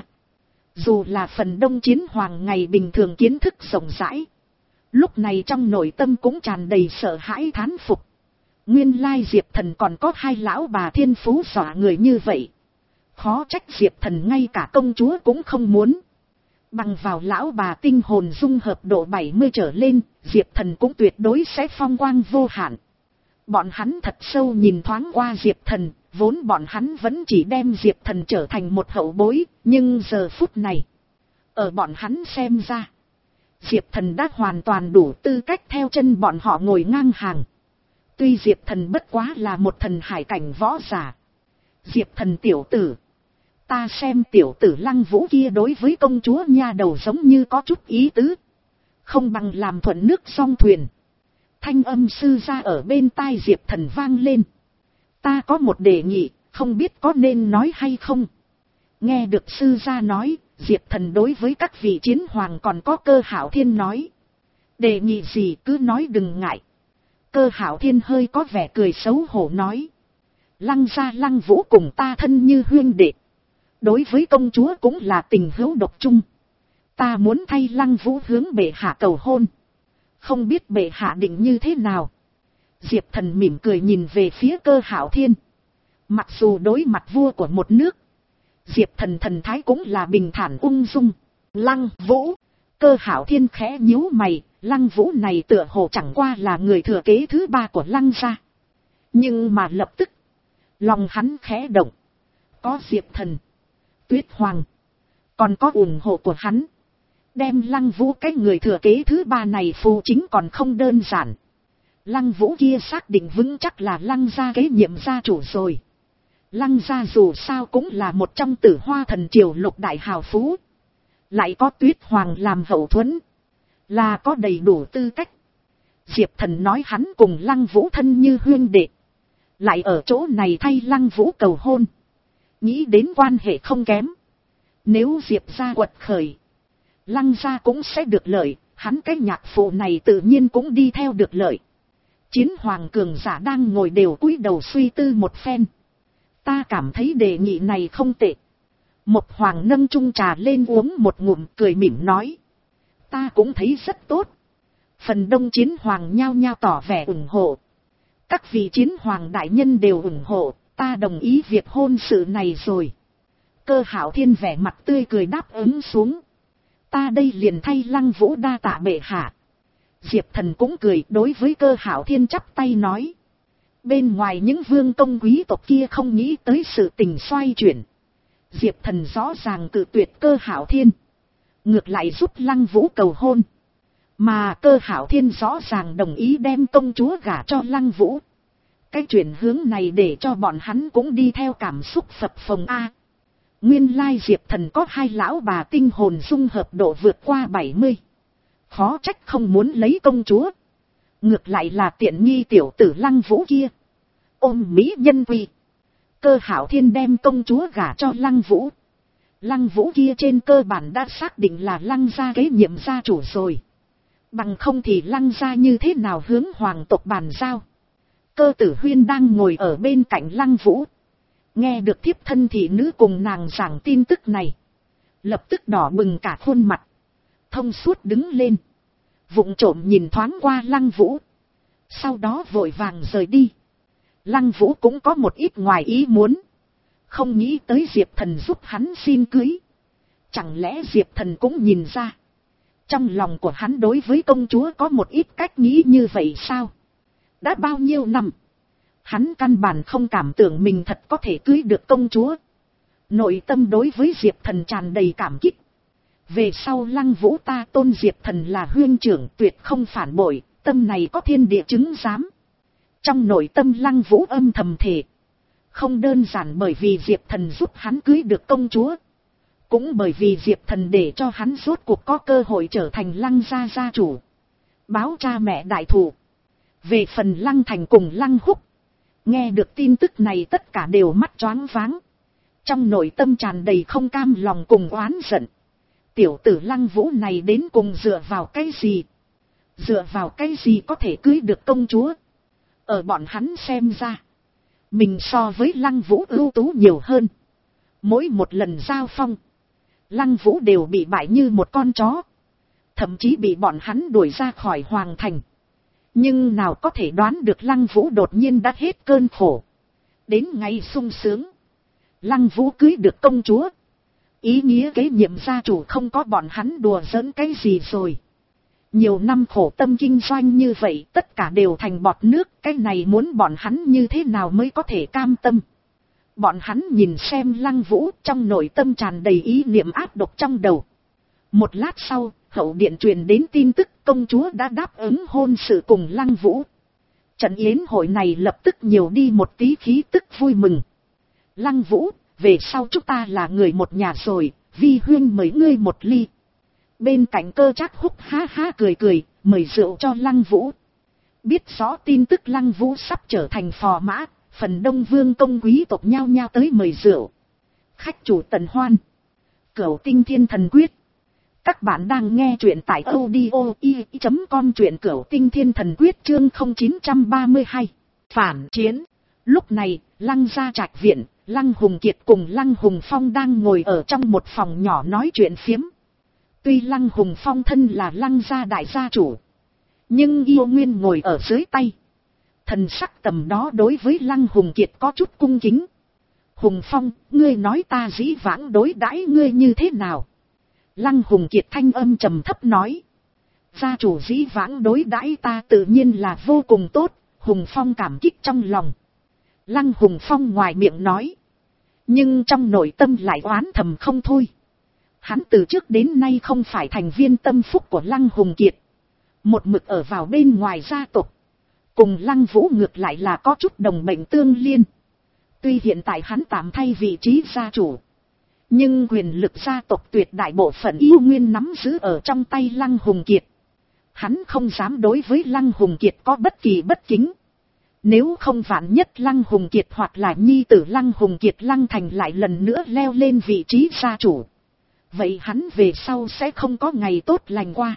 Dù là phần đông chiến hoàng ngày bình thường kiến thức rộng rãi, lúc này trong nội tâm cũng tràn đầy sợ hãi thán phục. Nguyên lai Diệp Thần còn có hai lão bà thiên phú dọa người như vậy. Khó trách Diệp Thần ngay cả công chúa cũng không muốn. Bằng vào lão bà tinh hồn dung hợp độ bảy mươi trở lên, Diệp Thần cũng tuyệt đối sẽ phong quang vô hạn. Bọn hắn thật sâu nhìn thoáng qua Diệp Thần, vốn bọn hắn vẫn chỉ đem Diệp Thần trở thành một hậu bối, nhưng giờ phút này, ở bọn hắn xem ra, Diệp Thần đã hoàn toàn đủ tư cách theo chân bọn họ ngồi ngang hàng. Tuy Diệp Thần bất quá là một thần hải cảnh võ giả. Diệp Thần tiểu tử. Ta xem tiểu tử Lăng Vũ kia đối với công chúa nha đầu giống như có chút ý tứ. Không bằng làm thuận nước song thuyền. Thanh âm sư ra ở bên tai Diệp Thần vang lên. Ta có một đề nghị, không biết có nên nói hay không. Nghe được sư gia nói, Diệp Thần đối với các vị chiến hoàng còn có Cơ Hạo Thiên nói. Đề nghị gì cứ nói đừng ngại. Cơ Hạo Thiên hơi có vẻ cười xấu hổ nói. Lăng gia Lăng Vũ cùng ta thân như huynh đệ. Đối với công chúa cũng là tình hữu độc chung. Ta muốn thay Lăng Vũ hướng bệ hạ cầu hôn. Không biết bệ hạ định như thế nào. Diệp Thần mỉm cười nhìn về phía Cơ Hạo Thiên. Mặc dù đối mặt vua của một nước, Diệp Thần thần thái cũng là bình thản ung dung. Lăng Vũ. Cơ Hạo Thiên khẽ nhíu mày. Lăng Vũ này tựa hồ chẳng qua là người thừa kế thứ ba của Lăng gia. Nhưng mà lập tức, lòng hắn khẽ động. Có Diệp Thần, Tuyết Hoàng, còn có ủng hộ của hắn. Đem Lăng Vũ cái người thừa kế thứ ba này phù chính còn không đơn giản. Lăng Vũ kia xác định vững chắc là Lăng gia kế nhiệm gia chủ rồi. Lăng gia dù sao cũng là một trong Tử Hoa Thần Triều lục đại hào phú. Lại có Tuyết Hoàng làm hậu thuẫn. Là có đầy đủ tư cách. Diệp Thần nói hắn cùng Lăng Vũ thân như huynh đệ. Lại ở chỗ này thay Lăng Vũ cầu hôn. Nghĩ đến quan hệ không kém. Nếu Diệp gia quật khởi, Lăng gia cũng sẽ được lợi, hắn cái nhạc phụ này tự nhiên cũng đi theo được lợi. Chiến hoàng cường giả đang ngồi đều cúi đầu suy tư một phen. Ta cảm thấy đề nghị này không tệ. Một hoàng nâng chung trà lên uống một ngụm, cười mỉm nói. Ta cũng thấy rất tốt. Phần đông chiến hoàng nhao nhao tỏ vẻ ủng hộ. Các vị chiến hoàng đại nhân đều ủng hộ, ta đồng ý việc hôn sự này rồi. Cơ Hạo Thiên vẻ mặt tươi cười đáp ứng xuống. Ta đây liền thay Lăng Vũ đa tạ bệ hạ. Diệp Thần cũng cười đối với Cơ Hạo Thiên chắp tay nói. Bên ngoài những vương công quý tộc kia không nghĩ tới sự tình xoay chuyển. Diệp Thần rõ ràng cự tuyệt Cơ Hạo Thiên. Ngược lại giúp Lăng Vũ cầu hôn. Mà Cơ Hạo Thiên rõ ràng đồng ý đem công chúa gả cho Lăng Vũ. Cái chuyển hướng này để cho bọn hắn cũng đi theo cảm xúc phập phồng A. Nguyên lai Diệp Thần có hai lão bà tinh hồn dung hợp độ vượt qua bảy mươi. Khó trách không muốn lấy công chúa. Ngược lại là tiện nghi tiểu tử Lăng Vũ kia. Ôm mỹ nhân quy. Cơ Hạo Thiên đem công chúa gả cho Lăng Vũ. Lăng Vũ kia trên cơ bản đã xác định là Lăng gia kế nhiệm gia chủ rồi. Bằng không thì Lăng gia như thế nào hướng hoàng tộc bàn giao. Cơ Tử Huyên đang ngồi ở bên cạnh Lăng Vũ. Nghe được thiếp thân thị nữ cùng nàng giảng tin tức này. Lập tức đỏ bừng cả khuôn mặt. Thông suốt đứng lên. Vụng trộm nhìn thoáng qua Lăng Vũ. Sau đó vội vàng rời đi. Lăng Vũ cũng có một ít ngoài ý muốn. Không nghĩ tới Diệp Thần giúp hắn xin cưới. Chẳng lẽ Diệp Thần cũng nhìn ra. Trong lòng của hắn đối với công chúa có một ít cách nghĩ như vậy sao? Đã bao nhiêu năm. Hắn căn bản không cảm tưởng mình thật có thể cưới được công chúa. Nội tâm đối với Diệp Thần tràn đầy cảm kích. Về sau Lăng Vũ ta tôn Diệp Thần là huynh trưởng, tuyệt không phản bội, tâm này có thiên địa chứng giám. Trong nội tâm Lăng Vũ âm thầm thề. Không đơn giản bởi vì Diệp Thần giúp hắn cưới được công chúa. Cũng bởi vì Diệp Thần để cho hắn rốt cuộc có cơ hội trở thành Lăng gia gia chủ. Báo cha mẹ đại thù. Về phần Lăng Thành cùng Lăng Húc. Nghe được tin tức này tất cả đều mắt choáng váng. Trong nội tâm tràn đầy không cam lòng cùng oán giận. Tiểu tử Lăng Vũ này đến cùng dựa vào cái gì? Dựa vào cái gì có thể cưới được công chúa? Ở bọn hắn xem ra. Mình so với Lăng Vũ ưu tú nhiều hơn. Mỗi một lần giao phong. Lăng Vũ đều bị bại như một con chó. Thậm chí bị bọn hắn đuổi ra khỏi hoàng thành. Nhưng nào có thể đoán được Lăng Vũ đột nhiên đã hết cơn khổ. Đến ngày sung sướng. Lăng Vũ cưới được công chúa. Ý nghĩa kế nhiệm gia chủ không có bọn hắn đùa giỡn cái gì rồi. Nhiều năm khổ tâm kinh doanh như vậy tất cả đều thành bọt nước. Cái này muốn bọn hắn như thế nào mới có thể cam tâm. Bọn hắn nhìn xem Lăng Vũ trong nội tâm tràn đầy ý niệm ác độc trong đầu. Một lát sau, hậu điện truyền đến tin tức công chúa đã đáp ứng hôn sự cùng Lăng Vũ. Trận yến hội này lập tức nhiều đi một tí khí tức vui mừng. Lăng Vũ, về sau chúng ta là người một nhà rồi, vi huyên mời ngươi một ly. Bên cạnh Cơ Trác Húc ha ha cười cười, mời rượu cho Lăng Vũ. Biết rõ tin tức Lăng Vũ sắp trở thành phò mã, phần đông vương công quý tộc nhao nhao tới mời rượu. Khách chủ tần hoan. Cửu Tinh Thiên Thần Quyết. Các bạn đang nghe truyện tại audio i chấm com, truyện Cửu Tinh Thiên Thần Quyết chương không chín ba hai. Phản chiến. Lúc này, Lăng gia trạch viện, Lăng Hùng Kiệt cùng Lăng Hùng Phong đang ngồi ở trong một phòng nhỏ nói chuyện phiếm. Tuy Lăng Hùng Phong thân là Lăng gia đại gia chủ, nhưng yêu nguyên ngồi ở dưới tay. Thần sắc tầm đó đối với Lăng Hùng Kiệt có chút cung kính. Hùng Phong, ngươi nói ta dĩ vãng đối đãi ngươi như thế nào? Lăng Hùng Kiệt thanh âm trầm thấp nói. Gia chủ dĩ vãng đối đãi ta tự nhiên là vô cùng tốt, Hùng Phong cảm kích trong lòng. Lăng Hùng Phong ngoài miệng nói. Nhưng trong nội tâm lại oán thầm không thôi. Hắn từ trước đến nay không phải thành viên tâm phúc của Lăng Hùng Kiệt. Một mực ở vào bên ngoài gia tộc. Cùng Lăng Vũ ngược lại là có chút đồng mệnh tương liên. Tuy hiện tại hắn tạm thay vị trí gia chủ. Nhưng quyền lực gia tộc tuyệt đại bộ phận yêu nguyên nắm giữ ở trong tay Lăng Hùng Kiệt. Hắn không dám đối với Lăng Hùng Kiệt có bất kỳ bất kính. Nếu không vạn nhất Lăng Hùng Kiệt hoặc là nhi tử Lăng Hùng Kiệt Lăng Thành lại lần nữa leo lên vị trí gia chủ, vậy hắn về sau sẽ không có ngày tốt lành qua.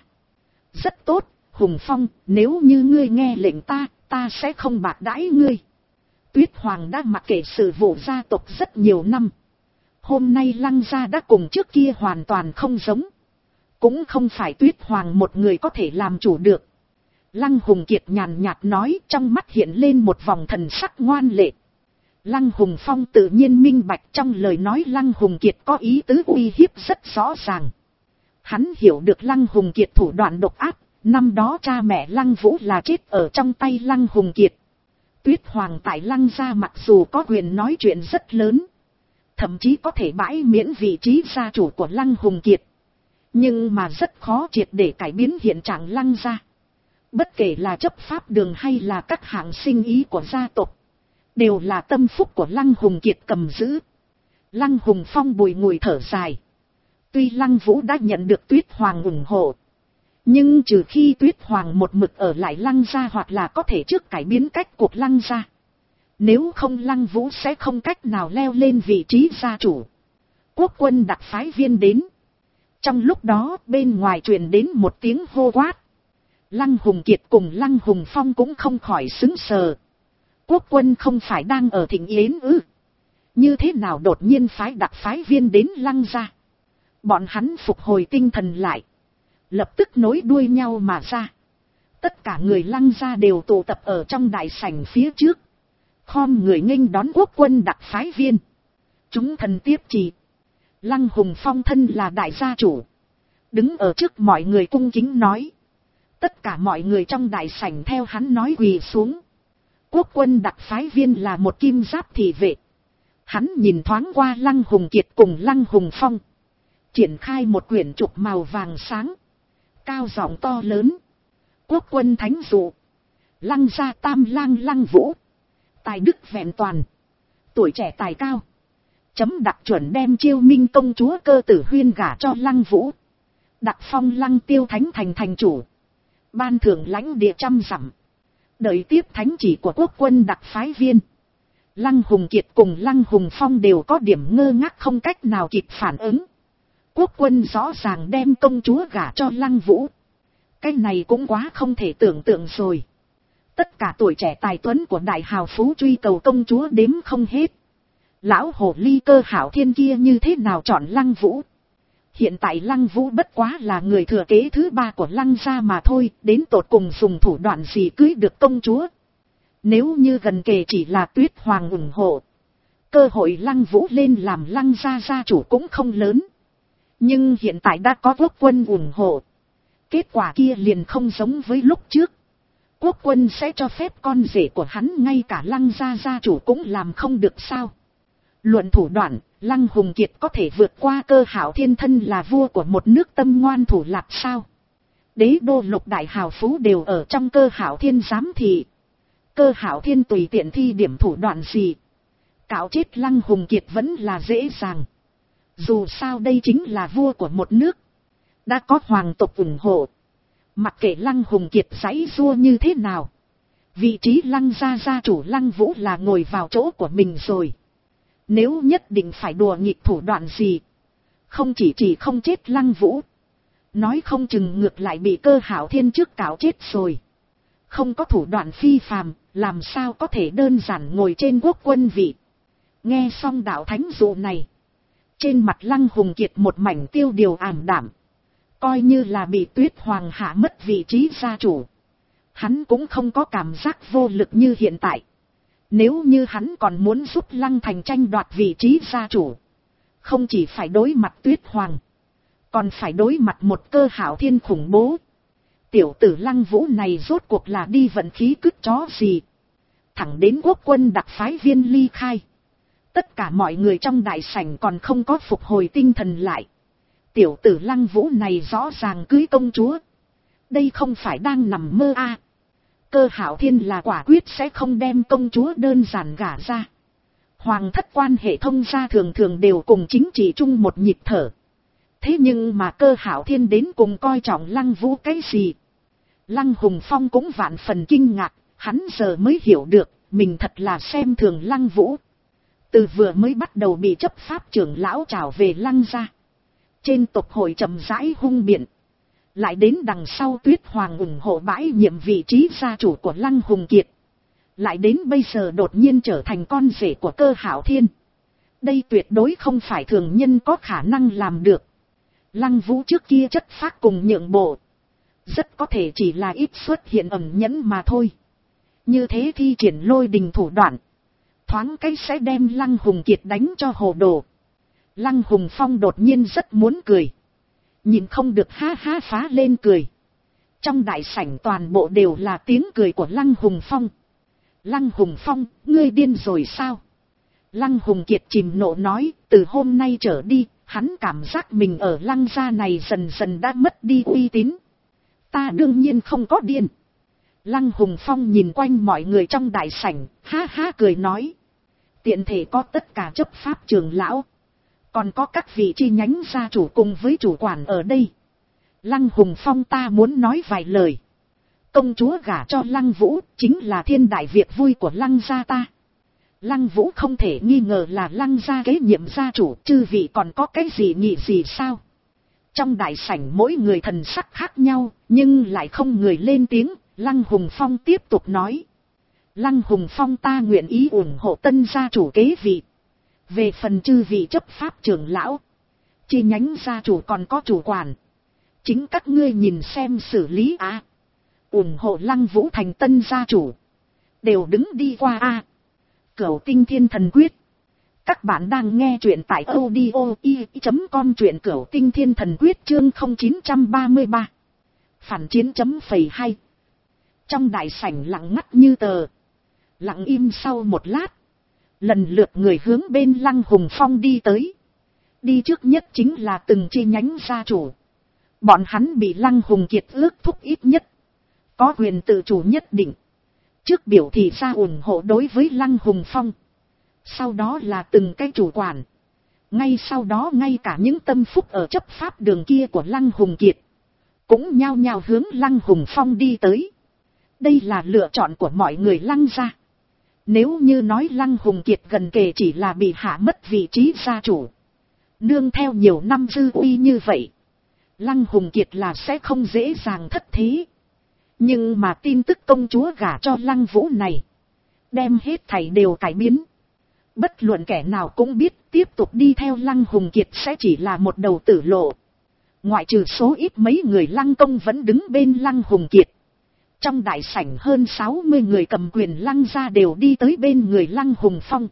Rất tốt, Hùng Phong, nếu như ngươi nghe lệnh ta, ta sẽ không bạc đãi ngươi. Tuyết Hoàng đã mặc kệ sự vụ gia tộc rất nhiều năm. Hôm nay Lăng gia đã cùng trước kia hoàn toàn không giống. Cũng không phải Tuyết Hoàng một người có thể làm chủ được. Lăng Hùng Kiệt nhàn nhạt nói, trong mắt hiện lên một vòng thần sắc ngoan lệ. Lăng Hùng Phong tự nhiên minh bạch trong lời nói Lăng Hùng Kiệt có ý tứ uy hiếp rất rõ ràng. Hắn hiểu được Lăng Hùng Kiệt thủ đoạn độc ác, năm đó cha mẹ Lăng Vũ là chết ở trong tay Lăng Hùng Kiệt. Tuyết Hoàng tại Lăng gia mặc dù có quyền nói chuyện rất lớn, thậm chí có thể bãi miễn vị trí gia chủ của Lăng Hùng Kiệt, nhưng mà rất khó triệt để cải biến hiện trạng Lăng gia. Bất kể là chấp pháp đường hay là các hạng sinh ý của gia tộc, đều là tâm phúc của Lăng Hùng Kiệt cầm giữ. Lăng Hùng Phong bùi ngùi thở dài. Tuy Lăng Vũ đã nhận được Tuyết Hoàng ủng hộ, nhưng trừ khi Tuyết Hoàng một mực ở lại Lăng gia hoặc là có thể trước cải biến cách cuộc Lăng gia, nếu không Lăng Vũ sẽ không cách nào leo lên vị trí gia chủ. Quốc quân đặc phái viên đến. Trong lúc đó bên ngoài truyền đến một tiếng hô quát. Lăng Hùng Kiệt cùng Lăng Hùng Phong cũng không khỏi sững sờ. Quốc quân không phải đang ở Thịnh Yến ư? Như thế nào đột nhiên phái đặc phái viên đến Lăng gia? Bọn hắn phục hồi tinh thần lại, lập tức nối đuôi nhau mà ra. Tất cả người Lăng gia đều tụ tập ở trong đại sảnh phía trước, khom người nghênh đón quốc quân đặc phái viên. Chúng thần tiếp chỉ. Lăng Hùng Phong thân là đại gia chủ, đứng ở trước mọi người cung kính nói. Tất cả mọi người trong đại sảnh theo hắn nói quỳ xuống. Quốc quân đặc phái viên là một kim giáp thị vệ. Hắn nhìn thoáng qua Lăng Hùng Kiệt cùng Lăng Hùng Phong, triển khai một quyển trục màu vàng sáng, cao giọng to lớn. Quốc quân thánh dụ, Lăng gia tam lang Lăng Vũ, tài đức vẹn toàn, tuổi trẻ tài cao, chấm đặc chuẩn đem Chiêu Minh công chúa Cơ Tử Huyên gả cho Lăng Vũ, đặc phong Lăng Tiêu Thánh thành thành chủ, ban thưởng lãnh địa trăm dặm. Đợi tiếp thánh chỉ của quốc quân đặc phái viên. Lăng Hùng Kiệt cùng Lăng Hùng Phong đều có điểm ngơ ngác không cách nào kịp phản ứng. Quốc quân rõ ràng đem công chúa gả cho Lăng Vũ. Cái này cũng quá không thể tưởng tượng rồi. Tất cả tuổi trẻ tài tuấn của đại hào phú truy cầu công chúa đếm không hết. Lão hồ ly Cơ Hạo Thiên kia như thế nào chọn Lăng Vũ? Hiện tại Lăng Vũ bất quá là người thừa kế thứ ba của Lăng gia mà thôi, đến tột cùng dùng thủ đoạn gì cưới được công chúa. Nếu như gần kề chỉ là Tuyết Hoàng ủng hộ, cơ hội Lăng Vũ lên làm Lăng gia gia chủ cũng không lớn. Nhưng hiện tại đã có quốc quân ủng hộ, kết quả kia liền không giống với lúc trước. Quốc quân sẽ cho phép con rể của hắn ngay cả Lăng gia gia chủ cũng làm không được sao? Luận thủ đoạn, Lăng Hùng Kiệt có thể vượt qua Cơ Hạo Thiên thân là vua của một nước tâm ngoan thủ lạt sao? Đế đô lục đại hào phú đều ở trong Cơ Hạo Thiên giám thị. Cơ Hạo Thiên tùy tiện thi điểm thủ đoạn gì, cạo chết Lăng Hùng Kiệt vẫn là dễ dàng. Dù sao đây chính là vua của một nước, đã có hoàng tộc ủng hộ. Mặc kệ Lăng Hùng Kiệt giãy giụa như thế nào, vị trí Lăng gia gia chủ Lăng Vũ là ngồi vào chỗ của mình rồi. Nếu nhất định phải đùa nghịch thủ đoạn gì, không chỉ chỉ không chết Lăng Vũ, nói không chừng ngược lại bị Cơ Hạo Thiên trước cạo chết rồi. Không có thủ đoạn phi phàm, làm sao có thể đơn giản ngồi trên quốc quân vị. Nghe xong đạo thánh dụ này, trên mặt Lăng Hùng Kiệt một mảnh tiêu điều ảm đạm. Coi như là bị Tuyết Hoàng hạ mất vị trí gia chủ, hắn cũng không có cảm giác vô lực như hiện tại. Nếu như hắn còn muốn giúp Lăng Thành tranh đoạt vị trí gia chủ, không chỉ phải đối mặt Tuyết Hoàng, còn phải đối mặt một Cơ Hạo Thiên khủng bố. Tiểu tử Lăng Vũ này rốt cuộc là đi vận khí cứt chó gì? Thẳng đến quốc quân đặc phái viên ly khai, tất cả mọi người trong đại sảnh còn không có phục hồi tinh thần lại. Tiểu tử Lăng Vũ này rõ ràng cưới công chúa, đây không phải đang nằm mơ à. Cơ Hạo Thiên là quả quyết sẽ không đem công chúa đơn giản gả ra. Hoàng thất quan hệ thông gia thường thường đều cùng chính trị chung một nhịp thở. Thế nhưng mà Cơ Hạo Thiên đến cùng coi trọng Lăng Vũ cái gì? Lăng Hùng Phong cũng vạn phần kinh ngạc, Hắn giờ mới hiểu được, mình thật là xem thường Lăng Vũ. Từ vừa mới bắt đầu bị chấp pháp trưởng lão trảo về Lăng gia. Trên tộc hội chậm rãi hung biện. Lại đến đằng sau Tuyết Hoàng ủng hộ bãi nhiệm vị trí gia chủ của Lăng Hùng Kiệt. Lại đến bây giờ đột nhiên trở thành con rể của Cơ Hạo Thiên. Đây tuyệt đối không phải thường nhân có khả năng làm được. Lăng Vũ trước kia chất phác cùng nhượng bộ. Rất có thể chỉ là ít xuất hiện ẩn nhẫn mà thôi. Như thế thi triển lôi đình thủ đoạn. Thoáng cái sẽ đem Lăng Hùng Kiệt đánh cho hồ đồ. Lăng Hùng Phong đột nhiên rất muốn cười. Nhìn không được ha ha phá lên cười. Trong đại sảnh toàn bộ đều là tiếng cười của Lăng Hùng Phong. Lăng Hùng Phong, ngươi điên rồi sao? Lăng Hùng Kiệt chìm nộ nói, từ hôm nay trở đi, hắn cảm giác mình ở Lăng gia này dần dần đã mất đi uy tín. Ta đương nhiên không có điên. Lăng Hùng Phong nhìn quanh mọi người trong đại sảnh, ha ha cười nói. Tiện thể có tất cả chấp pháp trưởng lão. Còn có các vị chi nhánh gia chủ cùng với chủ quản ở đây. Lăng Hùng Phong ta muốn nói vài lời. Công chúa gả cho Lăng Vũ chính là thiên đại việc vui của Lăng gia ta. Lăng Vũ không thể nghi ngờ là Lăng gia kế nhiệm gia chủ, chư vị còn có cái gì nghĩ gì sao? Trong đại sảnh mỗi người thần sắc khác nhau, nhưng lại không người lên tiếng. Lăng Hùng Phong tiếp tục nói. Lăng Hùng Phong ta nguyện ý ủng hộ tân gia chủ kế vị. Về phần chư vị chấp pháp trưởng lão, chi nhánh gia chủ còn có chủ quản, chính các ngươi nhìn xem xử lý a. À, ủng hộ Lăng Vũ thành tân gia chủ, đều đứng đi qua a. À, Cửu Tinh Thiên Thần Quyết. Các bạn đang nghe truyện tại audio i chấm com, truyện Cửu Tinh Thiên Thần Quyết chương không chín ba ba. Phản chiến chấm phẩy hai. Trong đại sảnh lặng ngắt như tờ. Lặng im sau một lát. Lần lượt người hướng bên Lăng Hùng Phong đi tới. Đi trước nhất chính là từng chi nhánh gia chủ. Bọn hắn bị Lăng Hùng Kiệt ước thúc ít nhất. Có quyền tự chủ nhất định. Trước biểu thị ra ủng hộ đối với Lăng Hùng Phong. Sau đó là từng cái chủ quản. Ngay sau đó ngay cả những tâm phúc ở chấp pháp đường kia của Lăng Hùng Kiệt. Cũng nhao nhao hướng Lăng Hùng Phong đi tới. Đây là lựa chọn của mọi người Lăng gia. Nếu như nói Lăng Hùng Kiệt gần kề chỉ là bị hạ mất vị trí gia chủ. Nương theo nhiều năm dư uy như vậy. Lăng Hùng Kiệt là sẽ không dễ dàng thất thế. Nhưng mà tin tức công chúa gả cho Lăng Vũ này. Đem hết thảy đều cải biến. Bất luận kẻ nào cũng biết tiếp tục đi theo Lăng Hùng Kiệt sẽ chỉ là một đầu tử lộ. Ngoại trừ số ít mấy người Lăng Công vẫn đứng bên Lăng Hùng Kiệt. Trong đại sảnh hơn sáu mươi người cầm quyền Lăng gia đều đi tới bên người Lăng Hùng Phong.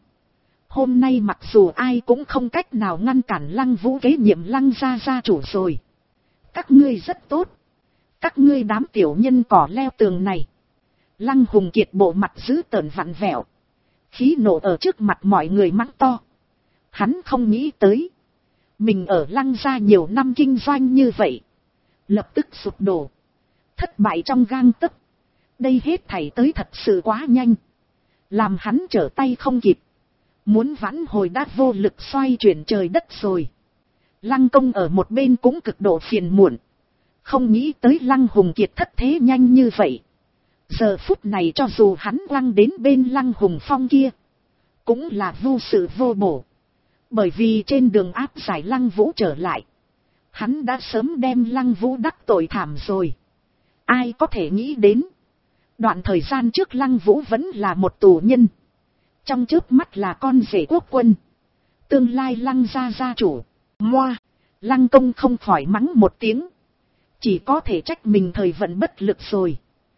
Hôm nay mặc dù ai cũng không cách nào ngăn cản Lăng Vũ kế nhiệm Lăng gia gia chủ rồi. Các ngươi rất tốt. Các ngươi đám tiểu nhân cỏ leo tường này. Lăng Hùng Kiệt bộ mặt dữ tợn vặn vẹo. Khí nộ ở trước mặt mọi người mắng to. Hắn không nghĩ tới. Mình ở Lăng gia nhiều năm kinh doanh như vậy. Lập tức sụp đổ. Thất bại trong gang tấc. Đây hết thảy tới thật sự quá nhanh. Làm hắn trở tay không kịp. Muốn vãn hồi đã vô lực xoay chuyển trời đất rồi. Lăng Công ở một bên cũng cực độ phiền muộn. Không nghĩ tới Lăng Hùng Kiệt thất thế nhanh như vậy. Giờ phút này cho dù hắn quăng đến bên Lăng Hùng Phong kia. Cũng là vô sự vô bổ. Bởi vì trên đường áp giải Lăng Vũ trở lại. Hắn đã sớm đem Lăng Vũ đắc tội thảm rồi. Ai có thể nghĩ đến. Đoạn thời gian trước Lăng Vũ vẫn là một tù nhân. Trong chớp mắt là con rể quốc quân. Tương lai Lăng gia gia chủ. Moa. Lăng Công không khỏi mắng một tiếng. Chỉ có thể trách mình thời vận bất lực rồi.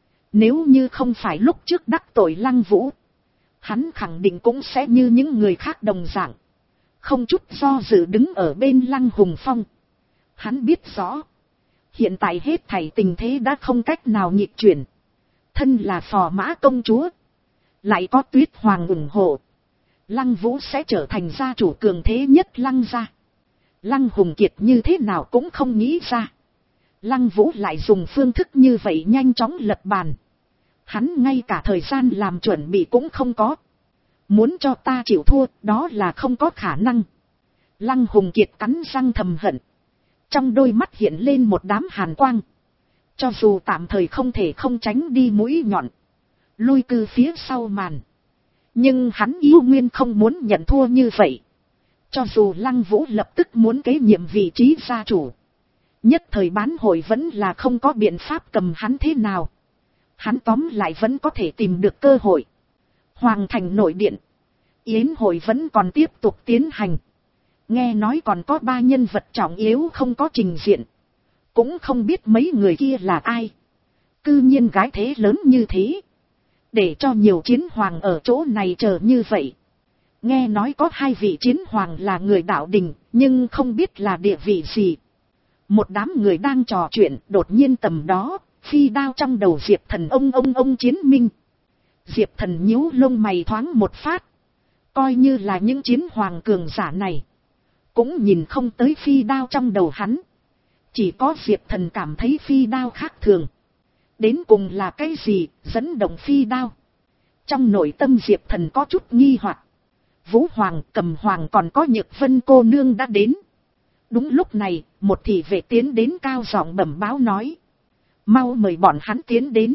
Nếu như không phải lúc trước đắc tội Lăng Vũ. Hắn khẳng định cũng sẽ như những người khác đồng dạng. Không chút do dự đứng ở bên Lăng Hùng Phong. Hắn biết rõ. Hiện tại hết thảy tình thế đã không cách nào nghịch chuyển. Thân là phò mã công chúa. Lại có Tuyết Hoàng ủng hộ. Lăng Vũ sẽ trở thành gia chủ cường thế nhất Lăng gia. Lăng Hùng Kiệt như thế nào cũng không nghĩ ra. Lăng Vũ lại dùng phương thức như vậy nhanh chóng lật bàn. Hắn ngay cả thời gian làm chuẩn bị cũng không có. Muốn cho ta chịu thua đó là không có khả năng. Lăng Hùng Kiệt cắn răng thầm hận. Trong đôi mắt hiện lên một đám hàn quang. Cho dù tạm thời không thể không tránh đi mũi nhọn. lui cư phía sau màn. Nhưng hắn yêu nguyên không muốn nhận thua như vậy. Cho dù Lăng Vũ lập tức muốn kế nhiệm vị trí gia chủ, nhất thời bán hội vẫn là không có biện pháp cầm hắn thế nào. Hắn tóm lại vẫn có thể tìm được cơ hội. Hoàng thành nội điện, yến hội vẫn còn tiếp tục tiến hành. Nghe nói còn có ba nhân vật trọng yếu không có trình diện. Cũng không biết mấy người kia là ai. Cư nhiên gái thế lớn như thế, để cho nhiều chiến hoàng ở chỗ này chờ như vậy. Nghe nói có hai vị chiến hoàng là người đạo đình, nhưng không biết là địa vị gì. Một đám người đang trò chuyện, đột nhiên tầm đó, phi đao trong đầu Diệp Thần ông ông ông chiến minh. Diệp Thần nhíu lông mày thoáng một phát. Coi như là những chiến hoàng cường giả này, cũng nhìn không tới phi đao trong đầu hắn. Chỉ có Diệp Thần cảm thấy phi đao khác thường. Đến cùng là cái gì dẫn động phi đao? Trong nội tâm Diệp Thần có chút nghi hoặc. Vũ Hoàng, Cầm Hoàng còn có Nhược Vân cô nương đã đến. Đúng lúc này, một thị vệ tiến đến cao giọng bẩm báo nói. Mau mời bọn hắn tiến đến.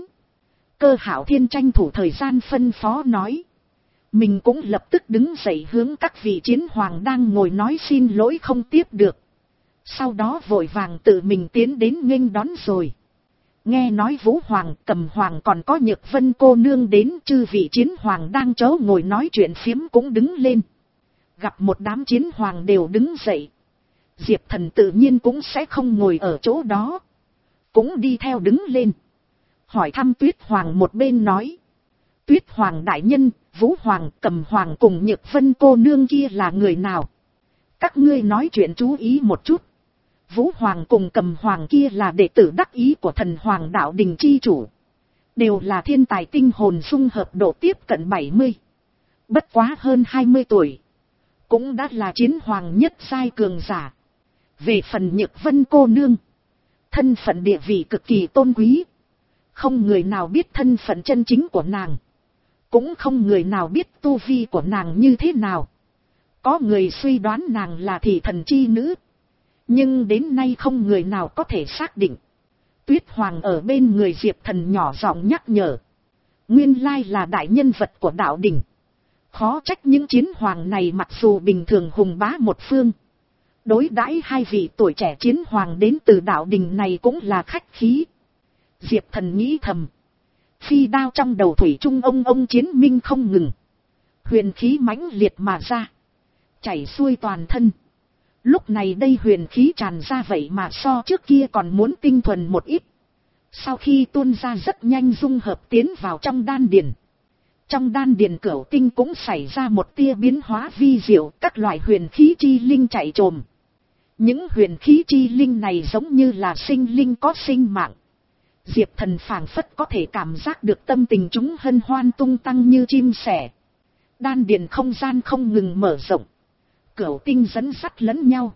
Cơ Hạo Thiên tranh thủ thời gian phân phó nói. Mình cũng lập tức đứng dậy hướng các vị chiến hoàng đang ngồi nói xin lỗi không tiếp được. Sau đó vội vàng tự mình tiến đến nghênh đón rồi. Nghe nói Vũ Hoàng, Cầm Hoàng còn có Nhược Vân cô nương đến, chư vị chiến hoàng đang chớ ngồi nói chuyện phiếm cũng đứng lên. Gặp một đám chiến hoàng đều đứng dậy. Diệp Thần tự nhiên cũng sẽ không ngồi ở chỗ đó. Cũng đi theo đứng lên. Hỏi thăm Tuyết Hoàng một bên nói. Tuyết Hoàng đại nhân, Vũ Hoàng, Cầm Hoàng cùng Nhược Vân cô nương kia là người nào? Các ngươi nói chuyện chú ý một chút. Vũ Hoàng cùng Cầm Hoàng kia là đệ tử đắc ý của thần Hoàng đạo đình chi chủ. Đều là thiên tài tinh hồn dung hợp độ tiếp cận bảy mươi. Bất quá hơn hai mươi tuổi. Cũng đã là chiến hoàng nhất giai cường giả. Về phần Nhược Vân cô nương, thân phận địa vị cực kỳ tôn quý. Không người nào biết thân phận chân chính của nàng. Cũng không người nào biết tu vi của nàng như thế nào. Có người suy đoán nàng là thị thần chi nữ. Nhưng đến nay không người nào có thể xác định. Tuyết Hoàng ở bên người Diệp Thần nhỏ giọng nhắc nhở. Nguyên lai là đại nhân vật của đạo đình. Khó trách những chiến hoàng này mặc dù bình thường hùng bá một phương. Đối đãi hai vị tuổi trẻ chiến hoàng đến từ đạo đình này cũng là khách khí. Diệp Thần nghĩ thầm. Phi đao trong đầu thủy trung ông ông chiến minh không ngừng. Huyền khí mãnh liệt mà ra. Chảy xuôi toàn thân. Lúc này đây huyền khí tràn ra vậy mà so trước kia còn muốn tinh thuần một ít. Sau khi tuôn ra rất nhanh dung hợp tiến vào trong đan điền. Trong đan điền cửu tinh cũng xảy ra một tia biến hóa vi diệu, các loại huyền khí chi linh chạy trồm. Những huyền khí chi linh này giống như là sinh linh có sinh mạng. Diệp Thần phảng phất có thể cảm giác được tâm tình chúng hân hoan tung tăng như chim sẻ. Đan điền không gian không ngừng mở rộng. Cửu tinh dẫn sắt lẫn nhau.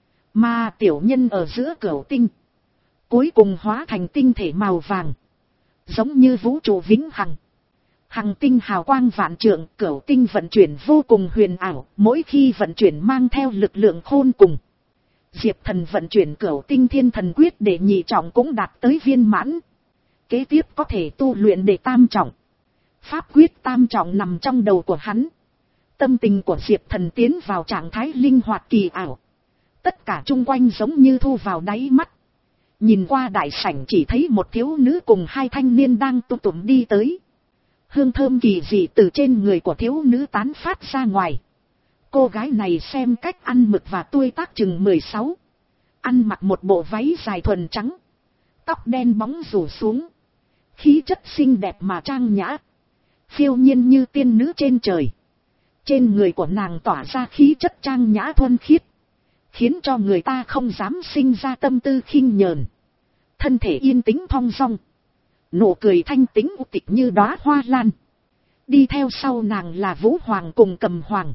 Mà tiểu nhân ở giữa cửu tinh, cuối cùng hóa thành tinh thể màu vàng. Giống như vũ trụ vĩnh hằng. Hằng tinh hào quang vạn trượng, cửu tinh vận chuyển vô cùng huyền ảo. Mỗi khi vận chuyển mang theo lực lượng khôn cùng. Diệp Thần vận chuyển cửu tinh thiên thần quyết để nhị trọng cũng đạt tới viên mãn. Kế tiếp có thể tu luyện để tam trọng. Pháp quyết tam trọng nằm trong đầu của hắn. Tâm tình của Diệp Thần tiến vào trạng thái linh hoạt kỳ ảo. Tất cả chung quanh giống như thu vào đáy mắt. Nhìn qua đại sảnh chỉ thấy một thiếu nữ cùng hai thanh niên đang tụm tụm đi tới. Hương thơm kỳ dị từ trên người của thiếu nữ tán phát ra ngoài. Cô gái này xem cách ăn mực và tuổi tác chừng mười sáu. Ăn mặc một bộ váy dài thuần trắng. Tóc đen bóng rủ xuống. Khí chất xinh đẹp mà trang nhã. Phiêu nhiên như tiên nữ trên trời. Trên người của nàng tỏa ra khí chất trang nhã thuần khiết. Khiến cho người ta không dám sinh ra tâm tư khinh nhờn. Thân thể yên tĩnh thong dong. Nụ cười thanh tĩnh u tịch như đóa hoa lan. Đi theo sau nàng là Vũ Hoàng cùng Cầm Hoàng.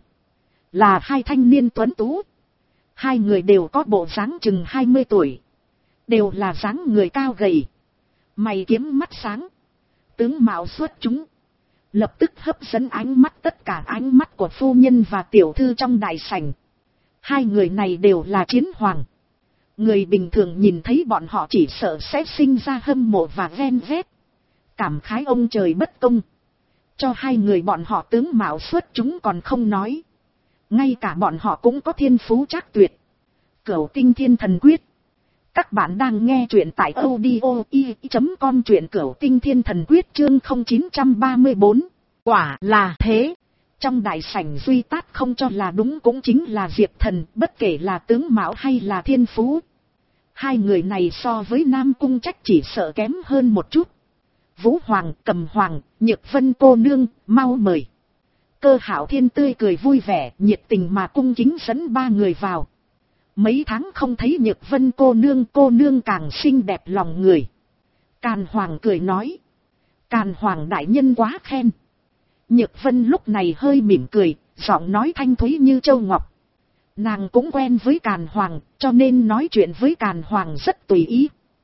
Là hai thanh niên tuấn tú. Hai người đều có bộ dáng chừng hai mươi tuổi. Đều là dáng người cao gầy. Mày kiếm mắt sáng. Tướng mạo xuất chúng. Lập tức hấp dẫn ánh mắt tất cả ánh mắt của phu nhân và tiểu thư trong đại sảnh. Hai người này đều là chiến hoàng. Người bình thường nhìn thấy bọn họ chỉ sợ sẽ sinh ra hâm mộ và ghen ghét. Cảm khái ông trời bất công. Cho hai người bọn họ tướng mạo xuất chúng còn không nói. Ngay cả bọn họ cũng có thiên phú trác tuyệt. Cửu tinh thiên thần quyết. Các bạn đang nghe truyện tại audio i chấm com, truyện Cửu tinh thiên thần quyết chương không chín ba bốn. Quả là thế. Trong đại sảnh duy tát không cho là đúng cũng chính là Diệp Thần, bất kể là tướng mạo hay là thiên phú. Hai người này so với Nam Cung Trách chỉ sợ kém hơn một chút. Vũ Hoàng, Cầm Hoàng, Nhược Vân cô nương, mau mời. Cơ Hạo Thiên tươi cười vui vẻ, nhiệt tình mà cung kính dẫn ba người vào. Mấy tháng không thấy Nhược Vân cô nương, cô nương càng xinh đẹp lòng người. Càn Hoàng cười nói. Càn Hoàng đại nhân quá khen. Nhược Vân lúc này hơi mỉm cười, giọng nói thanh thúy như châu ngọc. Nàng cũng quen với Càn Hoàng, cho nên nói chuyện với Càn Hoàng rất tùy ý.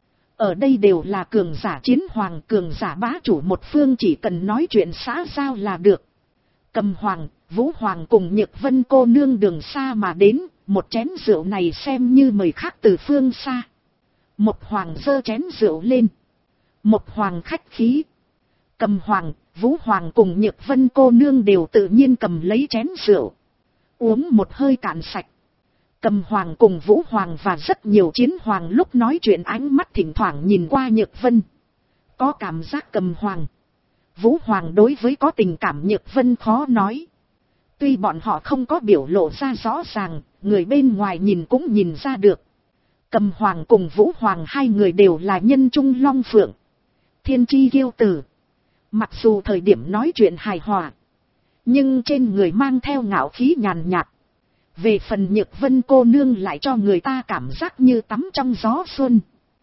Ở đây đều là cường giả chiến hoàng, cường giả bá chủ một phương, chỉ cần nói chuyện xã giao là được. Cầm Hoàng, Vũ Hoàng cùng Nhược Vân cô nương đường xa mà đến, một chén rượu này xem như mời khách từ phương xa. Một Hoàng giơ chén rượu lên. Một Hoàng khách khí. Cầm Hoàng, Vũ Hoàng cùng Nhược Vân cô nương đều tự nhiên cầm lấy chén rượu. Uống một hơi cạn sạch. Cầm Hoàng cùng Vũ Hoàng và rất nhiều chiến hoàng lúc nói chuyện ánh mắt thỉnh thoảng nhìn qua Nhược Vân. Có cảm giác Cầm Hoàng, Vũ Hoàng đối với có tình cảm Nhược Vân khó nói. Tuy bọn họ không có biểu lộ ra rõ ràng, người bên ngoài nhìn cũng nhìn ra được. Cầm Hoàng cùng Vũ Hoàng hai người đều là nhân trung long phượng, thiên chi kiêu tử. Mặc dù thời điểm nói chuyện hài hòa, nhưng trên người mang theo ngạo khí nhàn nhạt. Về phần Nhược Vân cô nương lại cho người ta cảm giác như tắm trong gió xuân.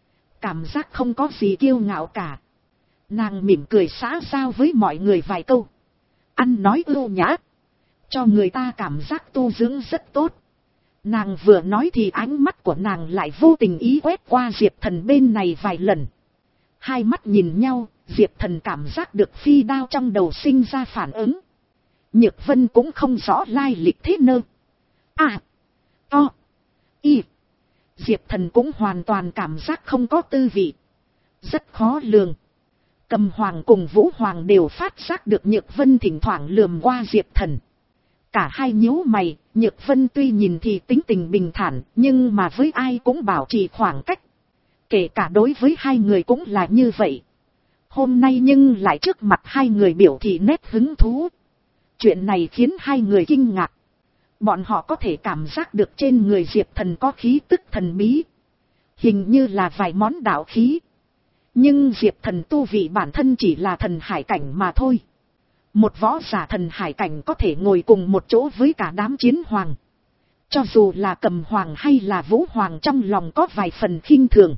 Cảm giác không có gì kiêu ngạo cả. Nàng mỉm cười xã giao với mọi người vài câu. Ăn nói ưu nhã, cho người ta cảm giác tu dưỡng rất tốt. Nàng vừa nói thì ánh mắt của nàng lại vô tình ý quét qua Diệp Thần bên này vài lần. Hai mắt nhìn nhau, Diệp Thần cảm giác được phi đao trong đầu sinh ra phản ứng. Nhược Vân cũng không rõ lai lịch thế nơ. À, to, y. Diệp Thần cũng hoàn toàn cảm giác không có tư vị. Rất khó lường. Cầm Hoàng cùng Vũ Hoàng đều phát giác được Nhược Vân thỉnh thoảng lườm qua Diệp Thần. Cả hai nhíu mày, Nhược Vân tuy nhìn thì tính tình bình thản, nhưng mà với ai cũng bảo trì khoảng cách. Kể cả đối với hai người cũng là như vậy. Hôm nay nhưng lại trước mặt hai người biểu thị nét hứng thú. Chuyện này khiến hai người kinh ngạc. Bọn họ có thể cảm giác được trên người Diệp Thần có khí tức thần bí. Hình như là vài món đạo khí. Nhưng Diệp Thần tu vị bản thân chỉ là thần hải cảnh mà thôi. Một võ giả thần hải cảnh có thể ngồi cùng một chỗ với cả đám chiến hoàng. Cho dù là Cầm Hoàng hay là Vũ Hoàng trong lòng có vài phần khinh thường.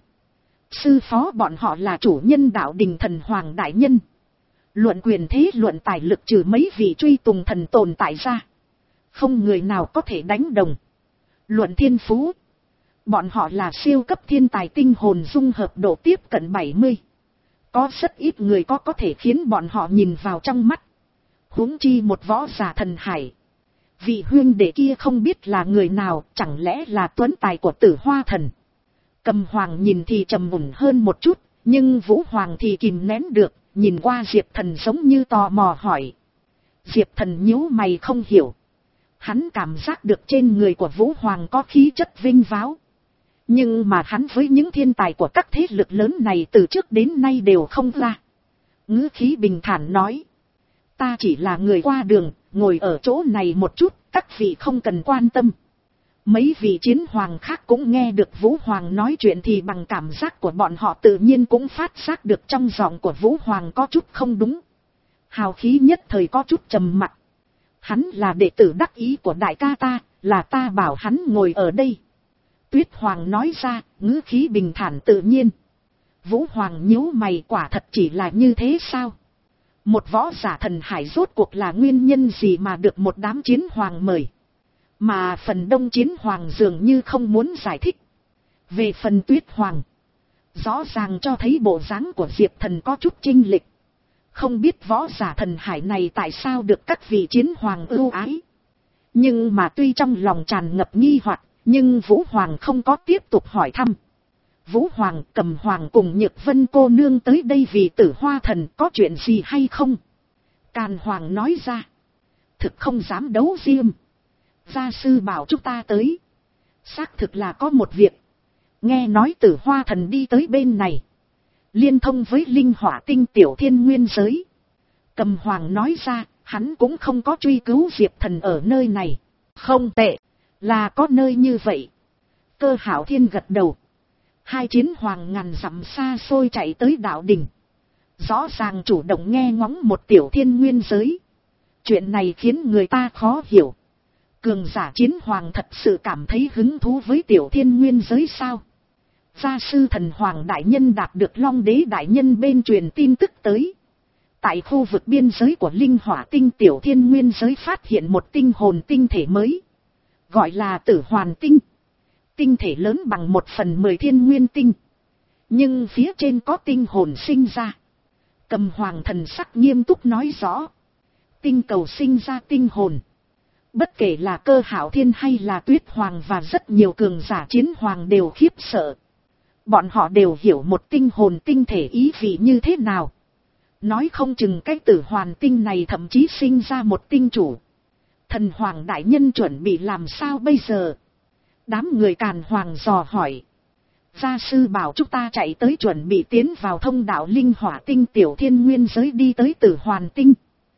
Sư phó bọn họ là chủ nhân đạo đình thần hoàng đại nhân. Luận quyền thế luận tài lực trừ mấy vị truy tùng thần tồn tại ra, không người nào có thể đánh đồng. Luận thiên phú, bọn họ là siêu cấp thiên tài, tinh hồn dung hợp độ tiếp cận bảy mươi. Có rất ít người có có thể khiến bọn họ nhìn vào trong mắt. Huống chi một võ giả thần hải. Vị huynh đệ kia không biết là người nào, chẳng lẽ là tuấn tài của Tử Hoa Thần. Cầm Hoàng nhìn thì trầm mùn hơn một chút, nhưng Vũ Hoàng thì kìm nén được, nhìn qua Diệp Thần giống như tò mò hỏi. Diệp Thần nhíu mày không hiểu. Hắn cảm giác được trên người của Vũ Hoàng có khí chất vinh váo. Nhưng mà hắn với những thiên tài của các thế lực lớn này từ trước đến nay đều không ra. Ngữ khí bình thản nói. Ta chỉ là người qua đường, ngồi ở chỗ này một chút, các vị không cần quan tâm. Mấy vị chiến hoàng khác cũng nghe được Vũ Hoàng nói chuyện thì bằng cảm giác của bọn họ tự nhiên cũng phát giác được trong giọng của Vũ Hoàng có chút không đúng. Hào khí nhất thời có chút trầm mặc. Hắn là đệ tử đắc ý của đại ca ta, là ta bảo hắn ngồi ở đây. Tuyết Hoàng nói ra, ngữ khí bình thản tự nhiên. Vũ Hoàng nhíu mày, quả thật chỉ là như thế sao? Một võ giả thần hải rốt cuộc là nguyên nhân gì mà được một đám chiến hoàng mời? Mà phần đông chiến hoàng dường như không muốn giải thích. Về phần Tuyết Hoàng, rõ ràng cho thấy bộ dáng của Diệp Thần có chút chênh lệch. Không biết võ giả thần hải này tại sao được các vị chiến hoàng ưu ái. Nhưng mà tuy trong lòng tràn ngập nghi hoặc, nhưng Vũ Hoàng không có tiếp tục hỏi thăm. Vũ Hoàng, Cầm Hoàng cùng Nhược Vân cô nương tới đây vì Tử Hoa Thần có chuyện gì hay không? Càn Hoàng nói ra. Thực không dám đấu riêng. Gia sư bảo chúng ta tới. Xác thực là có một việc. Nghe nói Tử Hoa Thần đi tới bên này. Liên thông với linh hỏa tinh tiểu thiên nguyên giới. Cầm Hoàng nói ra, hắn cũng không có truy cứu Diệp Thần ở nơi này. Không tệ, là có nơi như vậy. Cơ Hạo Thiên gật đầu. Hai chiến hoàng ngàn dặm xa xôi chạy tới đạo đỉnh. Rõ ràng chủ động nghe ngóng một tiểu thiên nguyên giới. Chuyện này khiến người ta khó hiểu. Cường giả chiến hoàng thật sự cảm thấy hứng thú với tiểu thiên nguyên giới sao? Gia sư Thần Hoàng đại nhân đạt được Long Đế đại nhân bên truyền tin tức tới. Tại khu vực biên giới của linh hỏa tinh tiểu thiên nguyên giới phát hiện một tinh hồn tinh thể mới. Gọi là Tử Hoàn tinh. Tinh thể lớn bằng một phần mười thiên nguyên tinh. Nhưng phía trên có tinh hồn sinh ra. Cầm Hoàng thần sắc nghiêm túc nói rõ. Tinh cầu sinh ra tinh hồn. Bất kể là Cơ Hạo Thiên hay là Tuyết Hoàng và rất nhiều cường giả chiến hoàng đều khiếp sợ. Bọn họ đều hiểu một tinh hồn tinh thể ý vị như thế nào. Nói không chừng cái Tử Hoàn tinh này thậm chí sinh ra một tinh chủ. Thần Hoàng đại nhân chuẩn bị làm sao bây giờ? Đám người Càn Hoàng dò hỏi. Gia sư bảo chúng ta chạy tới chuẩn bị tiến vào thông đạo linh hỏa tinh tiểu thiên nguyên giới đi tới Tử Hoàn tinh.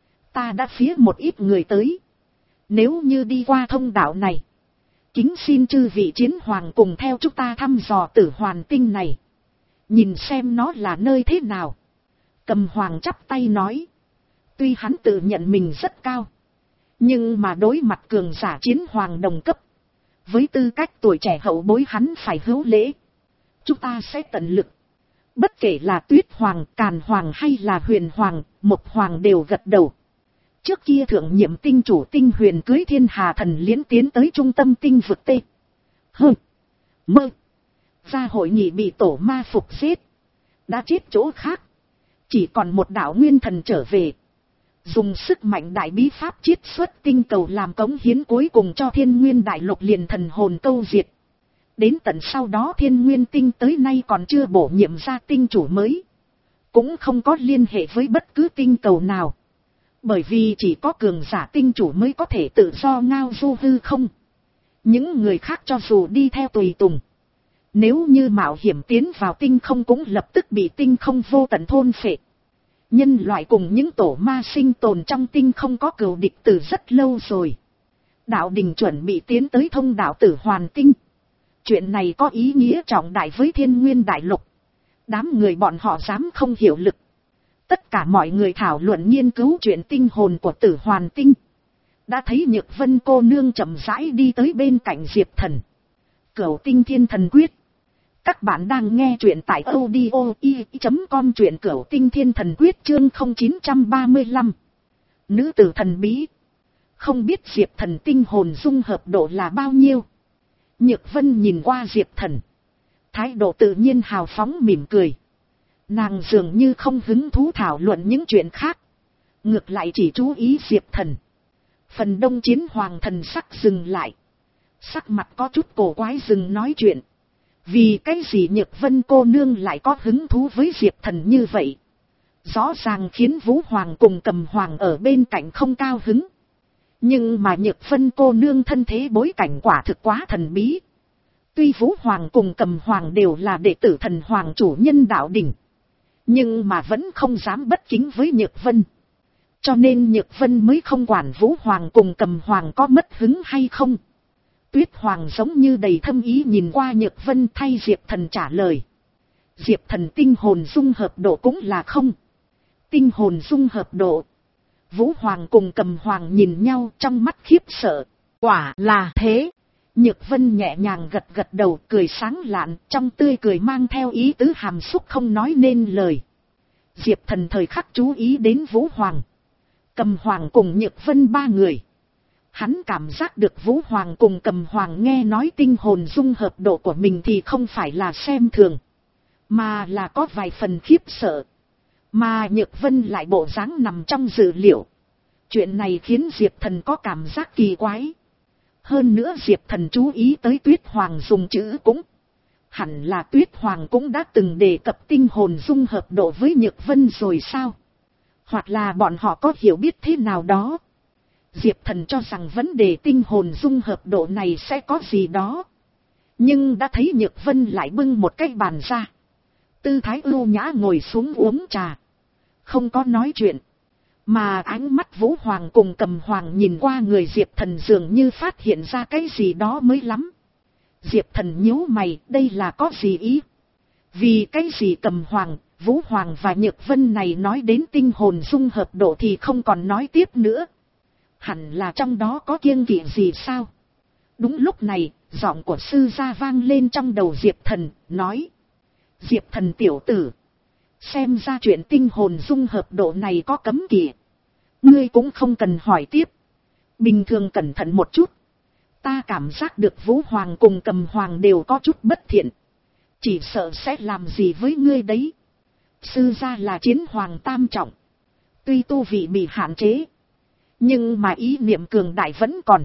Ta đã phía một ít người tới. Nếu như đi qua thông đạo này, kính xin chư vị chiến hoàng cùng theo chúng ta thăm dò Tử Hoàn tinh này. Nhìn xem nó là nơi thế nào. Cầm Hoàng chắp tay nói. Tuy hắn tự nhận mình rất cao. Nhưng mà đối mặt cường giả chiến hoàng đồng cấp. Với tư cách tuổi trẻ hậu bối hắn phải hữu lễ. Chúng ta sẽ tận lực. Bất kể là Tuyết Hoàng, Càn Hoàng hay là Huyền Hoàng, Mộc Hoàng đều gật đầu. Trước kia thượng nhiệm tinh chủ tinh huyền cưới thiên hà thần liễn tiến tới trung tâm tinh vực tê. Hơ. Mơ. Ra hội nghị bị tổ ma phục giết. Đã chết chỗ khác. Chỉ còn một đạo nguyên thần trở về. Dùng sức mạnh đại bí pháp chiết xuất tinh cầu làm cống hiến cuối cùng cho thiên nguyên đại lục liền thần hồn câu diệt. Đến tận sau đó thiên nguyên tinh tới nay còn chưa bổ nhiệm ra tinh chủ mới. Cũng không có liên hệ với bất cứ tinh cầu nào. Bởi vì chỉ có cường giả tinh chủ mới có thể tự do ngao du hư không. Những người khác cho dù đi theo tùy tùng. Nếu như mạo hiểm tiến vào tinh không cũng lập tức bị tinh không vô tận thôn phệ. Nhân loại cùng những tổ ma sinh tồn trong tinh không có cừu địch từ rất lâu rồi. Đạo đình chuẩn bị tiến tới thông đạo Tử Hoàn tinh. Chuyện này có ý nghĩa trọng đại với thiên nguyên đại lục. Đám người bọn họ dám không hiểu lực. Tất cả mọi người thảo luận nghiên cứu chuyện tinh hồn của Tử Hoàn tinh. Đã thấy Nhược Vân cô nương chậm rãi đi tới bên cạnh Diệp Thần. Cửu tinh thiên thần quyết. Các bạn đang nghe chuyện tại audio i chấm com truyện Cửu tinh thiên thần quyết chương không chín ba lăm. Nữ tử thần bí. Không biết Diệp Thần tinh hồn dung hợp độ là bao nhiêu. Nhược Vân nhìn qua Diệp Thần. Thái độ tự nhiên hào phóng mỉm cười. Nàng dường như không hứng thú thảo luận những chuyện khác. Ngược lại chỉ chú ý Diệp Thần. Phần đông chiến hoàng thần sắc dừng lại. Sắc mặt có chút cổ quái dừng nói chuyện. Vì cái gì Nhược Vân cô nương lại có hứng thú với Diệp Thần như vậy? Rõ ràng khiến Vũ Hoàng cùng Cầm Hoàng ở bên cạnh không cao hứng. Nhưng mà Nhược Vân cô nương thân thế bối cảnh quả thực quá thần bí. Tuy Vũ Hoàng cùng Cầm Hoàng đều là đệ tử Thần Hoàng chủ nhân đạo đỉnh. Nhưng mà vẫn không dám bất kính với Nhược Vân. Cho nên Nhược Vân mới không quản Vũ Hoàng cùng Cầm Hoàng có mất hứng hay không. Tuyết Hoàng giống như đầy thâm ý nhìn qua Nhược Vân thay Diệp Thần trả lời. Diệp Thần tinh hồn dung hợp độ cũng là không. Tinh hồn dung hợp độ. Vũ Hoàng cùng Cầm Hoàng nhìn nhau trong mắt khiếp sợ. Quả là thế. Nhược Vân nhẹ nhàng gật gật đầu cười sáng lạn trong tươi cười mang theo ý tứ hàm xúc không nói nên lời. Diệp Thần thời khắc chú ý đến Vũ Hoàng. Cầm Hoàng cùng Nhược Vân ba người. Hắn cảm giác được Vũ Hoàng cùng Cầm Hoàng nghe nói tinh hồn dung hợp độ của mình thì không phải là xem thường. Mà là có vài phần khiếp sợ. Mà Nhược Vân lại bộ dáng nằm trong dự liệu. Chuyện này khiến Diệp Thần có cảm giác kỳ quái. Hơn nữa Diệp Thần chú ý tới Tuyết Hoàng dùng chữ cũng. Hẳn là Tuyết Hoàng cũng đã từng đề cập tinh hồn dung hợp độ với Nhược Vân rồi sao? Hoặc là bọn họ có hiểu biết thế nào đó. Diệp Thần cho rằng vấn đề tinh hồn dung hợp độ này sẽ có gì đó. Nhưng đã thấy Nhược Vân lại bưng một cái bàn ra. Tư thái ưu nhã ngồi xuống uống trà. Không có nói chuyện. Mà ánh mắt Vũ Hoàng cùng Cầm Hoàng nhìn qua người Diệp Thần dường như phát hiện ra cái gì đó mới lắm. Diệp Thần nhíu mày, đây là có gì ý? Vì cái gì Cầm Hoàng, Vũ Hoàng và Nhược Vân này nói đến tinh hồn dung hợp độ thì không còn nói tiếp nữa. Hẳn là trong đó có kiêng kỵ gì sao? Đúng lúc này, giọng của sư gia vang lên trong đầu Diệp Thần, nói. Diệp Thần tiểu tử. Xem ra chuyện tinh hồn dung hợp độ này có cấm kỵ. Ngươi cũng không cần hỏi tiếp. Bình thường cẩn thận một chút. Ta cảm giác được Vũ Hoàng cùng Cầm Hoàng đều có chút bất thiện. Chỉ sợ sẽ làm gì với ngươi đấy. Sư gia là chiến hoàng tam trọng. Tuy tu vị bị hạn chế. Nhưng mà ý niệm cường đại vẫn còn.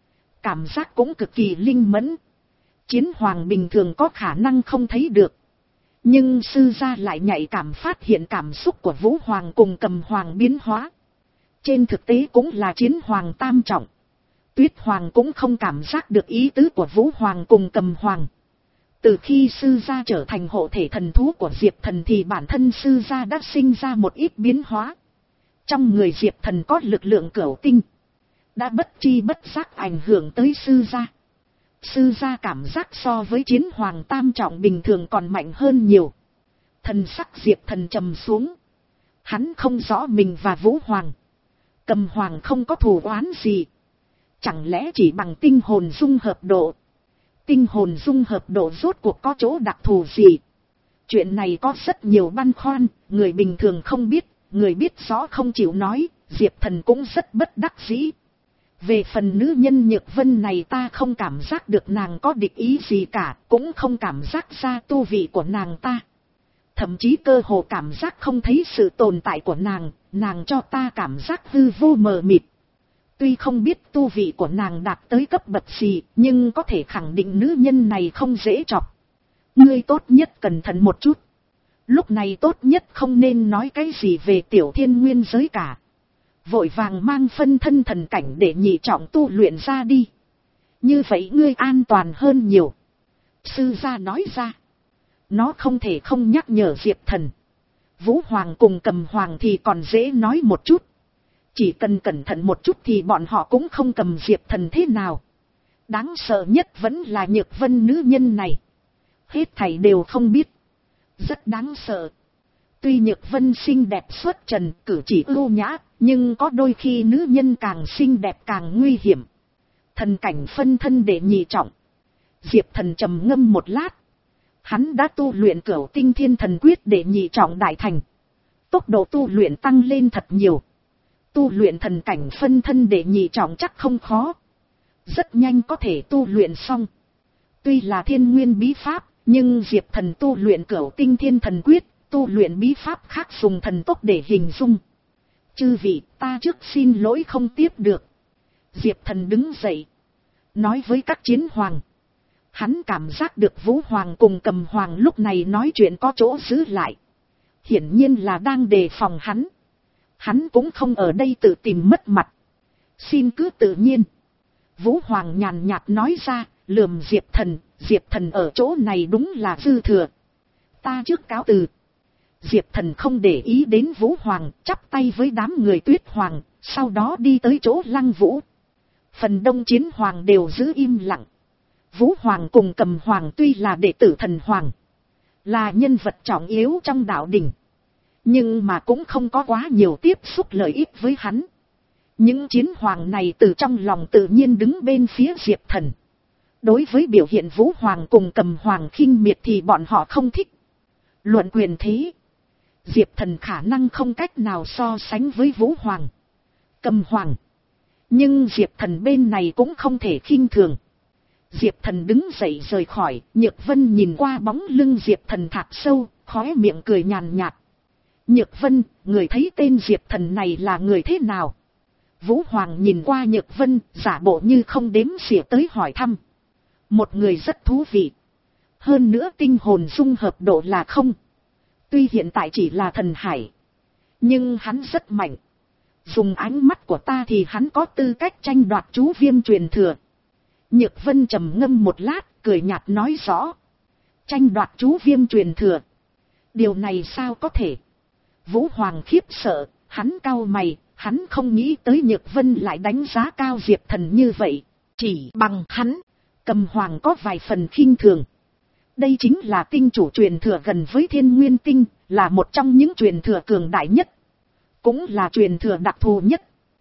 Cảm giác cũng cực kỳ linh mẫn. Chiến hoàng bình thường có khả năng không thấy được. Nhưng sư gia lại nhạy cảm phát hiện cảm xúc của Vũ Hoàng cùng Cầm Hoàng biến hóa. Trên thực tế cũng là chiến hoàng tam trọng. Tuyết Hoàng cũng không cảm giác được ý tứ của Vũ Hoàng cùng Cầm Hoàng. Từ khi sư gia trở thành hộ thể thần thú của Diệp Thần thì bản thân sư gia đã sinh ra một ít biến hóa. Trong người Diệp Thần có lực lượng cửu tinh. Đã bất chi bất giác ảnh hưởng tới sư gia. Sư gia cảm giác so với chiến hoàng tam trọng bình thường còn mạnh hơn nhiều. Thần sắc Diệp Thần trầm xuống. Hắn không rõ mình và Vũ Hoàng, Cầm Hoàng không có thù oán gì. Chẳng lẽ chỉ bằng tinh hồn dung hợp độ? Tinh hồn dung hợp độ rốt cuộc có chỗ đặc thù gì? Chuyện này có rất nhiều băn khoăn, người bình thường không biết, người biết rõ không chịu nói, Diệp Thần cũng rất bất đắc dĩ. Về phần nữ nhân Nhược Vân này ta không cảm giác được nàng có địch ý gì cả, cũng không cảm giác ra tu vị của nàng ta. Thậm chí cơ hồ cảm giác không thấy sự tồn tại của nàng, nàng cho ta cảm giác hư vô mờ mịt. Tuy không biết tu vị của nàng đạt tới cấp bậc gì, nhưng có thể khẳng định nữ nhân này không dễ chọc. Ngươi tốt nhất cẩn thận một chút. Lúc này tốt nhất không nên nói cái gì về tiểu thiên nguyên giới cả. Vội vàng mang phân thân thần cảnh để nhị trọng tu luyện ra đi. Như vậy ngươi an toàn hơn nhiều. Sư gia nói ra. Nó không thể không nhắc nhở Diệp Thần. Vũ Hoàng cùng Cầm Hoàng thì còn dễ nói một chút. Chỉ cần cẩn thận một chút thì bọn họ cũng không cầm Diệp Thần thế nào. Đáng sợ nhất vẫn là Nhược Vân nữ nhân này. Hết thảy đều không biết. Rất đáng sợ. Tuy Nhược Vân xinh đẹp xuất trần, cử chỉ ưu nhã, nhưng có đôi khi nữ nhân càng xinh đẹp càng nguy hiểm. Thần cảnh phân thân để nhị trọng. Diệp Thần trầm ngâm một lát. Hắn đã tu luyện cửu tinh thiên thần quyết để nhị trọng đại thành. Tốc độ tu luyện tăng lên thật nhiều. Tu luyện thần cảnh phân thân để nhị trọng chắc không khó. Rất nhanh có thể tu luyện xong. Tuy là thiên nguyên bí pháp, nhưng Diệp Thần tu luyện cửu tinh thiên thần quyết, tu luyện bí pháp khác dùng thần tốc để hình dung. Chư vị, ta trước xin lỗi không tiếp được. Diệp Thần đứng dậy. Nói với các chiến hoàng. Hắn cảm giác được Vũ Hoàng cùng Cầm Hoàng lúc này nói chuyện có chỗ giữ lại. Hiển nhiên là đang đề phòng hắn. Hắn cũng không ở đây tự tìm mất mặt. Xin cứ tự nhiên. Vũ Hoàng nhàn nhạt nói ra, lườm Diệp Thần. Diệp Thần ở chỗ này đúng là dư thừa. Ta trước cáo từ. Diệp Thần không để ý đến Vũ Hoàng, chắp tay với đám người Tuyết Hoàng, sau đó đi tới chỗ Lăng Vũ. Phần đông chiến hoàng đều giữ im lặng. Vũ Hoàng cùng Cầm Hoàng tuy là đệ tử thần hoàng, là nhân vật trọng yếu trong đạo đình, nhưng mà cũng không có quá nhiều tiếp xúc lợi ích với hắn. Những chiến hoàng này từ trong lòng tự nhiên đứng bên phía Diệp Thần. Đối với biểu hiện Vũ Hoàng cùng Cầm Hoàng khinh miệt thì bọn họ không thích. Luận quyền thế, Diệp Thần khả năng không cách nào so sánh với Vũ Hoàng, Cầm Hoàng. Nhưng Diệp Thần bên này cũng không thể khinh thường. Diệp Thần đứng dậy rời khỏi, Nhược Vân nhìn qua bóng lưng Diệp Thần thạc sâu, khóe miệng cười nhàn nhạt. Nhược Vân, người thấy tên Diệp Thần này là người thế nào? Vũ Hoàng nhìn qua Nhược Vân, giả bộ như không đếm xỉa tới hỏi thăm. Một người rất thú vị. Hơn nữa tinh hồn dung hợp độ là không. Tuy hiện tại chỉ là thần hải, Nhưng hắn rất mạnh. Dùng ánh mắt của ta thì hắn có tư cách tranh đoạt chú Viêm truyền thừa. Nhược Vân trầm ngâm một lát, cười nhạt nói rõ. Tranh đoạt chú Viêm truyền thừa. Điều này sao có thể? Vũ Hoàng khiếp sợ, hắn cau mày, hắn không nghĩ tới Nhược Vân lại đánh giá cao Diệp Thần như vậy. Chỉ bằng hắn, Cầm Hoàng có vài phần khinh thường. Đây chính là tinh chủ truyền thừa gần với Thiên Nguyên Tinh, là một trong những truyền thừa cường đại nhất. Cũng là truyền thừa đặc thù nhất.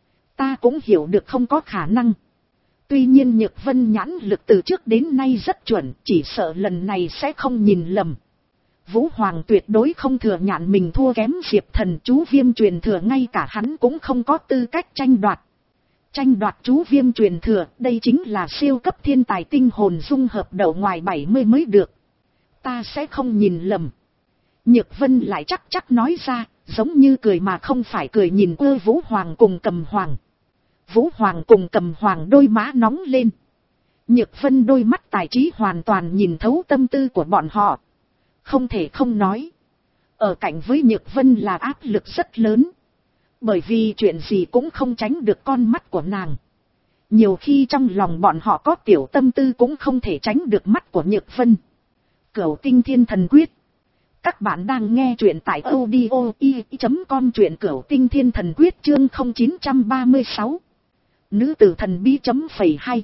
Ta cũng hiểu được không có khả năng. Tuy nhiên Nhược Vân nhãn lực từ trước đến nay rất chuẩn, chỉ sợ lần này sẽ không nhìn lầm. Vũ Hoàng tuyệt đối không thừa nhận mình thua kém Diệp Thần, chú Viêm truyền thừa ngay cả hắn cũng không có tư cách tranh đoạt. Tranh đoạt chú Viêm truyền thừa, đây chính là siêu cấp thiên tài tinh hồn dung hợp đầu ngoài bảy mươi mới được. Ta sẽ không nhìn lầm. Nhược Vân lại chắc chắc nói ra, giống như cười mà không phải cười, nhìn ơ Vũ Hoàng cùng Cầm Hoàng. Vũ Hoàng cùng Cầm Hoàng đôi má nóng lên. Nhược Vân đôi mắt tài trí hoàn toàn nhìn thấu tâm tư của bọn họ. Không thể không nói. Ở cạnh với Nhược Vân là áp lực rất lớn. Bởi vì chuyện gì cũng không tránh được con mắt của nàng. Nhiều khi trong lòng bọn họ có tiểu tâm tư cũng không thể tránh được mắt của Nhược Vân. Cửu Tinh Thiên Thần Quyết. Các bạn đang nghe truyện tại audio i chấm com, truyện Cửu Tinh Thiên Thần Quyết chương không chín ba sáu. Nữ tử thần bí chấm phẩy hai.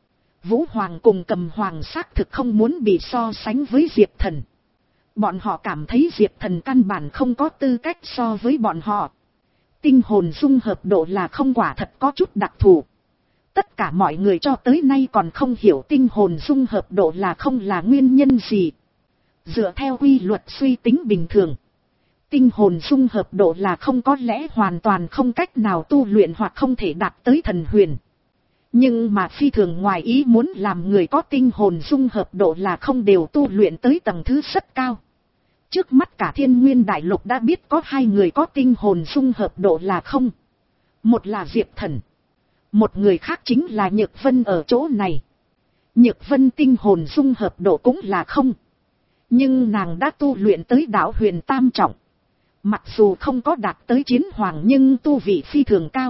Vũ Hoàng cùng Cầm Hoàng xác thực không muốn bị so sánh với Diệp Thần. Bọn họ cảm thấy Diệp Thần căn bản không có tư cách so với bọn họ. Tinh hồn dung hợp độ là không, quả thật có chút đặc thù. Tất cả mọi người cho tới nay còn không hiểu tinh hồn dung hợp độ là không là nguyên nhân gì. Dựa theo quy luật suy tính bình thường, tinh hồn dung hợp độ là không có lẽ hoàn toàn không cách nào tu luyện hoặc không thể đạt tới thần huyền. Nhưng mà phi thường ngoài ý muốn làm người có tinh hồn dung hợp độ là không đều tu luyện tới tầng thứ rất cao. Trước mắt cả Thiên Nguyên Đại Lục đã biết có hai người có tinh hồn dung hợp độ là không. Một là Diệp Thần. Một người khác chính là Nhược Vân ở chỗ này. Nhược Vân tinh hồn dung hợp độ cũng là không. Nhưng nàng đã tu luyện tới đạo huyền tam trọng. Mặc dù không có đạt tới chiến hoàng nhưng tu vị phi thường cao.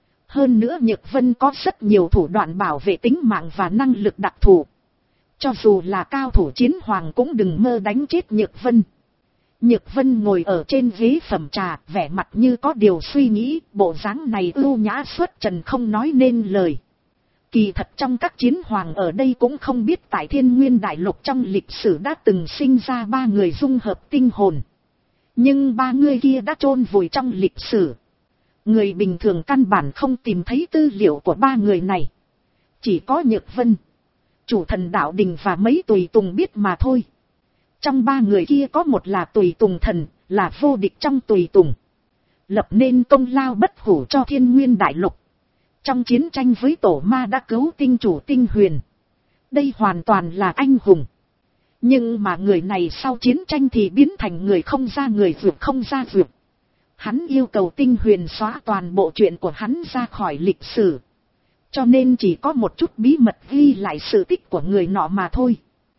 Hơn nữa Nhược Vân có rất nhiều thủ đoạn bảo vệ tính mạng và năng lực đặc thù. Cho dù là cao thủ chiến hoàng cũng đừng mơ đánh chết Nhược Vân. Nhược Vân ngồi ở trên ghế phẩm trà, vẻ mặt như có điều suy nghĩ, bộ dáng này ưu nhã xuất trần không nói nên lời. Kỳ thật trong các chiến hoàng ở đây cũng không biết tại Thiên Nguyên Đại Lục trong lịch sử đã từng sinh ra ba người dung hợp tinh hồn. Nhưng ba người kia đã chôn vùi trong lịch sử. Người bình thường căn bản không tìm thấy tư liệu của ba người này. Chỉ có Nhược Vân, Chủ Thần Đạo Đình và mấy tùy tùng biết mà thôi. Trong ba người kia có một là tùy tùng thần, là vô địch trong tùy tùng. Lập nên công lao bất hủ cho Thiên Nguyên Đại Lục. Trong chiến tranh với tổ ma đã cứu tinh chủ tinh huyền. Đây hoàn toàn là anh hùng. Nhưng mà người này sau chiến tranh thì biến thành người không ra người vượt không ra vượt. Hắn yêu cầu tinh huyền xóa toàn bộ chuyện của hắn ra khỏi lịch sử. Cho nên chỉ có một chút bí mật ghi lại sự tích của người nọ mà thôi.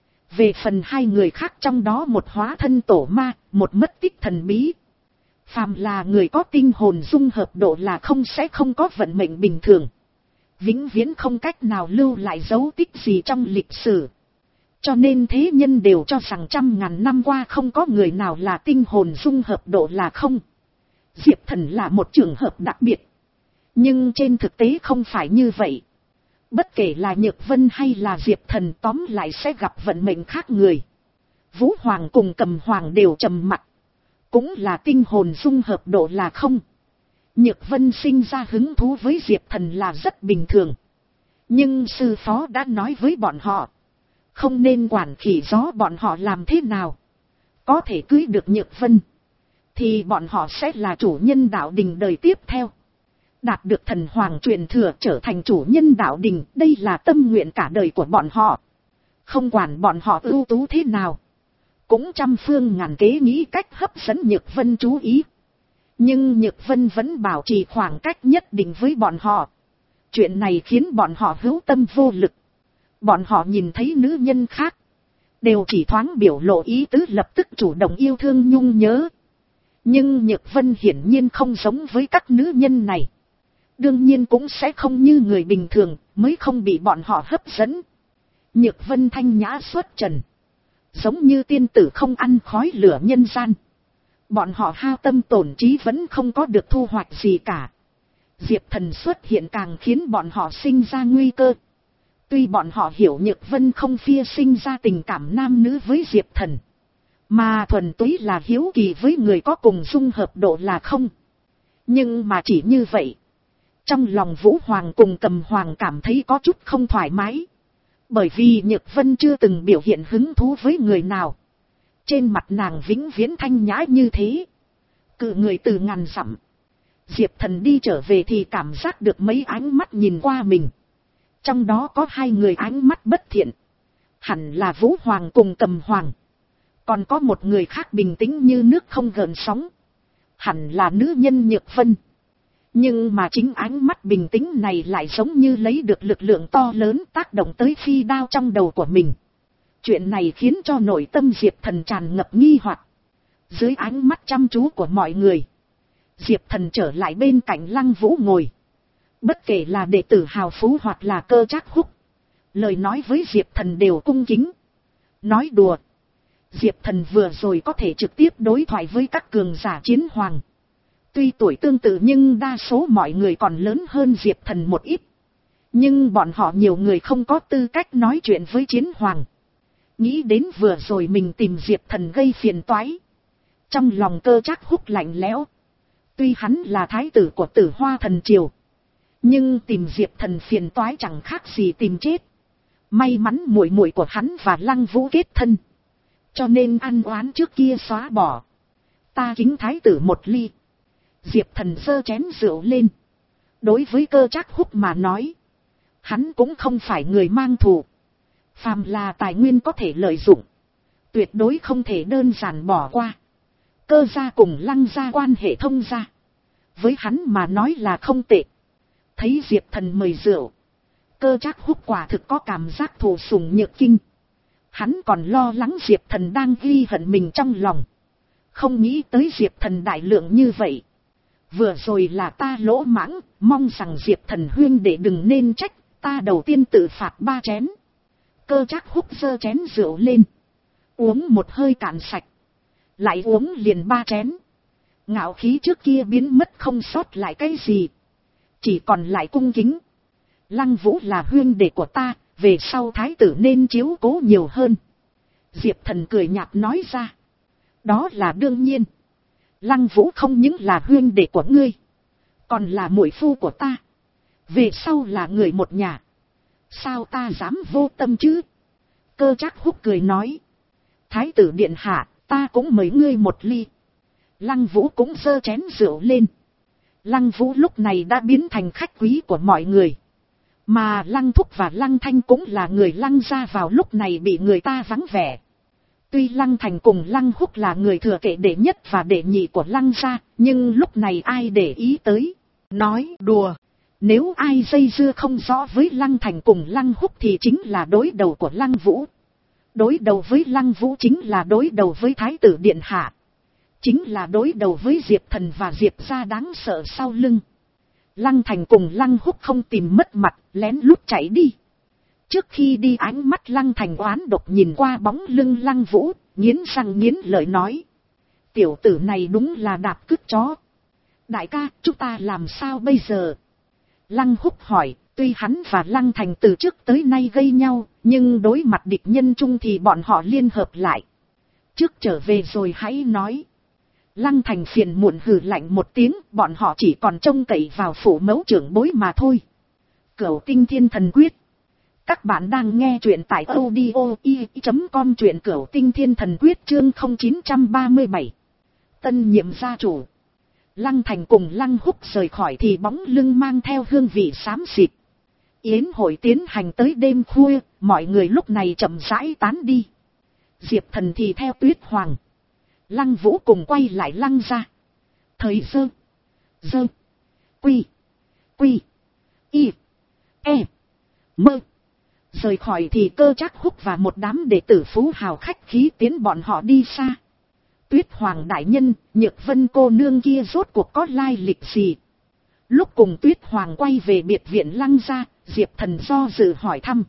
Về phần hai người khác trong đó một hóa thân tổ ma, một mất tích thần bí. Phàm là người có tinh hồn dung hợp độ là không sẽ không có vận mệnh bình thường. Vĩnh viễn không cách nào lưu lại dấu tích gì trong lịch sử. Cho nên thế nhân đều cho rằng trăm ngàn năm qua không có người nào là tinh hồn dung hợp độ là không. Diệp Thần là một trường hợp đặc biệt. Nhưng trên thực tế không phải như vậy. Bất kể là Nhược Vân hay là Diệp Thần tóm lại sẽ gặp vận mệnh khác người. Vũ Hoàng cùng Cầm Hoàng đều trầm mặc. Cũng là tinh hồn dung hợp độ là không. Nhược Vân sinh ra hứng thú với Diệp Thần là rất bình thường. Nhưng sư phó đã nói với bọn họ. Không nên quản khỉ gió bọn họ làm thế nào. Có thể cưới được Nhược Vân. Thì bọn họ sẽ là chủ nhân đạo đình đời tiếp theo. Đạt được thần hoàng truyền thừa trở thành chủ nhân đạo đình. Đây là tâm nguyện cả đời của bọn họ. Không quản bọn họ ưu tú thế nào. Cũng trăm phương ngàn kế nghĩ cách hấp dẫn Nhược Vân chú ý. Nhưng Nhược Vân vẫn bảo trì khoảng cách nhất định với bọn họ. Chuyện này khiến bọn họ hữu tâm vô lực. Bọn họ nhìn thấy nữ nhân khác. Đều chỉ thoáng biểu lộ ý tứ lập tức chủ động yêu thương nhung nhớ. Nhưng Nhược Vân hiển nhiên không giống với các nữ nhân này. Đương nhiên cũng sẽ không như người bình thường, mới không bị bọn họ hấp dẫn. Nhược Vân thanh nhã xuất trần. Giống như tiên tử không ăn khói lửa nhân gian. Bọn họ hao tâm tổn trí vẫn không có được thu hoạch gì cả. Diệp Thần xuất hiện càng khiến bọn họ sinh ra nguy cơ. Tuy bọn họ hiểu Nhược Vân không phi sinh ra tình cảm nam nữ với Diệp Thần, mà thuần túy là hiếu kỳ với người có cùng dung hợp độ là không. Nhưng mà chỉ như vậy, trong lòng Vũ Hoàng cùng Cầm Hoàng cảm thấy có chút không thoải mái. Bởi vì Nhược Vân chưa từng biểu hiện hứng thú với người nào. Trên mặt nàng vĩnh viễn thanh nhã như thế. Cự người từ ngàn dặm. Diệp Thần đi trở về thì cảm giác được mấy ánh mắt nhìn qua mình. Trong đó có hai người ánh mắt bất thiện. Hẳn là Vũ Hoàng cùng Cầm Hoàng. Còn có một người khác bình tĩnh như nước không gợn sóng. Hẳn là nữ nhân Nhược Vân. Nhưng mà chính ánh mắt bình tĩnh này lại giống như lấy được lực lượng to lớn tác động tới phi đao trong đầu của mình. Chuyện này khiến cho nội tâm Diệp Thần tràn ngập nghi hoặc. Dưới ánh mắt chăm chú của mọi người, Diệp Thần trở lại bên cạnh Lăng Vũ ngồi. Bất kể là đệ tử hào phú hoặc là Cơ Trác Húc, lời nói với Diệp Thần đều cung kính. Nói đùa, Diệp Thần vừa rồi có thể trực tiếp đối thoại với các cường giả chiến hoàng. Tuy tuổi tương tự nhưng đa số mọi người còn lớn hơn Diệp Thần một ít. Nhưng bọn họ nhiều người không có tư cách nói chuyện với chiến hoàng. Nghĩ đến vừa rồi mình tìm Diệp Thần gây phiền toái. Trong lòng Cơ Trác Húc lạnh lẽo. Tuy hắn là thái tử của Tử Hoa Thần Triều, nhưng tìm Diệp Thần phiền toái chẳng khác gì tìm chết. May mắn muội muội của hắn và Lăng Vũ kết thân, cho nên ăn oán trước kia xóa bỏ. Ta kính thái tử một ly. Diệp Thần giơ chén rượu lên. Đối với Cơ Trác Húc mà nói, hắn cũng không phải người mang thù. Phàm là tài nguyên có thể lợi dụng, tuyệt đối không thể đơn giản bỏ qua. Cơ gia cùng Lăng gia quan hệ thông gia, với hắn mà nói là không tệ. Thấy Diệp Thần mời rượu, Cơ Trác Húc quả thực có cảm giác thụ sủng nhược kinh. Hắn còn lo lắng Diệp Thần đang ghi hận mình trong lòng. Không nghĩ tới Diệp Thần đại lượng như vậy. Vừa rồi là ta lỗ mãng, mong rằng Diệp Thần huyên để đừng nên trách, ta đầu tiên tự phạt ba chén. Cơ Trác Húc giơ chén rượu lên, uống một hơi cạn sạch, lại uống liền ba chén. Ngạo khí trước kia biến mất không sót lại cái gì, chỉ còn lại cung kính. Lăng Vũ là huyên đệ của ta, về sau thái tử nên chiếu cố nhiều hơn. Diệp Thần cười nhạt nói ra. Đó là đương nhiên. Lăng Vũ không những là huyên đệ của ngươi, còn là muội phu của ta. Về sau là người một nhà, sao ta dám vô tâm chứ? Cơ Trác Húc cười nói. Thái tử điện hạ, ta cũng mời ngươi một ly. Lăng Vũ cũng giơ chén rượu lên. Lăng Vũ lúc này đã biến thành khách quý của mọi người. Mà Lăng Thúc và Lăng Thanh cũng là người Lăng gia vào lúc này bị người ta vắng vẻ. Tuy Lăng Thành cùng Lăng Húc là người thừa kế đệ nhất và đệ nhị của Lăng gia, nhưng lúc này ai để ý tới. Nói đùa, nếu ai dây dưa không rõ với Lăng Thành cùng Lăng Húc thì chính là đối đầu của Lăng Vũ. Đối đầu với Lăng Vũ chính là đối đầu với Thái tử điện hạ, chính là đối đầu với Diệp Thần và Diệp gia đáng sợ sau lưng. Lăng Thành cùng Lăng Húc không tìm mất mặt, lén lút chạy đi. Trước khi đi ánh mắt Lăng Thành oán độc nhìn qua bóng lưng Lăng Vũ, nghiến răng nghiến lợi nói. Tiểu tử này đúng là đạp cứt chó. Đại ca, chúng ta làm sao bây giờ? Lăng Húc hỏi, tuy hắn và Lăng Thành từ trước tới nay gây nhau, nhưng đối mặt địch nhân chung thì bọn họ liên hợp lại. Trước trở về rồi hãy nói. Lăng Thành phiền muộn hừ lạnh một tiếng, bọn họ chỉ còn trông cậy vào phủ mẫu trưởng bối mà thôi. Cửu Tinh Thiên Thần Quyết. Các bạn đang nghe truyện tại audio i chấm com, truyện Cửu Tinh Thiên Thần Quyết chương không chín ba bảy. Tân nhiệm gia chủ. Lăng Thành cùng Lăng Húc rời khỏi thì bóng lưng mang theo hương vị xám xịt. Yến hội tiến hành tới đêm khuya, mọi người lúc này chậm rãi tán đi. Diệp Thần thì theo Tuyết Hoàng, Lăng Vũ cùng quay lại Lăng gia. Thời sơ, dơ, quy, quy, y, e, mơ. Rời khỏi thì Cơ Trác Húc và một đám đệ tử phú hào khách khí tiến bọn họ đi xa. Tuyết Hoàng đại nhân, Nhược Vân cô nương kia rốt cuộc có lai lịch gì? Lúc cùng Tuyết Hoàng quay về biệt viện Lăng gia, Diệp Thần do dự hỏi thăm.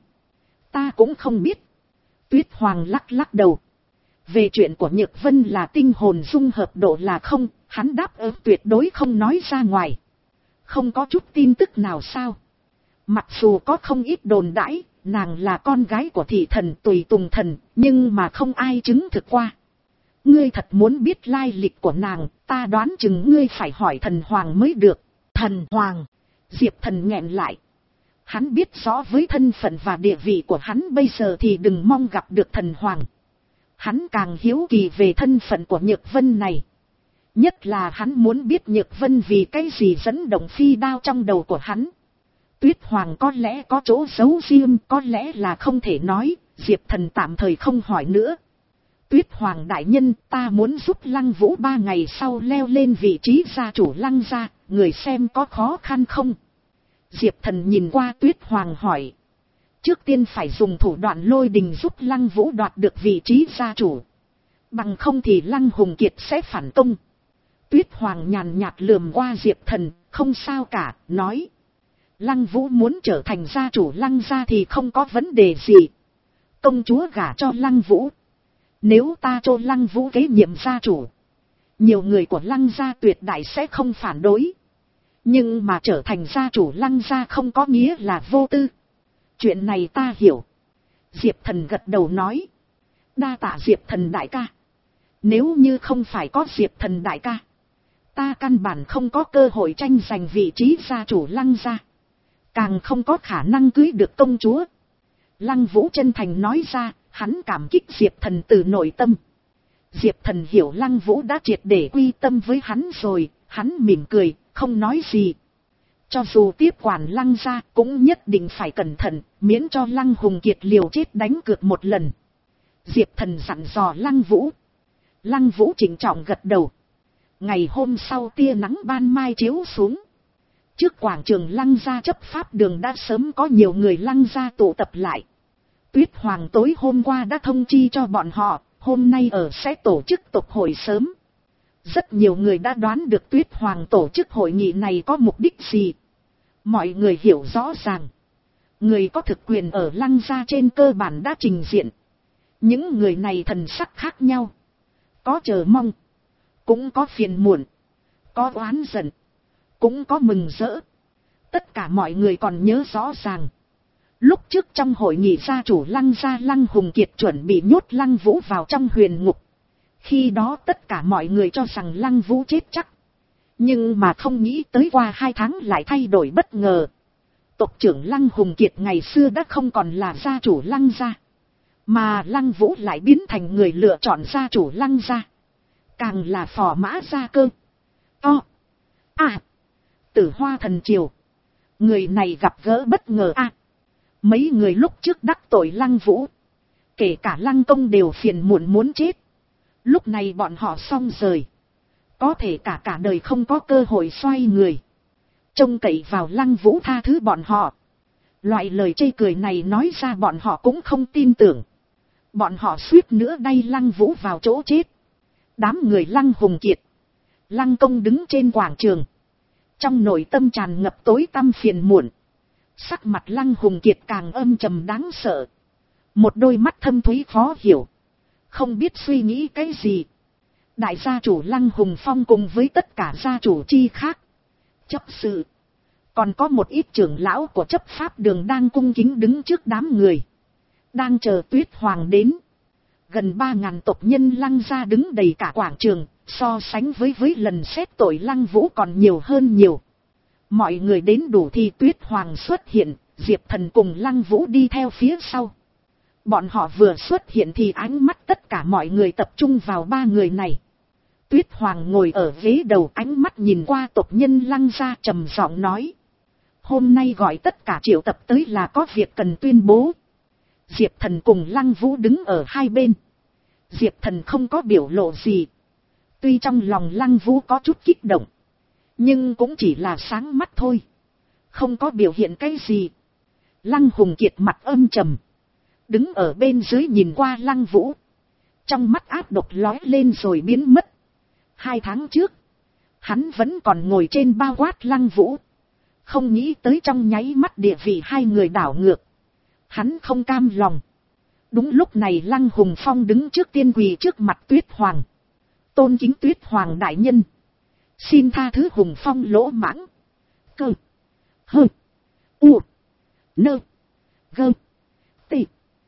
Ta cũng không biết. Tuyết Hoàng lắc lắc đầu. Về chuyện của Nhược Vân là tinh hồn dung hợp độ là không, hắn đáp ứng tuyệt đối không nói ra ngoài. Không có chút tin tức nào sao? Mặc dù có không ít đồn đãi, nàng là con gái của thị thần Tùy Tùng Thần, nhưng mà không ai chứng thực qua. Ngươi thật muốn biết lai lịch của nàng, ta đoán chừng ngươi phải hỏi Thần Hoàng mới được. Thần Hoàng, Diệp Thần nghẹn lại. Hắn biết rõ với thân phận và địa vị của hắn bây giờ thì đừng mong gặp được Thần Hoàng. Hắn càng hiếu kỳ về thân phận của Nhược Vân này. Nhất là hắn muốn biết Nhược Vân vì cái gì dẫn động phi đao trong đầu của hắn. Tuyết Hoàng có lẽ có chỗ giấu riêng, có lẽ là không thể nói, Diệp Thần tạm thời không hỏi nữa. Tuyết Hoàng đại nhân, ta muốn giúp Lăng Vũ ba ngày sau leo lên vị trí gia chủ Lăng gia, người xem có khó khăn không? Diệp Thần nhìn qua Tuyết Hoàng hỏi. Trước tiên phải dùng thủ đoạn lôi đình giúp Lăng Vũ đoạt được vị trí gia chủ. Bằng không thì Lăng Hùng Kiệt sẽ phản công. Tuyết Hoàng nhàn nhạt lườm qua Diệp Thần, không sao cả, nói. Lăng Vũ muốn trở thành gia chủ Lăng gia thì không có vấn đề gì. Công chúa gả cho Lăng Vũ. Nếu ta cho Lăng Vũ kế nhiệm gia chủ, nhiều người của Lăng gia tuyệt đại sẽ không phản đối. Nhưng mà trở thành gia chủ Lăng gia không có nghĩa là vô tư. Chuyện này ta hiểu. Diệp Thần gật đầu nói. Đa tạ Diệp Thần đại ca. Nếu như không phải có Diệp Thần đại ca, ta căn bản không có cơ hội tranh giành vị trí gia chủ Lăng gia. Càng không có khả năng cưới được công chúa. Lăng Vũ chân thành nói ra, hắn cảm kích Diệp Thần từ nội tâm. Diệp Thần hiểu Lăng Vũ đã triệt để quy tâm với hắn rồi, hắn mỉm cười, không nói gì. Cho dù tiếp quản Lăng gia cũng nhất định phải cẩn thận, miễn cho Lăng Hùng Kiệt liều chết đánh cược một lần. Diệp Thần dặn dò Lăng Vũ. Lăng Vũ trịnh trọng gật đầu. Ngày hôm sau tia nắng ban mai chiếu xuống. Trước quảng trường Lăng gia chấp pháp đường đã sớm có nhiều người Lăng gia tụ tập lại. Tuyết Hoàng tối hôm qua đã thông chi cho bọn họ, hôm nay ở sẽ tổ chức tộc hội sớm. Rất nhiều người đã đoán được Tuyết Hoàng tổ chức hội nghị này có mục đích gì. Mọi người hiểu rõ ràng. Người có thực quyền ở Lăng gia trên cơ bản đã trình diện. Những người này thần sắc khác nhau. Có chờ mong, cũng có phiền muộn, có oán giận, cũng có mừng rỡ. Tất cả mọi người còn nhớ rõ ràng. Lúc trước trong hội nghị gia chủ Lăng gia Lăng Hùng Kiệt chuẩn bị nhốt Lăng Vũ vào trong huyền ngục. Khi đó tất cả mọi người cho rằng Lăng Vũ chết chắc. Nhưng mà không nghĩ tới qua hai tháng lại thay đổi bất ngờ. Tộc trưởng Lăng Hùng Kiệt ngày xưa đã không còn là gia chủ Lăng gia. Mà Lăng Vũ lại biến thành người lựa chọn gia chủ Lăng gia. Càng là phò mã gia cơ. To. À. Tử Hoa Thần Triều. Người này gặp gỡ bất ngờ à. Mấy người lúc trước đắc tội Lăng Vũ. Kể cả Lăng Công đều phiền muộn muốn chết. Lúc này bọn họ xong rời. Có thể cả cả đời không có cơ hội xoay người. Trông cậy vào Lăng Vũ tha thứ bọn họ. Loại lời chê cười này nói ra bọn họ cũng không tin tưởng. Bọn họ suýt nữa đẩy Lăng Vũ vào chỗ chết. Đám người Lăng Hùng Kiệt, Lăng Công đứng trên quảng trường. Trong nội tâm tràn ngập tối tăm phiền muộn. Sắc mặt Lăng Hùng Kiệt càng âm trầm đáng sợ. Một đôi mắt thâm thúy khó hiểu. Không biết suy nghĩ cái gì. Đại gia chủ Lăng Hùng Phong cùng với tất cả gia chủ chi khác. Chấp sự. Còn có một ít trưởng lão của chấp pháp đường đang cung kính đứng trước đám người. Đang chờ Tuyết Hoàng đến. Gần ba ngàn tộc nhân Lăng gia đứng đầy cả quảng trường. So sánh với với lần xét tội Lăng Vũ còn nhiều hơn nhiều. Mọi người đến đủ thì Tuyết Hoàng xuất hiện. Diệp Thần cùng Lăng Vũ đi theo phía sau. Bọn họ vừa xuất hiện thì ánh mắt tất cả mọi người tập trung vào ba người này. Tuyết Hoàng ngồi ở ghế đầu, ánh mắt nhìn qua tộc nhân Lăng gia trầm giọng nói. Hôm nay gọi tất cả triệu tập tới là có việc cần tuyên bố. Diệp Thần cùng Lăng Vũ đứng ở hai bên. Diệp Thần không có biểu lộ gì. Tuy trong lòng Lăng Vũ có chút kích động. Nhưng cũng chỉ là sáng mắt thôi. Không có biểu hiện cái gì. Lăng Hùng Kiệt mặt âm trầm. Đứng ở bên dưới nhìn qua Lăng Vũ. Trong mắt áp độc lói lên rồi biến mất. Hai tháng trước, hắn vẫn còn ngồi trên bao quát Lăng Vũ. Không nghĩ tới trong nháy mắt địa vị hai người đảo ngược. Hắn không cam lòng. Đúng lúc này Lăng Hùng Phong đứng trước tiên quỳ trước mặt Tuyết Hoàng. Tôn kính Tuyết Hoàng đại nhân. Xin tha thứ Hùng Phong lỗ mãng. Cơ. Hơ. U. Nơ. Gơ. Tị.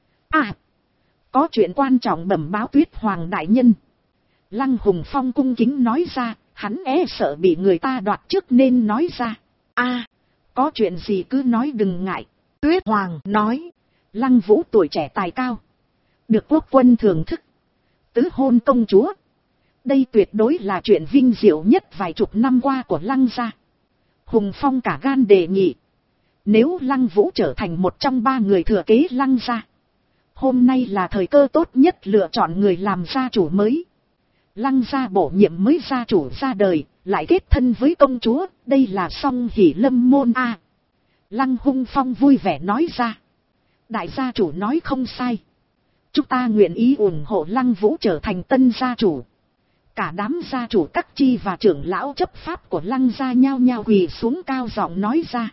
À. Có chuyện quan trọng bẩm báo Tuyết Hoàng đại nhân. Lăng Hùng Phong cung kính nói ra. Hắn e sợ bị người ta đoạt trước nên nói ra. À. Có chuyện gì cứ nói đừng ngại. Tuyết Hoàng nói. Lăng Vũ tuổi trẻ tài cao. Được quốc quân thưởng thức. Tứ hôn công chúa. Đây tuyệt đối là chuyện vinh diệu nhất vài chục năm qua của Lăng gia. Hùng Phong cả gan đề nghị. Nếu Lăng Vũ trở thành một trong ba người thừa kế Lăng gia. Hôm nay là thời cơ tốt nhất lựa chọn người làm gia chủ mới. Lăng gia bổ nhiệm mới gia chủ ra đời. Lại kết thân với công chúa. Đây là song hỷ lâm môn a. Lăng Hùng Phong vui vẻ nói ra. Đại gia chủ nói không sai. Chúng ta nguyện ý ủng hộ Lăng Vũ trở thành tân gia chủ. Cả đám gia chủ các chi và trưởng lão chấp pháp của Lăng gia nhao nhao quỳ xuống cao giọng nói ra.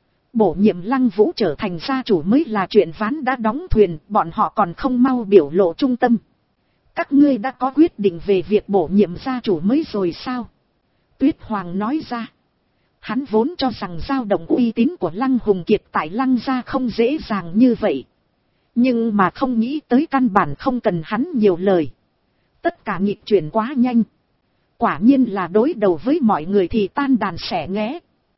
Bổ nhiệm Lăng Vũ trở thành gia chủ mới là chuyện ván đã đóng thuyền, bọn họ còn không mau biểu lộ trung tâm. Các ngươi đã có quyết định về việc bổ nhiệm gia chủ mới rồi sao? Tuyết Hoàng nói ra. Hắn vốn cho rằng dao động uy tín của Lăng Hùng Kiệt tại Lăng gia không dễ dàng như vậy. Nhưng mà không nghĩ tới căn bản không cần hắn nhiều lời. Tất cả nghịch chuyển quá nhanh. Quả nhiên là đối đầu với mọi người thì tan đàn xẻ nghé.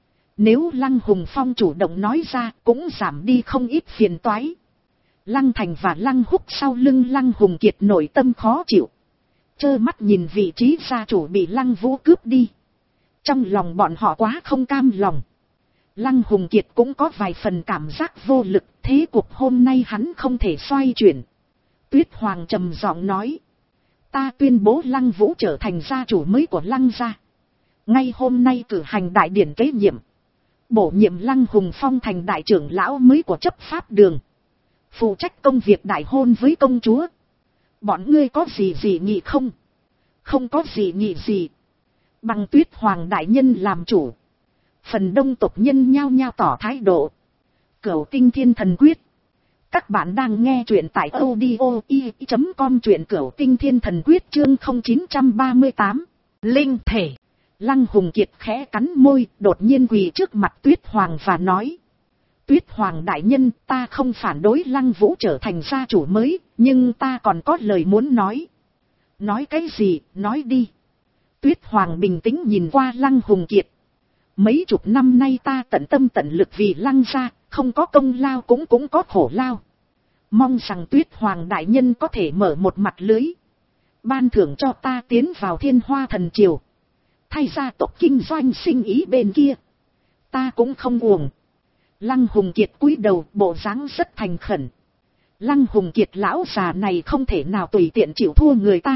Nếu Lăng Hùng Phong chủ động nói ra cũng giảm đi không ít phiền toái. Lăng Thành và Lăng Húc sau lưng Lăng Hùng Kiệt nội tâm khó chịu. Trơ mắt nhìn vị trí gia chủ bị Lăng Vũ cướp đi. Trong lòng bọn họ quá không cam lòng. Lăng Hùng Kiệt cũng có vài phần cảm giác vô lực. Thế cuộc hôm nay hắn không thể xoay chuyển. Tuyết Hoàng trầm giọng nói. Ta tuyên bố Lăng Vũ trở thành gia chủ mới của Lăng gia. Ngay hôm nay cử hành đại điển kế nhiệm. Bổ nhiệm Lăng Hùng Phong thành đại trưởng lão mới của chấp pháp đường. Phụ trách công việc đại hôn với công chúa. Bọn ngươi có gì gì nghị không? Không có gì nghị gì. Bằng Tuyết Hoàng đại nhân làm chủ. Phần đông tộc nhân nhao nhao tỏ thái độ. Cửu Tinh Thiên Thần Quyết. Các bạn đang nghe truyện tại audio i chấm com, truyện Cửu Tinh Thiên Thần Quyết chương không chín ba tám. Linh thể. Lăng Hùng Kiệt khẽ cắn môi, đột nhiên quỳ trước mặt Tuyết Hoàng và nói. Tuyết Hoàng đại nhân, ta không phản đối Lăng Vũ trở thành gia chủ mới, nhưng ta còn có lời muốn nói. Nói cái gì, nói đi. Tuyết Hoàng bình tĩnh nhìn qua Lăng Hùng Kiệt. Mấy chục năm nay ta tận tâm tận lực vì Lăng gia, không có công lao cũng cũng có khổ lao. Mong rằng Tuyết Hoàng đại nhân có thể mở một mặt lưới. Ban thưởng cho ta tiến vào Thiên Hoa Thần Triều. Thay gia tộc kinh doanh sinh ý bên kia. Ta cũng không uổng. Lăng Hùng Kiệt cúi đầu, bộ dáng rất thành khẩn. Lăng Hùng Kiệt lão già này không thể nào tùy tiện chịu thua người ta.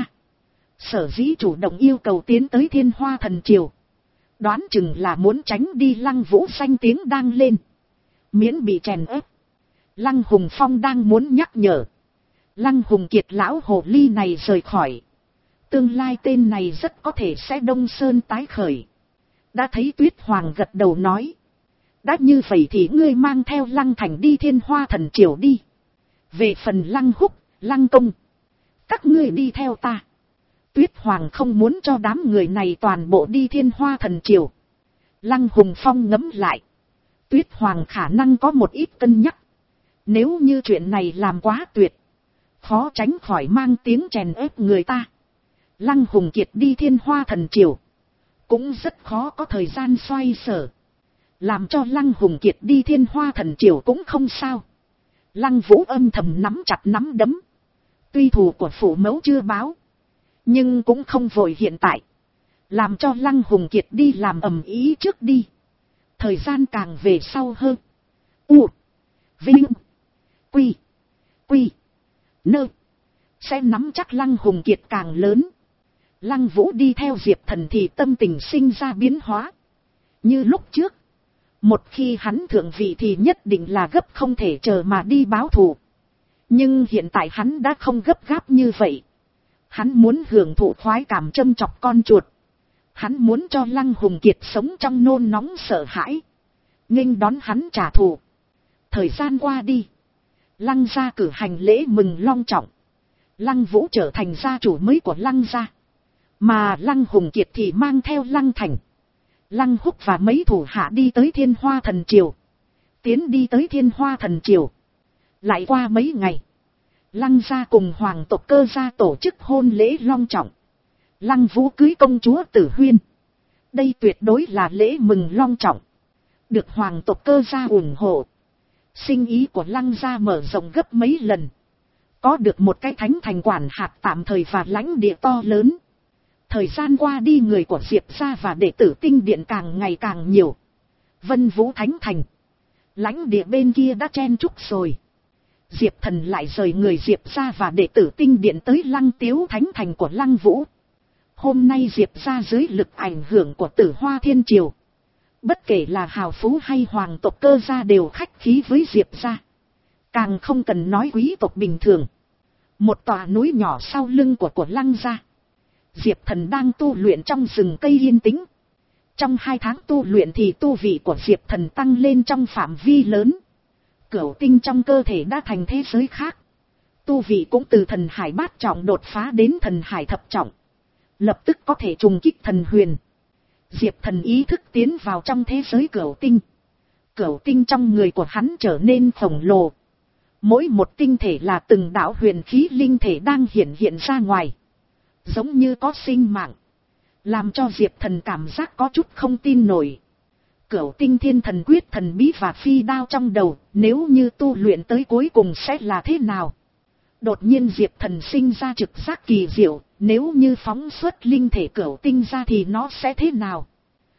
Sở dĩ chủ động yêu cầu tiến tới Thiên Hoa Thần Triều. Đoán chừng là muốn tránh đi Lăng Vũ danh tiếng đang lên. Miễn bị chèn ép. Lăng Hùng Phong đang muốn nhắc nhở. Lăng Hùng Kiệt lão hồ ly này rời khỏi. Tương lai tên này rất có thể sẽ Đông Sơn tái khởi. Đã thấy Tuyết Hoàng gật đầu nói. Đã như vậy thì ngươi mang theo Lăng Thành đi Thiên Hoa Thần Triều đi. Về phần Lăng Húc, Lăng Công. Các ngươi đi theo ta. Tuyết Hoàng không muốn cho đám người này toàn bộ đi Thiên Hoa Thần Triều. Lăng Hùng Phong ngẫm lại. Tuyết Hoàng khả năng có một ít cân nhắc. Nếu như chuyện này làm quá tuyệt. Khó tránh khỏi mang tiếng chèn ép người ta. Lăng Hùng Kiệt đi Thiên Hoa Thần Triều. Cũng rất khó có thời gian xoay sở. Làm cho Lăng Hùng Kiệt đi Thiên Hoa Thần Triều cũng không sao. Lăng Vũ âm thầm nắm chặt nắm đấm. Tuy thù của phụ mẫu chưa báo. Nhưng cũng không vội hiện tại. Làm cho Lăng Hùng Kiệt đi làm ầm ý trước đi. Thời gian càng về sau hơn. U. Vinh. Quy. Quy. Nơ. Sẽ nắm chắc Lăng Hùng Kiệt càng lớn. Lăng Vũ đi theo Diệp Thần thì tâm tình sinh ra biến hóa. Như lúc trước. Một khi hắn thượng vị thì nhất định là gấp không thể chờ mà đi báo thù. Nhưng hiện tại hắn đã không gấp gáp như vậy. Hắn muốn hưởng thụ khoái cảm châm chọc con chuột. Hắn muốn cho Lăng Hùng Kiệt sống trong nôn nóng sợ hãi, nghênh đón hắn trả thù. Thời gian qua đi, Lăng gia cử hành lễ mừng long trọng. Lăng Vũ trở thành gia chủ mới của Lăng gia, mà Lăng Hùng Kiệt thì mang theo Lăng Thành, Lăng Húc và mấy thủ hạ đi tới Thiên Hoa Thần Triều. Tiến đi tới Thiên Hoa Thần Triều. Lại qua mấy ngày, Lăng gia cùng hoàng tộc Cơ gia tổ chức hôn lễ long trọng. Lăng Vũ cưới công chúa Tử Huyên. Đây tuyệt đối là lễ mừng long trọng, được hoàng tộc Cơ gia ủng hộ. Sinh ý của Lăng gia mở rộng gấp mấy lần, có được một cái thánh thành quản hạt tạm thời và lãnh địa to lớn. Thời gian qua đi, người của Diệp gia và đệ tử Tinh Điện càng ngày càng nhiều. Vân Vũ Thánh Thành, lãnh địa bên kia đã chen chúc rồi. Diệp Thần lại rời người Diệp gia và đệ tử Tinh Điện tới Lăng Tiếu Thánh Thành của Lăng Vũ. Hôm nay Diệp gia dưới lực ảnh hưởng của Tử Hoa Thiên Triều, bất kể là hào phú hay hoàng tộc Cơ gia đều khách khí với Diệp gia. Càng không cần nói quý tộc bình thường. Một tòa núi nhỏ sau lưng của của Lăng gia, Diệp Thần đang tu luyện trong rừng cây yên tĩnh. Trong hai tháng tu luyện thì tu vị của Diệp Thần tăng lên trong phạm vi lớn. Cửu tinh trong cơ thể đã thành thế giới khác. Tu vị cũng từ thần hải bát trọng đột phá đến thần hải thập trọng. Lập tức có thể trùng kích thần huyền. Diệp Thần ý thức tiến vào trong thế giới cửu tinh. Cửu tinh trong người của hắn trở nên khổng lồ. Mỗi một tinh thể là từng đạo huyền khí linh thể đang hiện hiện ra ngoài, giống như có sinh mạng, làm cho Diệp Thần cảm giác có chút không tin nổi. Cửu tinh thiên thần quyết thần bí và phi đao trong đầu, nếu như tu luyện tới cuối cùng sẽ là thế nào? Đột nhiên Diệp Thần sinh ra trực giác kỳ diệu, nếu như phóng xuất linh thể cửu tinh ra thì nó sẽ thế nào?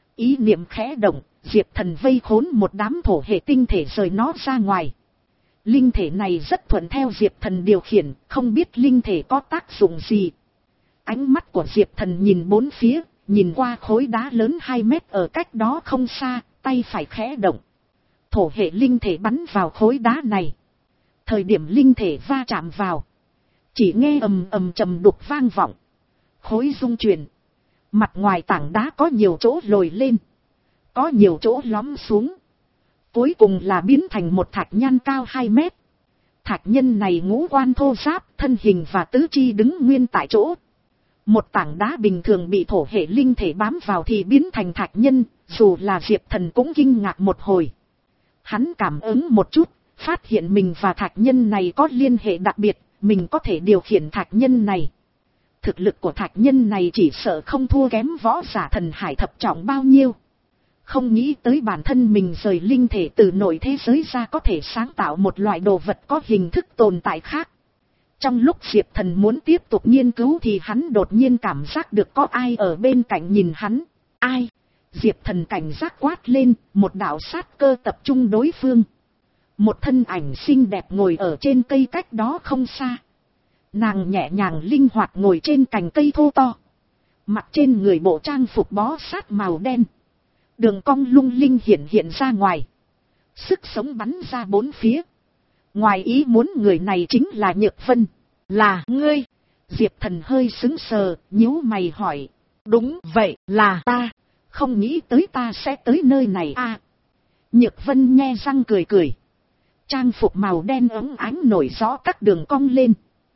Ý niệm khẽ động, Diệp Thần vây khốn một đám thổ hệ tinh thể rời nó ra ngoài. Linh thể này rất thuận theo Diệp Thần điều khiển, không biết linh thể có tác dụng gì. Ánh mắt của Diệp Thần nhìn bốn phía, nhìn qua khối đá lớn hai mét ở cách đó không xa, tay phải khẽ động. Thổ hệ linh thể bắn vào khối đá này. Thời điểm linh thể va chạm vào, chỉ nghe ầm ầm trầm đục vang vọng. Khối rung chuyển. Mặt ngoài tảng đá có nhiều chỗ lồi lên, có nhiều chỗ lõm xuống. Cuối cùng là biến thành một thạch nhân cao hai mét. Thạch nhân này ngũ quan thô ráp, thân hình và tứ chi đứng nguyên tại chỗ. Một tảng đá bình thường bị thổ hệ linh thể bám vào thì biến thành thạch nhân, dù là Diệp Thần cũng kinh ngạc một hồi. Hắn cảm ứng một chút, phát hiện mình và thạch nhân này có liên hệ đặc biệt, mình có thể điều khiển thạch nhân này. Thực lực của thạch nhân này chỉ sợ không thua kém võ giả thần hải thập trọng bao nhiêu. Không nghĩ tới bản thân mình rời linh thể từ nội thế giới ra có thể sáng tạo một loại đồ vật có hình thức tồn tại khác. Trong lúc Diệp Thần muốn tiếp tục nghiên cứu thì hắn đột nhiên cảm giác được có ai ở bên cạnh nhìn hắn. Ai? Diệp Thần cảnh giác quát lên, một đạo sát cơ tập trung đối phương. Một thân ảnh xinh đẹp ngồi ở trên cây cách đó không xa. Nàng nhẹ nhàng linh hoạt ngồi trên cành cây thô to. Mặt trên người bộ trang phục bó sát màu đen. Đường cong lung linh hiện hiện ra ngoài. Sức sống bắn ra bốn phía. Ngoài ý muốn người này chính là Nhược Vân. Là ngươi? Diệp Thần hơi sững sờ, nhíu mày hỏi. Đúng vậy, là ta. Không nghĩ tới ta sẽ tới nơi này à. Nhược Vân nhe răng cười cười. Trang phục màu đen óng ánh nổi rõ các đường cong lên.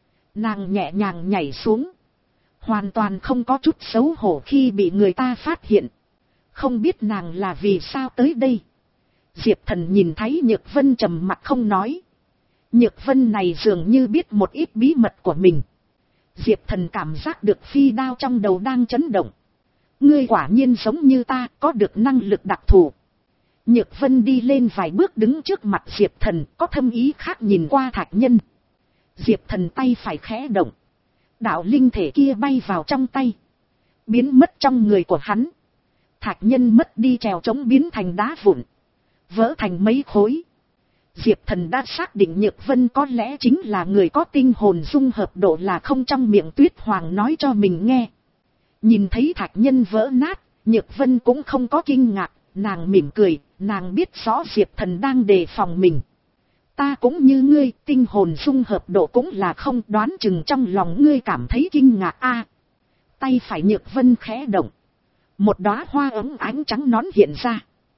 Nàng nhẹ nhàng nhảy xuống. Hoàn toàn không có chút xấu hổ khi bị người ta phát hiện. Không biết nàng là vì sao tới đây. Diệp Thần nhìn thấy Nhược Vân trầm mặc không nói. Nhược Vân này dường như biết một ít bí mật của mình. Diệp Thần cảm giác được phi đao trong đầu đang chấn động. Ngươi quả nhiên giống như ta, có được năng lực đặc thù. Nhược Vân đi lên vài bước đứng trước mặt Diệp Thần, có thâm ý khác nhìn qua thạch nhân. Diệp Thần tay phải khẽ động. Đạo linh thể kia bay vào trong tay, biến mất trong người của hắn. Thạch nhân mất đi trèo trống biến thành đá vụn, vỡ thành mấy khối. Diệp Thần đã xác định Nhược Vân có lẽ chính là người có tinh hồn dung hợp độ là không trong miệng Tuyết Hoàng nói cho mình nghe. Nhìn thấy thạch nhân vỡ nát, Nhược Vân cũng không có kinh ngạc, nàng mỉm cười, nàng biết rõ Diệp Thần đang đề phòng mình. ta cũng như ngươi, tinh hồn dung hợp độ cũng là không, đoán chừng trong lòng ngươi cảm thấy kinh ngạc a. Tay phải Nhược Vân khẽ động, một đóa hoa ấm ánh trắng nón hiện ra,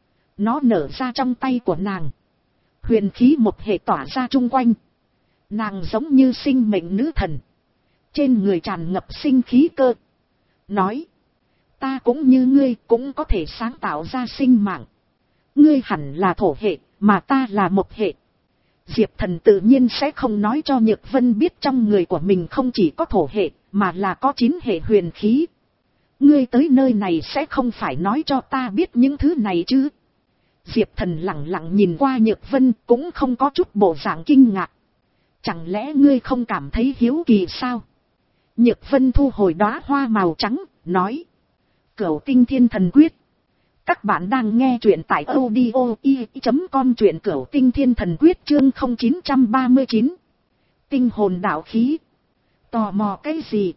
nó nở ra trong tay của nàng, huyền khí một hệ tỏa ra chung quanh, nàng giống như sinh mệnh nữ thần, trên người tràn ngập sinh khí cơ, nói, ta cũng như ngươi cũng có thể sáng tạo ra sinh mạng, ngươi hẳn là thổ hệ, mà ta là mộc hệ. Diệp Thần tự nhiên sẽ không nói cho Nhược Vân biết trong người của mình không chỉ có thổ hệ, mà là có chín hệ huyền khí. Ngươi tới nơi này sẽ không phải nói cho ta biết những thứ này chứ? Diệp Thần lặng lặng nhìn qua Nhược Vân, cũng không có chút bộ dạng kinh ngạc. Chẳng lẽ ngươi không cảm thấy hiếu kỳ sao? Nhược Vân thu hồi đóa hoa màu trắng, nói, Cửu Tinh Thiên Thần Quyết. Các bạn đang nghe truyện tại audio i chấm com, truyện Cửu Tinh Thiên Thần Quyết chương không chín ba chín. Tinh hồn đạo khí. Tò mò cái gì?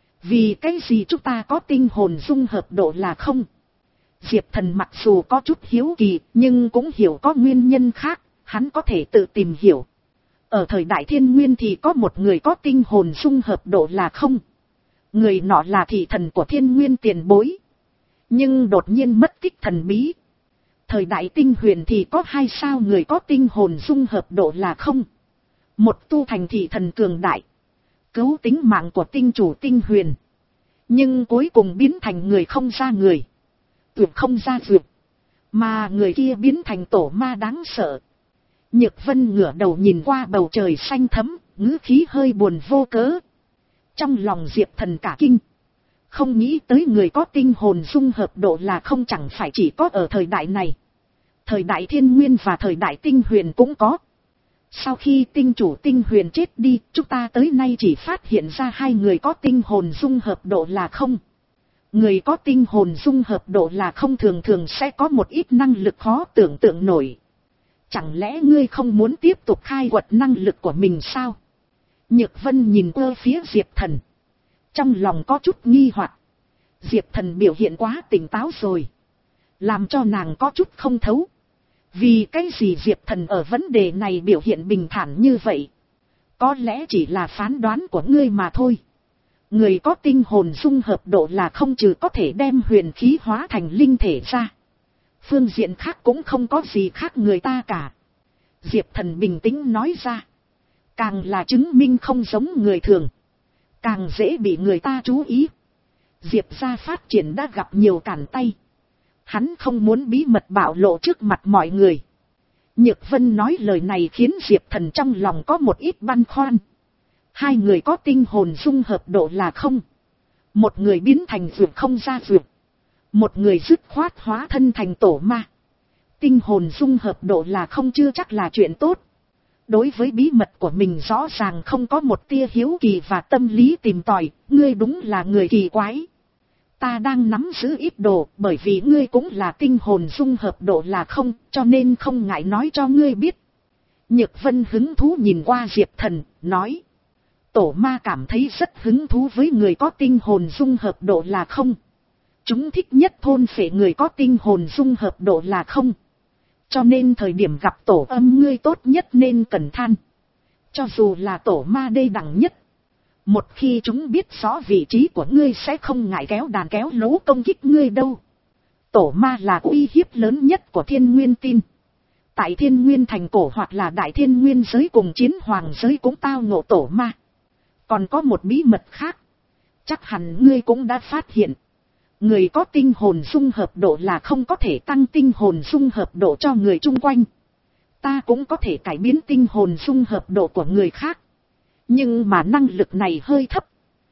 Vì cái gì chúng ta có tinh hồn dung hợp độ là không? Diệp Thần mặc dù có chút hiếu kỳ, nhưng cũng hiểu có nguyên nhân khác, hắn có thể tự tìm hiểu. Ở thời đại Thiên Nguyên thì có một người có tinh hồn dung hợp độ là không. Người nọ là thị thần của Thiên Nguyên tiền bối, nhưng đột nhiên mất tích thần bí. Thời đại Tinh Huyền thì có hai sao người có tinh hồn dung hợp độ là không. Một tu thành thị thần cường đại, cứu tính mạng của tinh chủ Tinh Huyền, nhưng cuối cùng biến thành người không ra người, tuyệt không ra tuyệt, mà người kia biến thành tổ ma đáng sợ. Nhược Vân ngửa đầu nhìn qua bầu trời xanh thẫm, ngữ khí hơi buồn vô cớ. Trong lòng Diệp Thần cả kinh, không nghĩ tới người có tinh hồn dung hợp độ là không chẳng phải chỉ có ở thời đại này. Thời đại Thiên Nguyên và thời đại Tinh Huyền cũng có. Sau khi tinh chủ Tinh Huyền chết đi, chúng ta tới nay chỉ phát hiện ra hai người có tinh hồn dung hợp độ là không. Người có tinh hồn dung hợp độ là không thường thường sẽ có một ít năng lực khó tưởng tượng nổi. Chẳng lẽ ngươi không muốn tiếp tục khai quật năng lực của mình sao? Nhược Vân nhìn qua phía Diệp Thần, trong lòng có chút nghi hoặc. Diệp Thần biểu hiện quá tỉnh táo rồi, làm cho nàng có chút không thấu. Vì cái gì Diệp Thần ở vấn đề này biểu hiện bình thản như vậy? Có lẽ chỉ là phán đoán của ngươi mà thôi. Người có tinh hồn dung hợp độ là không trừ có thể đem huyền khí hóa thành linh thể ra, phương diện khác cũng không có gì khác người ta cả. Diệp Thần bình tĩnh nói ra. Càng là chứng minh không giống người thường, càng dễ bị người ta chú ý. Diệp gia phát triển đã gặp nhiều cản tay, hắn không muốn bí mật bạo lộ trước mặt mọi người. Nhược Vân nói lời này khiến Diệp Thần trong lòng có một ít băn khoăn. Hai người có tinh hồn dung hợp độ là không. Một người biến thành dược không ra dược, một người dứt khoát hóa thân thành tổ ma. Tinh hồn dung hợp độ là không chưa chắc là chuyện tốt. Đối với bí mật của mình rõ ràng không có một tia hiếu kỳ và tâm lý tìm tòi, ngươi đúng là người kỳ quái. Ta đang nắm giữ ít đồ, bởi vì ngươi cũng là tinh hồn dung hợp độ là không, cho nên không ngại nói cho ngươi biết. Nhược Vân hứng thú nhìn qua Diệp Thần, nói. Tổ ma cảm thấy rất hứng thú với người có tinh hồn dung hợp độ là không. Chúng thích nhất thôn phệ người có tinh hồn dung hợp độ là không. Cho nên thời điểm gặp tổ âm ngươi tốt nhất nên cẩn than. Cho dù là tổ ma đê đẳng nhất, một khi chúng biết rõ vị trí của ngươi sẽ không ngại kéo đàn kéo lố công kích ngươi đâu. Tổ ma là uy hiếp lớn nhất của Thiên Nguyên tin. Tại Thiên Nguyên thành cổ hoặc là Đại Thiên Nguyên giới cùng Chiến Hoàng giới cũng tao ngộ tổ ma. Còn có một bí mật khác, chắc hẳn ngươi cũng đã phát hiện. Người có tinh hồn dung hợp độ là không có thể tăng tinh hồn dung hợp độ cho người chung quanh. Ta cũng có thể cải biến tinh hồn dung hợp độ của người khác, nhưng mà năng lực này hơi thấp.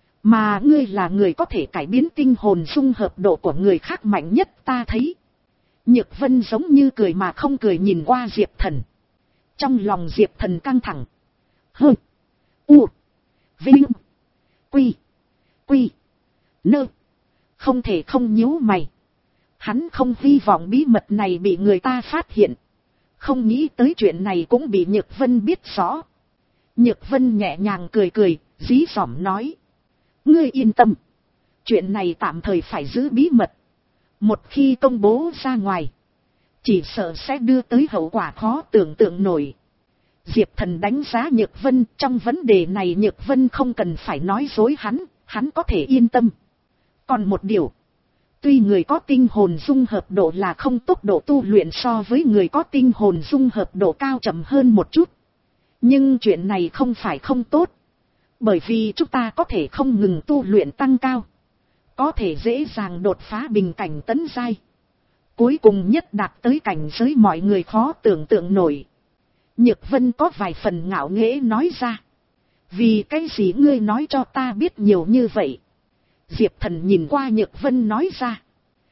Mà ngươi là người có thể cải biến tinh hồn dung hợp độ của người khác mạnh nhất ta thấy. Nhược Vân giống như cười mà không cười nhìn qua Diệp Thần. Trong lòng Diệp Thần căng thẳng. Hơ, u, vinh, quy, quy, nơ. Không thể không nhíu mày. Hắn không hy vọng bí mật này bị người ta phát hiện. Không nghĩ tới chuyện này cũng bị Nhược Vân biết rõ. Nhược Vân nhẹ nhàng cười cười, dí dỏm nói. Ngươi yên tâm. Chuyện này tạm thời phải giữ bí mật. Một khi công bố ra ngoài, chỉ sợ sẽ đưa tới hậu quả khó tưởng tượng nổi. Diệp Thần đánh giá Nhược Vân, trong vấn đề này Nhược Vân không cần phải nói dối hắn, hắn có thể yên tâm. Còn một điều, tuy người có tinh hồn dung hợp độ là không, tốc độ tu luyện so với người có tinh hồn dung hợp độ cao chậm hơn một chút. Nhưng chuyện này không phải không tốt. Bởi vì chúng ta có thể không ngừng tu luyện tăng cao. Có thể dễ dàng đột phá bình cảnh tấn giai. Cuối cùng nhất đạt tới cảnh giới mọi người khó tưởng tượng nổi. Nhược Vân có vài phần ngạo nghễ nói ra. Vì cái gì ngươi nói cho ta biết nhiều như vậy? Diệp Thần nhìn qua Nhược Vân nói ra.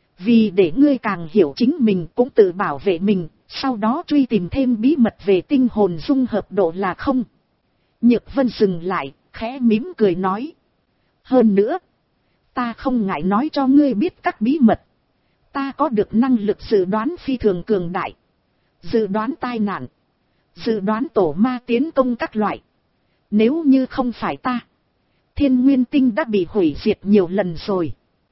Vì để ngươi càng hiểu chính mình cũng tự bảo vệ mình, sau đó truy tìm thêm bí mật về tinh hồn dung hợp độ là không. Nhược Vân dừng lại, khẽ mỉm cười nói. Hơn nữa, ta không ngại nói cho ngươi biết các bí mật. Ta có được năng lực dự đoán phi thường cường đại. Dự đoán tai nạn. Dự đoán tổ ma tiến công các loại. Nếu như không phải ta, Thiên Nguyên Tinh đã bị hủy diệt nhiều lần rồi.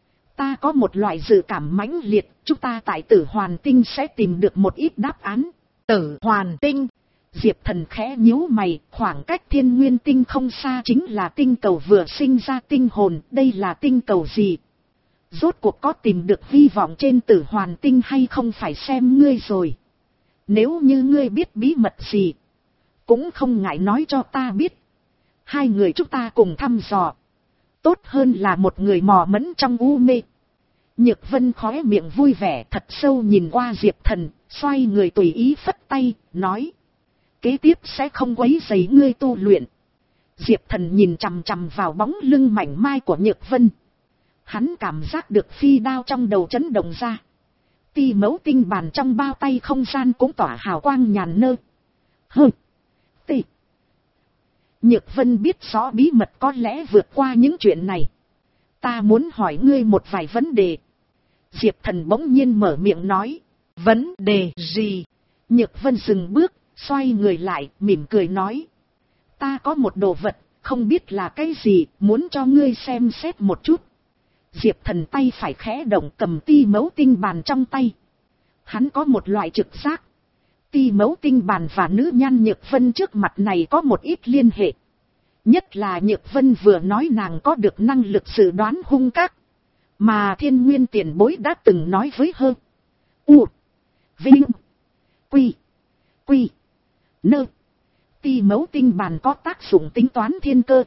Ta có một loại dự cảm mãnh liệt, chúng ta tại Tử Hoàn Tinh sẽ tìm được một ít đáp án. Tử Hoàn Tinh. Diệp Thần khẽ nhíu mày, khoảng cách Thiên Nguyên Tinh không xa chính là tinh cầu vừa sinh ra tinh hồn, đây là tinh cầu gì? Rốt cuộc có tìm được hy vọng trên Tử Hoàn Tinh hay không phải xem ngươi rồi. Nếu như ngươi biết bí mật gì, cũng không ngại nói cho ta biết. Hai người chúng ta cùng thăm dò. Tốt hơn là một người mò mẫm trong u mê. Nhược Vân khóe miệng vui vẻ thật sâu nhìn qua Diệp Thần, xoay người tùy ý phất tay, nói. Kế tiếp sẽ không quấy rầy ngươi tu luyện. Diệp Thần nhìn chằm chằm vào bóng lưng mảnh mai của Nhược Vân. Hắn cảm giác được phi đao trong đầu chấn động ra. Ti mẫu tinh bàn trong bao tay không gian cũng tỏa hào quang nhàn nơ. Hơ. Tì. Nhược Vân biết rõ bí mật có lẽ vượt qua những chuyện này. Ta muốn hỏi ngươi một vài vấn đề. Diệp Thần bỗng nhiên mở miệng nói. Vấn đề gì? Nhược Vân dừng bước, xoay người lại, mỉm cười nói. Ta có một đồ vật, không biết là cái gì, muốn cho ngươi xem xét một chút. Diệp Thần tay phải khẽ động cầm ti mẫu tinh bàn trong tay. Hắn có một loại trực giác. Ti mẫu tinh bàn và nữ nhan Nhược Vân trước mặt này có một ít liên hệ. Nhất là Nhược Vân vừa nói nàng có được năng lực dự đoán hung các. Mà Thiên Nguyên tiền bối đã từng nói với Hơ. U. Vinh. Quy. Quy. Nơ. Ti mẫu tinh bàn có tác dụng tính toán thiên cơ.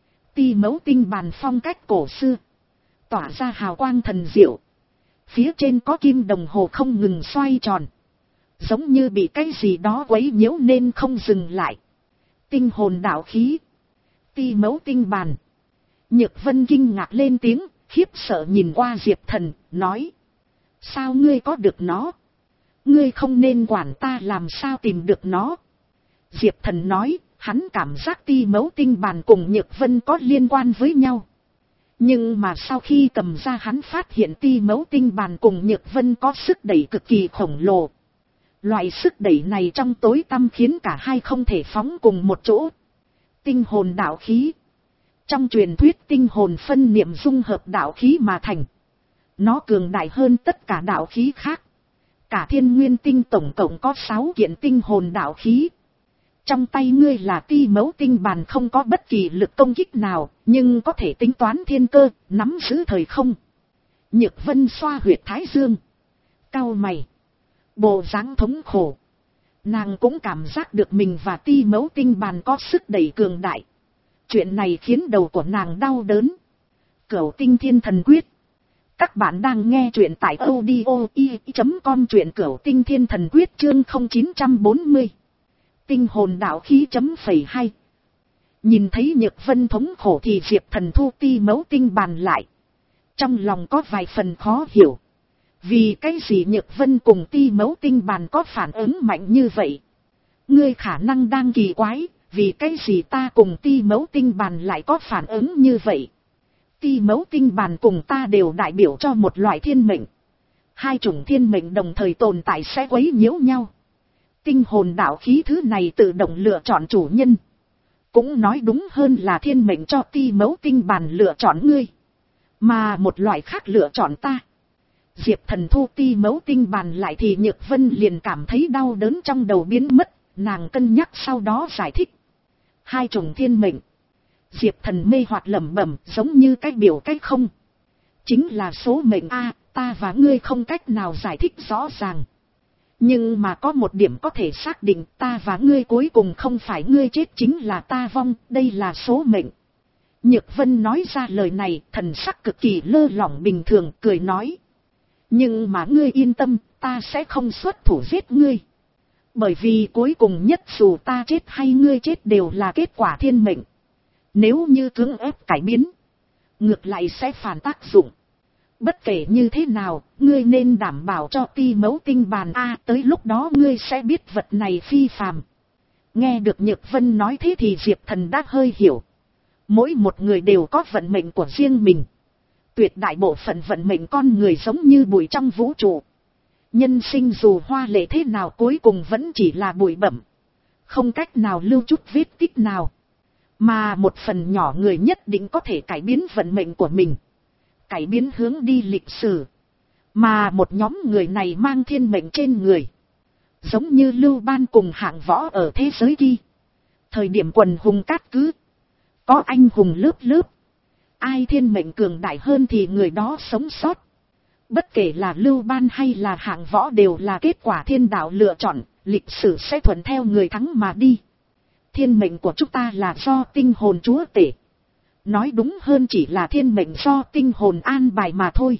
Ti mẫu tinh bàn phong cách cổ xưa. Tỏa ra hào quang thần diệu. Phía trên có kim đồng hồ không ngừng xoay tròn. Giống như bị cái gì đó quấy nhiễu nên không dừng lại. Tinh hồn đạo khí. Ti mẫu tinh bàn. Nhược Vân kinh ngạc lên tiếng, khiếp sợ nhìn qua Diệp Thần, nói. Sao ngươi có được nó? Ngươi không nên quản ta làm sao tìm được nó. Diệp Thần nói, hắn cảm giác ti mẫu tinh bàn cùng Nhược Vân có liên quan với nhau. Nhưng mà sau khi cầm ra hắn phát hiện ti mẫu tinh bàn cùng Nhược Vân có sức đẩy cực kỳ khổng lồ. Loại sức đẩy này trong tối tăm khiến cả hai không thể phóng cùng một chỗ. Tinh hồn đạo khí. Trong truyền thuyết tinh hồn phân niệm dung hợp đạo khí mà thành. Nó cường đại hơn tất cả đạo khí khác. Cả Thiên Nguyên Tinh tổng cộng có sáu kiện tinh hồn đạo khí. Trong tay ngươi là ti mẫu tinh bàn không có bất kỳ lực công kích nào, nhưng có thể tính toán thiên cơ, nắm giữ thời không. Nhược Vân xoa huyệt thái dương. Cau mày. Bộ dáng thống khổ. Nàng cũng cảm giác được mình và ti mẫu tinh bàn có sức đẩy cường đại. Chuyện này khiến đầu của nàng đau đớn. Cửu Tinh Thiên Thần Quyết. Các bạn đang nghe truyện tại audio i chấm com, truyện Cửu Tinh Thiên Thần Quyết chương không chín bốn không. Tinh hồn đạo khí chấm phẩy hai. Nhìn thấy Nhược Vân thống khổ thì Diệp Thần thu ti mẫu tinh bàn lại. Trong lòng có vài phần khó hiểu. Vì cái gì Nhược Vân cùng ti mẫu tinh bàn có phản ứng mạnh như vậy? Ngươi khả năng đang kỳ quái, vì cái gì ta cùng ti mẫu tinh bàn lại có phản ứng như vậy? Ti mẫu tinh bàn cùng ta đều đại biểu cho một loại thiên mệnh. Hai chủng thiên mệnh đồng thời tồn tại sẽ quấy nhiễu nhau. Tinh hồn đạo khí thứ này tự động lựa chọn chủ nhân. Cũng nói đúng hơn là thiên mệnh cho ti mẫu tinh bàn lựa chọn ngươi. Mà một loại khác lựa chọn ta. Diệp Thần thu ti mẫu tinh bàn lại thì Nhược Vân liền cảm thấy đau đớn trong đầu biến mất, nàng cân nhắc sau đó giải thích. Hai chủng thiên mệnh. Diệp Thần mê hoặc lẩm bẩm, giống như cách biểu cách không. Chính là số mệnh a, ta và ngươi không cách nào giải thích rõ ràng. Nhưng mà có một điểm có thể xác định, ta và ngươi cuối cùng không phải ngươi chết chính là ta vong, đây là số mệnh. Nhược Vân nói ra lời này, thần sắc cực kỳ lơ lỏng bình thường, cười nói. Nhưng mà ngươi yên tâm, ta sẽ không xuất thủ giết ngươi. Bởi vì cuối cùng nhất dù ta chết hay ngươi chết đều là kết quả thiên mệnh. Nếu như cưỡng ép cải biến, ngược lại sẽ phản tác dụng. Bất kể như thế nào, ngươi nên đảm bảo cho ti mẫu tinh bàn A, tới lúc đó ngươi sẽ biết vật này phi phàm. Nghe được Nhược Vân nói thế thì Diệp Thần đã hơi hiểu. Mỗi một người đều có vận mệnh của riêng mình. Tuyệt đại bộ phận vận mệnh con người giống như bụi trong vũ trụ. Nhân sinh dù hoa lệ thế nào cuối cùng vẫn chỉ là bụi bặm. Không cách nào lưu chút vết tích nào. Mà một phần nhỏ người nhất định có thể cải biến vận mệnh của mình. Cải biến hướng đi lịch sử. Mà một nhóm người này mang thiên mệnh trên người. Giống như Lưu Ban cùng Hạng Võ ở thế giới kia. Thời điểm quần hùng cát cứ. Có anh hùng lớp lớp. Ai thiên mệnh cường đại hơn thì người đó sống sót. Bất kể là Lưu Ban hay là Hạng Võ đều là kết quả thiên đạo lựa chọn. Lịch sử sẽ thuận theo người thắng mà đi. Thiên mệnh của chúng ta là do tinh hồn chúa tể. Nói đúng hơn chỉ là thiên mệnh do tinh hồn an bài mà thôi.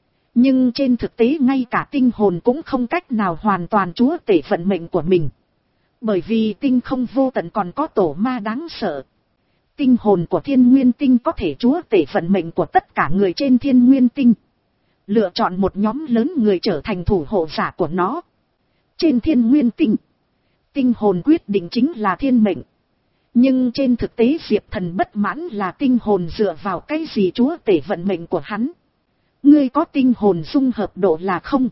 Nhưng trên thực tế ngay cả tinh hồn cũng không cách nào hoàn toàn chúa tể vận mệnh của mình. Bởi vì tinh không vô tận còn có tổ ma đáng sợ. Tinh hồn của thiên nguyên tinh có thể chúa tể vận mệnh của tất cả người trên thiên nguyên tinh. Lựa chọn một nhóm lớn người trở thành thủ hộ giả của nó. Trên thiên nguyên tinh, tinh hồn quyết định chính là thiên mệnh. Nhưng trên thực tế Diệp Thần bất mãn là tinh hồn dựa vào cái gì chúa tể vận mệnh của hắn. Ngươi có tinh hồn dung hợp độ là không.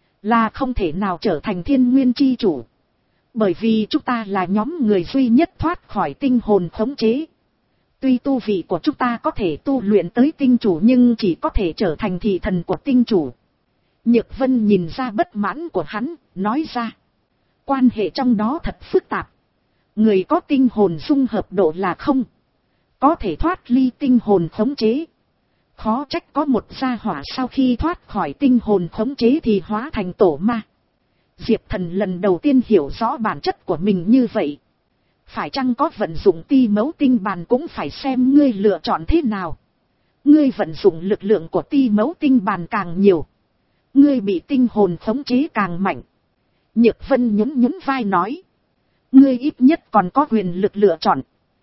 Là không thể nào trở thành thiên nguyên chi chủ. Bởi vì chúng ta là nhóm người duy nhất thoát khỏi tinh hồn khống chế. Tuy tu vị của chúng ta có thể tu luyện tới tinh chủ nhưng chỉ có thể trở thành thị thần của tinh chủ. Nhược Vân nhìn ra bất mãn của hắn, nói ra. Quan hệ trong đó thật phức tạp. Người có tinh hồn dung hợp độ là không. Có thể thoát ly tinh hồn khống chế. Khó trách có một gia hỏa sau khi thoát khỏi tinh hồn khống chế thì hóa thành tổ ma. Diệp Thần lần đầu tiên hiểu rõ bản chất của mình như vậy. Phải chăng có vận dụng ti mẫu tinh bàn cũng phải xem ngươi lựa chọn thế nào. Ngươi vận dụng lực lượng của ti mẫu tinh bàn càng nhiều. Ngươi bị tinh hồn khống chế càng mạnh. Nhược Vân nhún nhún vai nói. Ngươi ít nhất còn có quyền lực lựa chọn.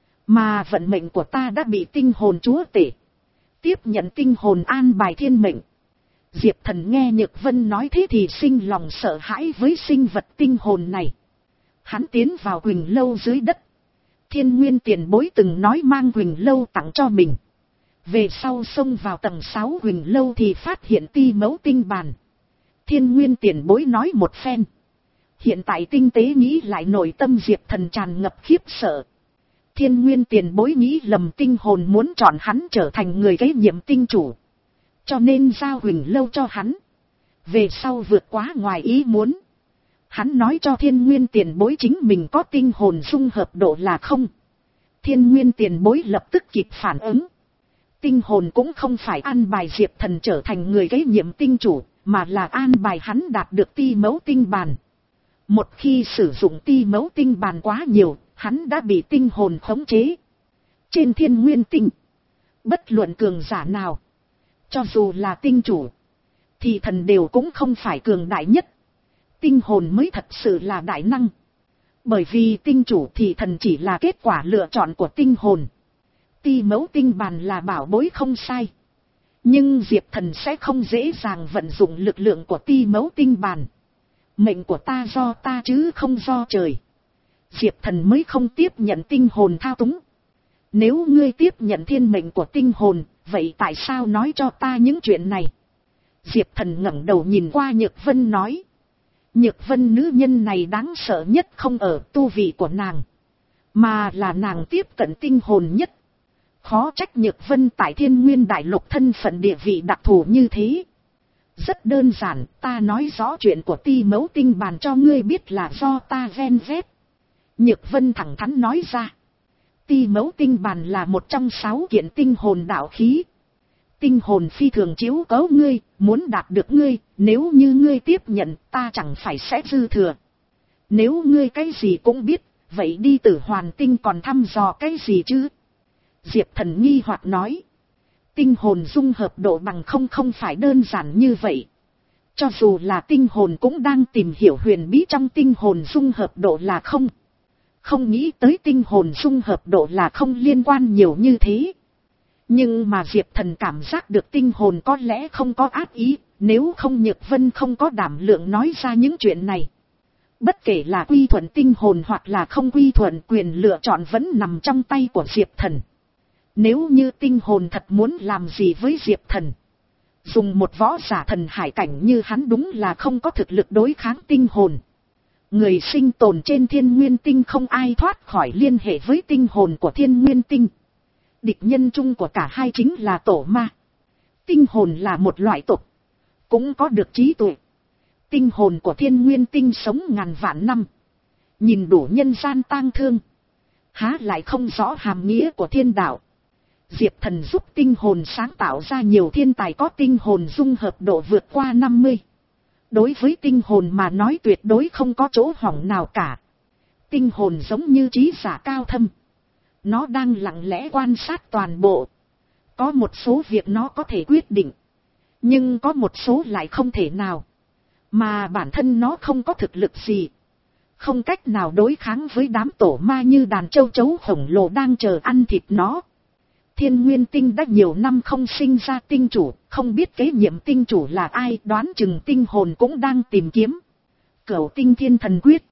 Mà vận mệnh của ta đã bị tinh hồn chúa tể. Tiếp nhận tinh hồn an bài thiên mệnh. Diệp Thần nghe Nhược Vân nói thế thì sinh lòng sợ hãi với sinh vật tinh hồn này. Hắn tiến vào Quỳnh Lâu dưới đất. Thiên Nguyên tiền bối từng nói mang Quỳnh Lâu tặng cho mình. Về sau xông vào tầng sáu Quỳnh Lâu thì phát hiện ti mẫu tinh bàn. Thiên Nguyên tiền bối nói một phen. Hiện tại tinh tế nghĩ lại nội tâm Diệp Thần tràn ngập khiếp sợ. Thiên Nguyên tiền bối nghĩ lầm tinh hồn muốn chọn hắn trở thành người kế nhiệm tinh chủ. Cho nên giao Huỳnh Lâu cho hắn. Về sau vượt quá ngoài ý muốn. Hắn nói cho Thiên Nguyên tiền bối chính mình có tinh hồn dung hợp độ là không. Thiên Nguyên tiền bối lập tức kịp phản ứng. Tinh hồn cũng không phải an bài Diệp Thần trở thành người kế nhiệm tinh chủ, mà là an bài hắn đạt được ti mẫu tinh bàn. Một khi sử dụng ti mẫu tinh bàn quá nhiều, hắn đã bị tinh hồn khống chế. Trên Thiên Nguyên tinh, bất luận cường giả nào, cho dù là tinh chủ, thì thần đều cũng không phải cường đại nhất. Tinh hồn mới thật sự là đại năng. Bởi vì tinh chủ thì thần chỉ là kết quả lựa chọn của tinh hồn. Ti mẫu tinh bàn là bảo bối không sai. Nhưng Diệp Thần sẽ không dễ dàng vận dụng lực lượng của ti mẫu tinh bàn. Mệnh của ta do ta chứ không do trời. Diệp Thần mới không tiếp nhận tinh hồn thao túng. Nếu ngươi tiếp nhận thiên mệnh của tinh hồn, vậy tại sao nói cho ta những chuyện này? Diệp Thần ngẩng đầu nhìn qua Nhược Vân nói. Nhược Vân nữ nhân này đáng sợ nhất không ở tu vị của nàng, mà là nàng tiếp cận tinh hồn nhất. Khó trách Nhược Vân tại Thiên Nguyên Đại Lục thân phận địa vị đặc thù như thế. Rất đơn giản, ta nói rõ chuyện của ti mẫu tinh bàn cho ngươi biết là do ta ven vét. Nhược Vân thẳng thắn nói ra. Ti mẫu tinh bàn là một trong sáu kiện tinh hồn đạo khí. Tinh hồn phi thường chiếu cố ngươi, muốn đạt được ngươi, nếu như ngươi tiếp nhận ta chẳng phải sẽ dư thừa. Nếu ngươi cái gì cũng biết, vậy đi Tử Hoàn Tinh còn thăm dò cái gì chứ? Diệp Thần nghi hoặc nói. Tinh hồn dung hợp độ bằng không không phải đơn giản như vậy. Cho dù là tinh hồn cũng đang tìm hiểu huyền bí trong tinh hồn dung hợp độ là không. Không nghĩ tới tinh hồn dung hợp độ là không liên quan nhiều như thế. Nhưng mà Diệp Thần cảm giác được tinh hồn có lẽ không có ác ý, nếu không Nhược Vân không có đảm lượng nói ra những chuyện này. Bất kể là quy thuận tinh hồn hoặc là không quy thuận, quyền lựa chọn vẫn nằm trong tay của Diệp Thần. Nếu như tinh hồn thật muốn làm gì với Diệp Thần, dùng một võ giả thần hải cảnh như hắn đúng là không có thực lực đối kháng tinh hồn. Người sinh tồn trên Thiên Nguyên Tinh không ai thoát khỏi liên hệ với tinh hồn của Thiên Nguyên Tinh. Địch nhân chung của cả hai chính là tổ ma. Tinh hồn là một loại tộc, cũng có được trí tuệ. Tinh hồn của Thiên Nguyên Tinh sống ngàn vạn năm, nhìn đủ nhân gian tang thương, há lại không rõ hàm nghĩa của thiên đạo. Diệp Thần giúp tinh hồn sáng tạo ra nhiều thiên tài có tinh hồn dung hợp độ vượt qua năm mươi. Đối với tinh hồn mà nói tuyệt đối không có chỗ hỏng nào cả. Tinh hồn giống như trí giả cao thâm. Nó đang lặng lẽ quan sát toàn bộ. Có một số việc nó có thể quyết định, nhưng có một số lại không thể nào. Mà bản thân nó không có thực lực gì, không cách nào đối kháng với đám tổ ma như đàn châu chấu khổng lồ đang chờ ăn thịt nó. Thiên Nguyên Tinh đã nhiều năm không sinh ra tinh chủ, không biết kế nhiệm tinh chủ là ai, đoán chừng tinh hồn cũng đang tìm kiếm. Cửu Tinh Thiên Thần Quyết.